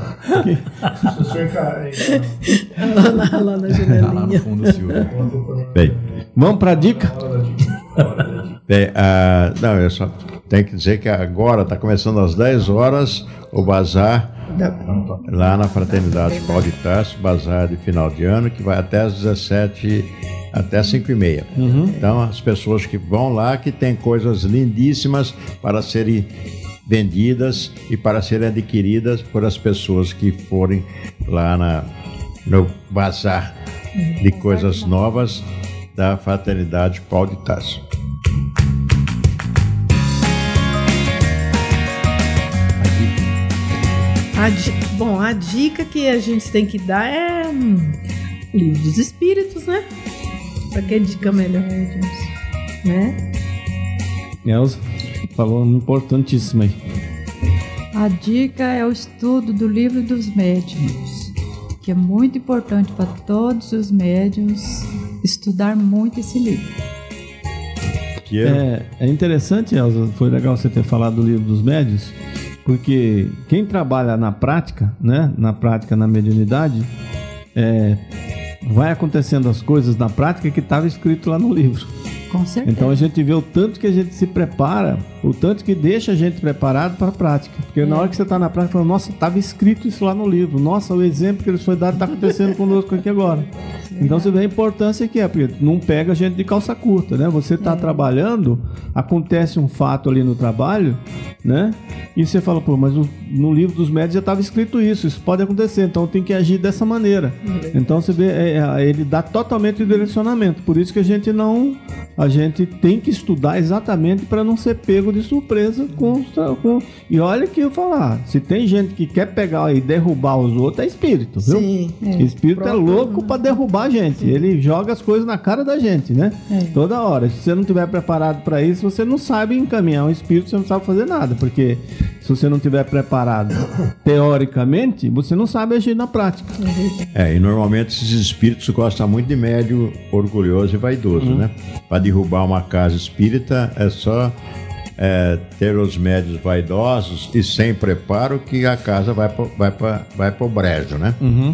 Speaker 6: lá, na, lá na janelinha.
Speaker 8: Tá lá no fundo, Silvio.
Speaker 2: Bem,
Speaker 3: vamos pra dica?
Speaker 2: bem uh, não, eu só tenho que dizer que agora está começando às dez horas o bazar lá na Fraternidade Paulo de Tarso, bazar de final de ano, que vai até às dezessete, até cinco e meia. Uhum. Então, as pessoas que vão lá, que tem coisas lindíssimas para serem vendidas e para serem adquiridas por as pessoas que forem lá na, no bazar de coisas novas da Fraternidade Paulo de Tarso.
Speaker 6: A di... Bom, a dica que a gente tem que dar é hum, Livro dos Espíritos, né? Pra que dica melhor, né?
Speaker 3: Elza falou importantíssimo aí.
Speaker 7: A dica é o estudo do Livro dos Médiuns, que é muito importante para todos os médiuns estudar muito esse livro.
Speaker 3: É, é interessante, Elza, foi legal você ter falado do Livro dos Médiuns, porque quem trabalha na prática, né, na prática, na mediunidade, é, vai acontecendo as coisas na prática que estava escrito lá no livro.
Speaker 7: Com certeza.
Speaker 3: Então a gente vê o tanto que a gente se prepara, o tanto que deixa a gente preparado para a prática. Porque é. na hora que você está na prática, você fala, nossa, estava escrito isso lá no livro. Nossa, o exemplo que eles foi dado está acontecendo conosco aqui agora. É. Então você vê a importância que é, porque não pega a gente de calça curta, né? Você está é. trabalhando, acontece um fato ali no trabalho, né? E você fala, pô, mas o, no livro dos médiuns já estava escrito isso, isso pode acontecer, então tem que agir dessa maneira. É. Então você vê, é, ele dá totalmente o direcionamento. Por isso que a gente não... A gente tem que estudar exatamente para não ser pego de surpresa com, com... E olha que eu falar, se tem gente que quer pegar e derrubar os outros, é espírito, viu? Sim. É. Espírito Próprio, é louco para derrubar a gente. Sim. Ele joga as coisas na cara da gente, né? É. Toda hora. Se você não estiver preparado para isso, você não sabe encaminhar um espírito, você não sabe fazer nada, porque se você não estiver preparado teoricamente, você não sabe agir na prática.
Speaker 2: É, e normalmente esses espíritos gostam muito de médium orgulhoso e vaidoso, uhum. né? Para derrubar uma casa espírita é só é, ter os médios vaidosos e sem preparo que a casa vai pro, vai pra, vai pro brejo, né?
Speaker 3: Uhum.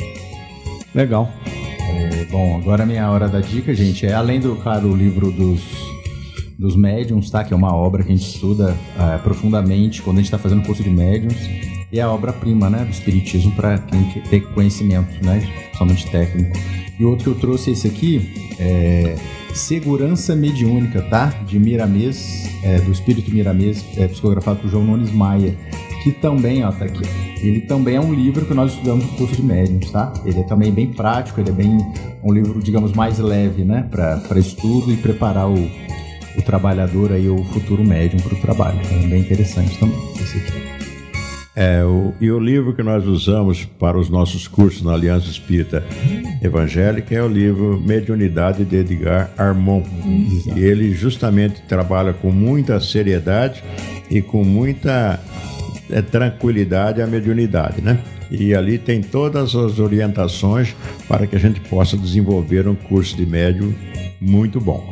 Speaker 3: Legal.
Speaker 8: É, bom, agora a minha hora da dica, gente, é além do, claro, o livro dos, dos médiums, tá? Que é uma obra que a gente estuda é, profundamente quando a gente está fazendo curso de médiums, e é a obra-prima, né, do espiritismo para quem tem conhecimento, né, somente técnico. E outro que eu trouxe esse aqui é Segurança Mediúnica, tá? De Miramês, é, do Espírito Miramês, é, psicografado por João Nunes Maia, que também, ó, tá aqui. Ele também é um livro que nós estudamos no curso de médiums, tá? Ele é também bem prático, ele é bem um livro, digamos, mais leve, né? Para estudo e preparar o, o trabalhador aí, o futuro médium para o trabalho. É bem interessante também esse aqui.
Speaker 2: É, o, e o livro que nós usamos para os nossos cursos na Aliança Espírita Evangélica é o livro Mediunidade de Edgar Armon. Exato. E ele justamente trabalha com muita seriedade e com muita é, tranquilidade a mediunidade, né? E ali tem todas as orientações para que a gente possa desenvolver um curso de médium muito bom.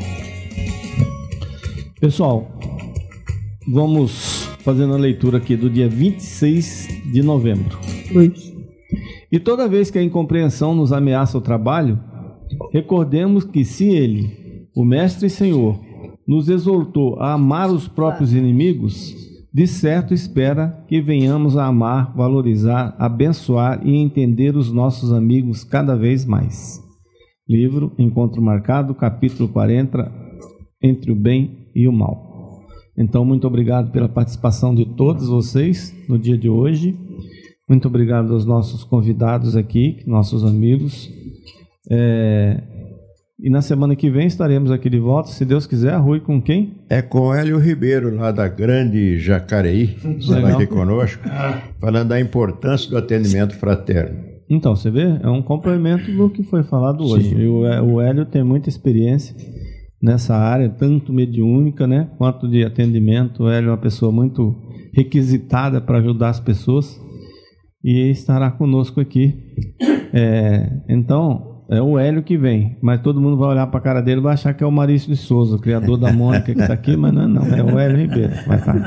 Speaker 3: Pessoal, vamos fazendo a leitura aqui do dia vinte e seis de novembro.
Speaker 6: Isso.
Speaker 3: E toda vez que a incompreensão nos ameaça o trabalho, recordemos que se ele, o Mestre e Senhor, nos exortou a amar os próprios inimigos, de certo espera que venhamos a amar, valorizar, abençoar e entender os nossos amigos cada vez mais. Livro Encontro Marcado, capítulo quarenta, Entre o Bem e o Mal. Então, muito obrigado pela participação de todos vocês no dia de hoje. Muito obrigado aos nossos convidados aqui, nossos amigos. É... E na semana que vem estaremos aqui de volta, se Deus quiser. Rui, com quem?
Speaker 2: É com o Hélio Ribeiro, lá da Grande Jacareí, está aqui conosco, falando da importância do atendimento fraterno.
Speaker 3: Então, você vê, é um complemento do que foi falado hoje. E o, o Hélio tem muita experiência nessa área, tanto mediúnica, né, quanto de atendimento. O Hélio é uma pessoa muito requisitada para ajudar as pessoas e estará conosco aqui. É, então, é o Hélio que vem, mas todo mundo vai olhar para a cara dele e vai achar que é o Maurício de Souza, o criador da Mônica que está aqui, mas não é não, é o Hélio Ribeiro. Vai tá.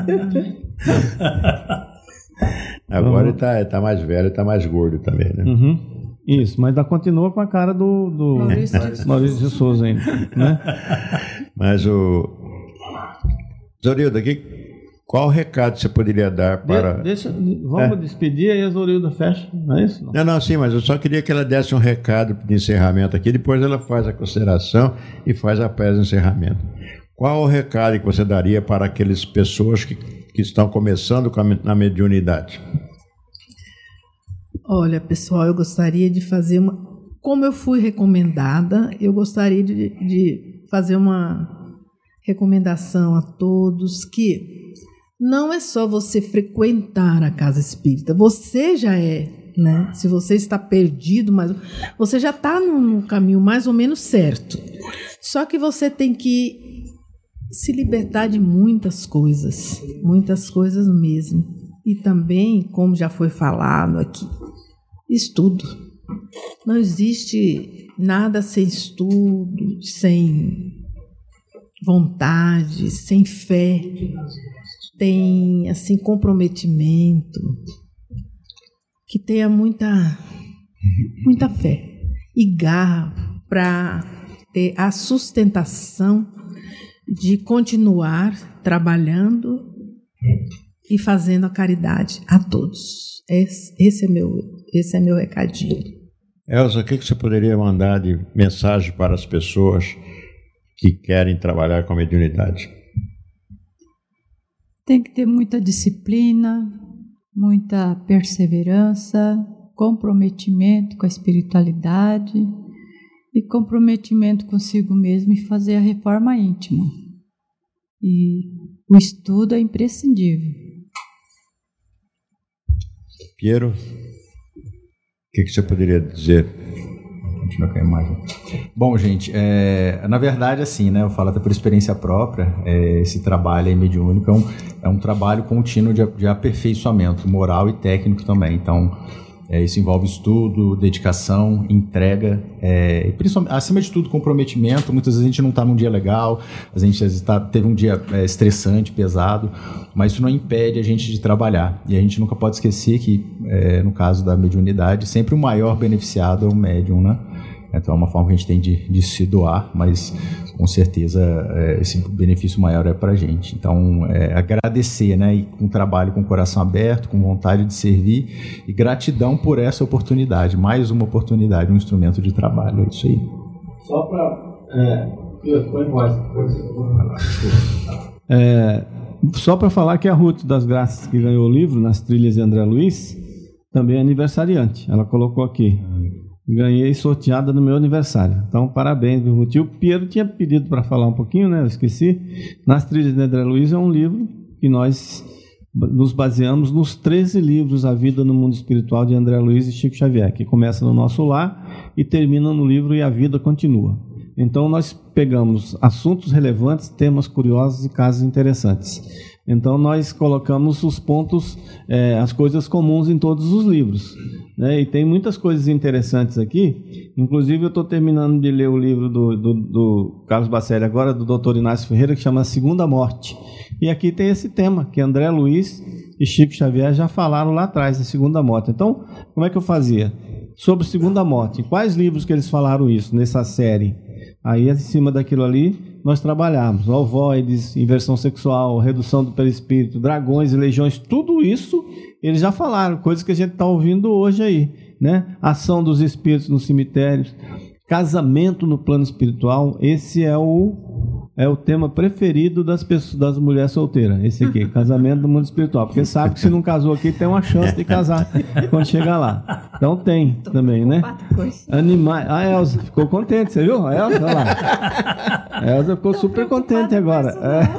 Speaker 2: Agora ele está tá mais velho, está mais gordo também, né?
Speaker 3: Uhum. Isso, mas ainda continua com a cara do, do Maurício, de Maurício de Souza ainda, né?
Speaker 2: Mas o Zorildo, aqui, qual recado você poderia dar para...
Speaker 3: De, deixa, vamos é. despedir aí a Zorilda fecha, não é isso?
Speaker 2: Não? não, não, sim, mas eu só queria que ela desse um recado de encerramento aqui, depois ela faz a consideração e faz a prece de encerramento. Qual o recado que você daria para aquelas pessoas que, que estão começando com a, na mediunidade?
Speaker 6: Olha, pessoal, eu gostaria de fazer uma... Como eu fui recomendada, eu gostaria de, de fazer uma recomendação a todos que não é só você frequentar a casa espírita, você já é, né? Se você está perdido, mas você já está no caminho mais ou menos certo. Só que você tem que se libertar de muitas coisas, muitas coisas mesmo. E também, como já foi falado aqui, estudo. Não existe nada sem estudo, sem vontade, sem fé. Tem, assim, comprometimento. Que tenha muita, muita fé e garra para ter a sustentação de continuar trabalhando e fazendo a caridade a todos. Esse, esse é meu, esse é meu recadinho.
Speaker 2: Elza, o que você poderia mandar de mensagem para as pessoas que querem trabalhar com a mediunidade?
Speaker 7: Tem que ter muita disciplina, muita perseverança, comprometimento com a espiritualidade e comprometimento consigo mesmo e fazer a reforma íntima. E o estudo é imprescindível.
Speaker 2: Piero, o que, que você poderia dizer?
Speaker 8: Continua com a imagem. Bom, gente, é, na verdade, assim, né, eu falo até por experiência própria, é, esse trabalho aí mediúnico é um, é um trabalho contínuo de, de aperfeiçoamento moral e técnico também. Então, é, isso envolve estudo, dedicação, entrega, é, e principalmente, acima de tudo, comprometimento. Muitas vezes a gente não está num dia legal, a gente às vezes tá, teve um dia é, estressante, pesado, mas isso não impede a gente de trabalhar. E a gente nunca pode esquecer que, é, no caso da mediunidade, sempre o maior beneficiado é o médium, né? Então é uma forma que a gente tem de, de se doar, mas com certeza é, esse benefício maior é para a gente. Então, é, agradecer, né? E com um trabalho com o coração aberto, com vontade de servir e gratidão por essa oportunidade, mais uma oportunidade, um instrumento de trabalho, é isso aí.
Speaker 3: Só para... É, põe voz. É, só para falar que a Ruth das Graças, que ganhou o livro, Nas Trilhas de André Luiz, também é aniversariante. Ela colocou aqui. Ganhei sorteada no meu aniversário. Então, parabéns, viu, Ruth? O Piero tinha pedido para falar um pouquinho, né? Eu esqueci. Nas Trilhas de André Luiz é um livro que nós nos baseamos nos treze livros A Vida no Mundo Espiritual de André Luiz e Chico Xavier, que começa no nosso lar e termina no livro E a Vida Continua. Então, nós pegamos assuntos relevantes, temas curiosos e casos interessantes. Então, nós colocamos os pontos, é, as coisas comuns em todos os livros, né? E tem muitas coisas interessantes aqui. Inclusive, eu estou terminando de ler o livro do, do, do Carlos Bacelli agora, do doutor Inácio Ferreira, que chama Segunda Morte. E aqui tem esse tema, que André Luiz e Chico Xavier já falaram lá atrás, da Segunda Morte. Então, como é que eu fazia? Sobre Segunda Morte. Quais livros que eles falaram isso nessa série? Aí, em cima daquilo ali, nós trabalhamos. Ovoides, inversão sexual, redução do perispírito, dragões e legiões, tudo isso eles já falaram, coisas que a gente está ouvindo hoje aí, né? Ação dos espíritos nos cemitérios, casamento no plano espiritual, esse é o É o tema preferido das pessoas, das mulheres solteiras. Esse aqui, casamento no mundo espiritual. Porque sabe que se não casou aqui, tem uma chance de casar quando chegar lá. Então tem também, né? Animais. A Elza ficou contente, você viu? A Elza, olha lá. A Elza ficou super contente agora. É.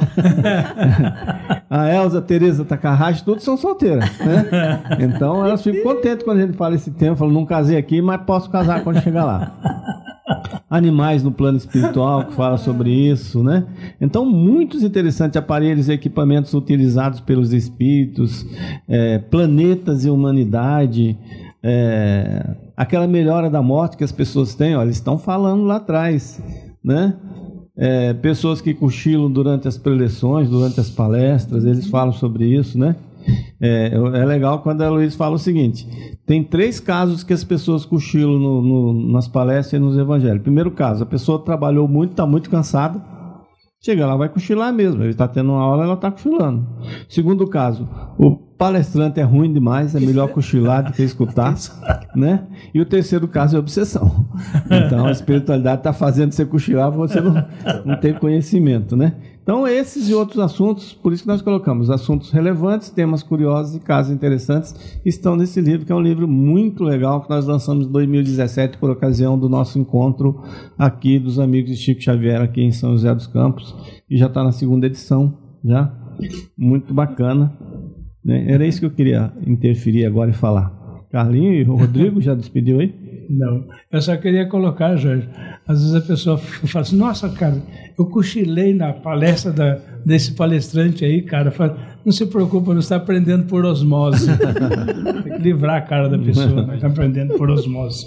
Speaker 3: A Elza, a Tereza, a Takahashi, todos são solteiras, né? Então elas ficam contentes quando a gente fala esse tema. Falam, não casei aqui, mas posso casar quando chegar lá. Animais no plano espiritual, que fala sobre isso, né? Então, muitos interessantes aparelhos e equipamentos utilizados pelos espíritos, é, planetas e humanidade, é, aquela melhora da morte que as pessoas têm, olha, eles estão falando lá atrás, né? É, pessoas que cochilam durante as preleções, durante as palestras, eles falam sobre isso, né? É, é legal quando a Luiz fala o seguinte: tem três casos que as pessoas cochilam no, no, nas palestras e nos evangelhos. Primeiro caso, a pessoa trabalhou muito, está muito cansada, chega lá, vai cochilar mesmo, ele está tendo uma aula, ela está cochilando. Segundo caso, o palestrante é ruim demais, é melhor cochilar do que escutar, né? E o terceiro caso é obsessão. Então a espiritualidade está fazendo você cochilar, você não, não tem conhecimento, né? Então esses e outros assuntos, por isso que nós colocamos assuntos relevantes, temas curiosos e casos interessantes, estão nesse livro, que é um livro muito legal, que nós lançamos em dois mil e dezessete por ocasião do nosso encontro aqui dos amigos de Chico Xavier aqui em São José dos Campos, e já está na segunda edição, já, muito bacana, né? Era isso que eu queria interferir agora e falar. Carlinho e o Rodrigo já despediu aí?
Speaker 5: Não, eu só queria colocar, Jorge, às vezes a pessoa fala assim, nossa, cara, eu cochilei na palestra da, desse palestrante aí, cara. Fala, não se preocupa, não está aprendendo por osmose. Tem que livrar a cara da pessoa, mas está aprendendo por osmose.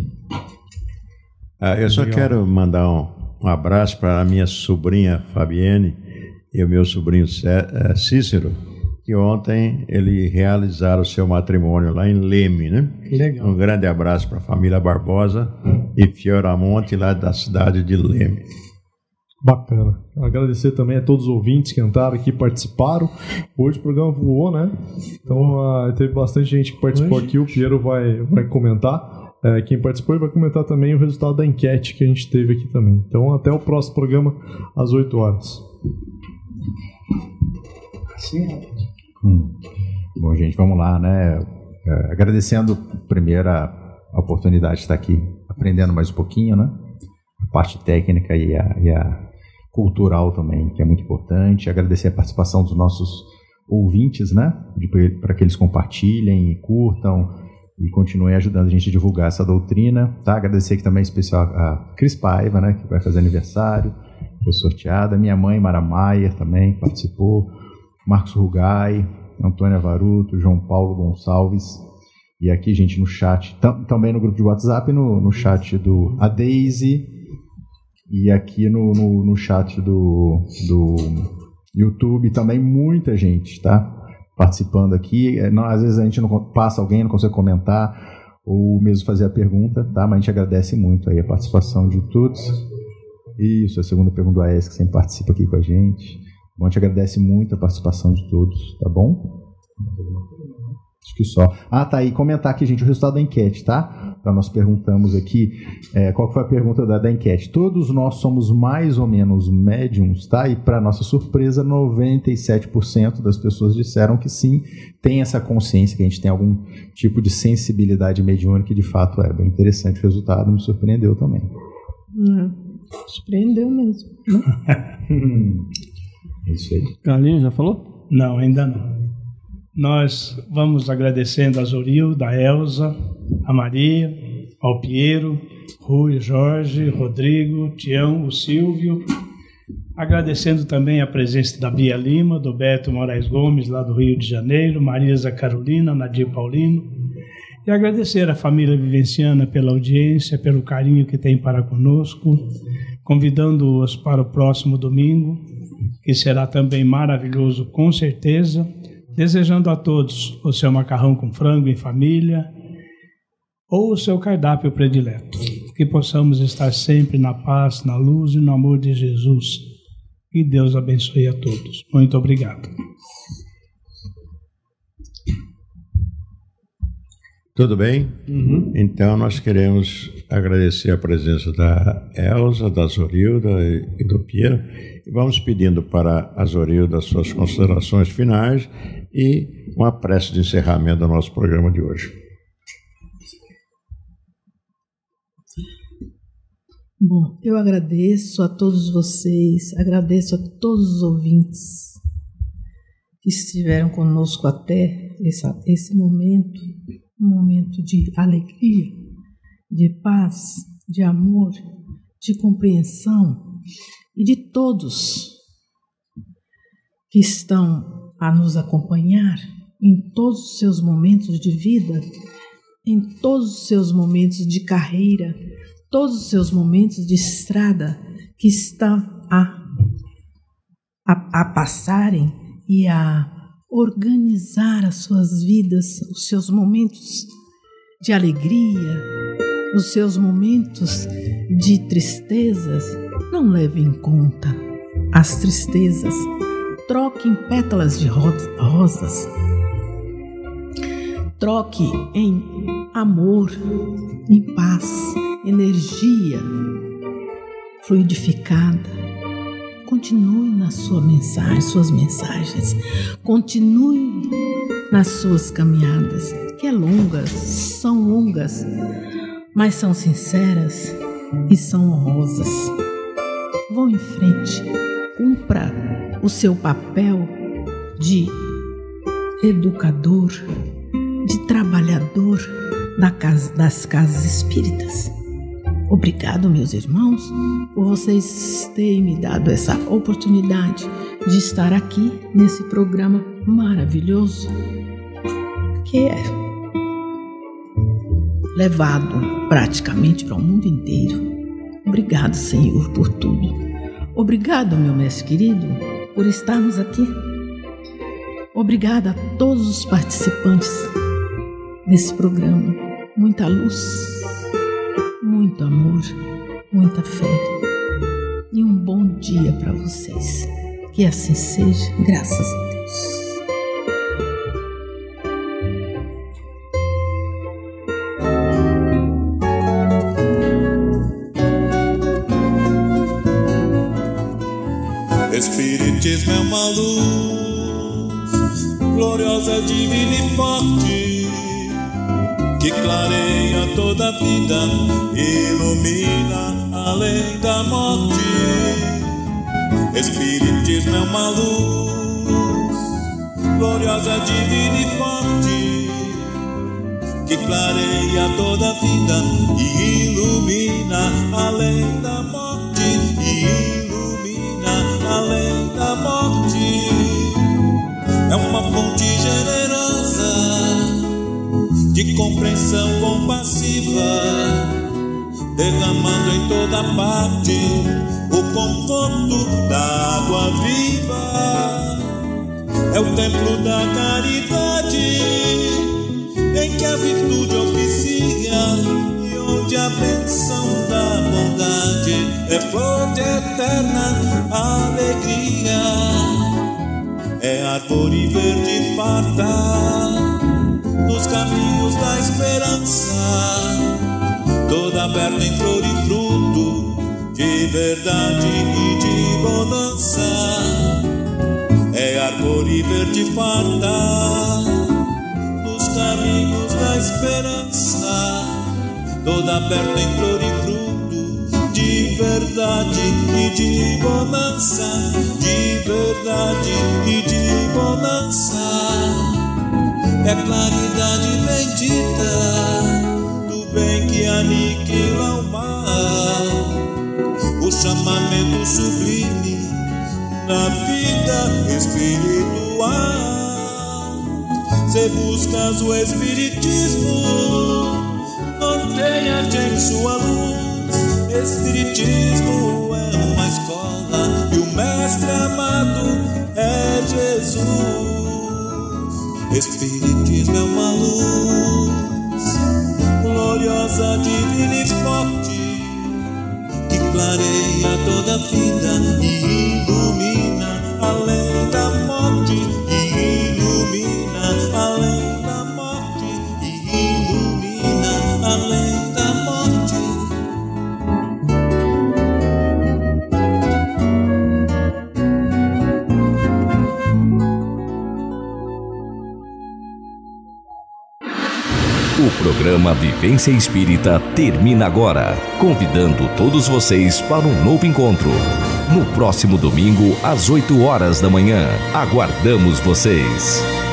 Speaker 2: Ah, eu só Legal. quero mandar um, um abraço para a minha sobrinha Fabienne e o meu sobrinho Cícero, que ontem eles realizaram o seu matrimônio lá em Leme, né?
Speaker 5: Legal.
Speaker 2: Um grande abraço para a família Barbosa e Fioramonte, lá da cidade de Leme.
Speaker 4: Bacana. Agradecer também a todos os ouvintes que entraram aqui, participaram. Hoje o programa voou, né? Então uh, teve bastante gente que participou Hoje? aqui. O Piero vai, vai comentar. É, quem participou vai comentar também o resultado da enquete que a gente teve aqui também. Então até o próximo programa às oito horas.
Speaker 5: Sim.
Speaker 8: Hum. Bom, gente, vamos lá, né? É, agradecendo primeiro a, a oportunidade de estar aqui aprendendo mais um pouquinho, né? A parte técnica e a, e a cultural também, que é muito importante. Agradecer a participação dos nossos ouvintes, né? Para que eles compartilhem e curtam e continuem ajudando a gente a divulgar essa doutrina, tá? Agradecer aqui também em especial a Cris Paiva, né? Que vai fazer aniversário, foi sorteada. Minha mãe, Mara Maier, também participou. Marcos Rugai, Antônia Varuto, João Paulo Gonçalves, e aqui, gente, no chat, tam, também no grupo de WhatsApp, no, no chat do a Daisy, e aqui no, no, no chat do, do YouTube, também muita gente, tá? Participando aqui. É, não, às vezes a gente não passa alguém, não consegue comentar, ou mesmo fazer a pergunta, tá? Mas a gente agradece muito aí a participação de todos. Isso, a segunda pergunta do A S, que sempre participa aqui com a gente. Bom, a gente agradece muito a participação de todos, tá bom? Acho que só. Ah, tá aí, comentar aqui, gente, o resultado da enquete, tá? Então, nós perguntamos aqui, é, qual foi a pergunta da, da enquete? Todos nós somos mais ou menos médiums, tá? E, para nossa surpresa, noventa e sete por cento das pessoas disseram que sim, tem essa consciência, que a gente tem algum tipo de sensibilidade mediúnica, que de fato é bem interessante o resultado, me surpreendeu também.
Speaker 6: Não, surpreendeu mesmo.
Speaker 8: É isso aí.
Speaker 3: Carlinhos, já falou?
Speaker 5: Não, ainda não. Nós vamos agradecendo a Zorilda, a Elza, a Maria, ao Piero, Rui, Jorge, Rodrigo, Tião, o Silvio. Agradecendo também a presença da Bia Lima, do Beto Moraes Gomes, lá do Rio de Janeiro, Marisa Carolina, Nadir Paulino. E agradecer à família vivenciana pela audiência, pelo carinho que tem para conosco, convidando-os para o próximo domingo, que será também maravilhoso, com certeza, desejando a todos o seu macarrão com frango em família ou o seu cardápio predileto, que possamos estar sempre na paz, na luz e no amor de Jesus. e Deus abençoe a todos. Muito obrigado.
Speaker 2: Tudo bem? Uhum. Então, nós queremos agradecer a presença da Elza, da Zorilda e do Piero. E vamos pedindo para a Zorilda as suas considerações finais e uma prece de encerramento do nosso programa de hoje.
Speaker 6: Bom, eu agradeço a todos vocês, agradeço a todos os ouvintes que estiveram conosco até esse, esse momento, um momento de alegria, de paz, de amor, de compreensão e de todos que estão a nos acompanhar em todos os seus momentos de vida, em todos os seus momentos de carreira, todos os seus momentos de estrada que estão a, a, a passarem e a organizar as suas vidas, os seus momentos de alegria, os seus momentos de tristezas. Não leve em conta as tristezas, troque em pétalas de rosas, troque em amor, em paz, energia fluidificada. Continue na sua mensagem, suas mensagens. Continue nas suas caminhadas, que é longas, são longas, mas são sinceras e são honrosas. Vão em frente, cumpra o seu papel de educador, de trabalhador da casa, das casas espíritas. Obrigado, meus irmãos, por vocês terem me dado essa oportunidade de estar aqui nesse programa maravilhoso que é levado praticamente para o mundo inteiro. Obrigado, Senhor, por tudo. Obrigado, meu mestre querido, por estarmos aqui. Obrigada a todos os participantes desse programa. Muita luz, muito amor, muita fé e um bom dia para vocês. Que assim seja, graças a Deus.
Speaker 10: Espiritismo é uma luz gloriosa, divina e forte, que clareia toda a vida, ilumina além da morte. Espiritismo é uma luz gloriosa, divina e forte, que clareia toda a vida e ilumina além da morte, e ilumina além da morte. É uma fonte generosa de compreensão compassiva, derramando em toda parte o conforto da água viva. É o templo da caridade, em que a virtude oficia e onde a bênção da bondade é flor de eterna alegria. É árvore verde farta nos caminhos da esperança, toda aberta em flor e fruto de verdade e de bonança. É árvore verde farta nos caminhos da esperança, toda aberta em flor e fruto de verdade e de bonança, de verdade e de bonança. É claridade bendita do bem que aniquila o mal, o chamamento sublime na vida espiritual. Se buscas o espiritismo, norteia-te em sua luz. Espiritismo é uma escola e o mestre amado é Jesus. Espiritismo é uma luz gloriosa, divina e forte, que clareia toda a vida e ilumina
Speaker 1: O programa Vivência Espírita termina agora, convidando todos vocês para um novo encontro. No próximo domingo, às oito horas da manhã. Aguardamos vocês.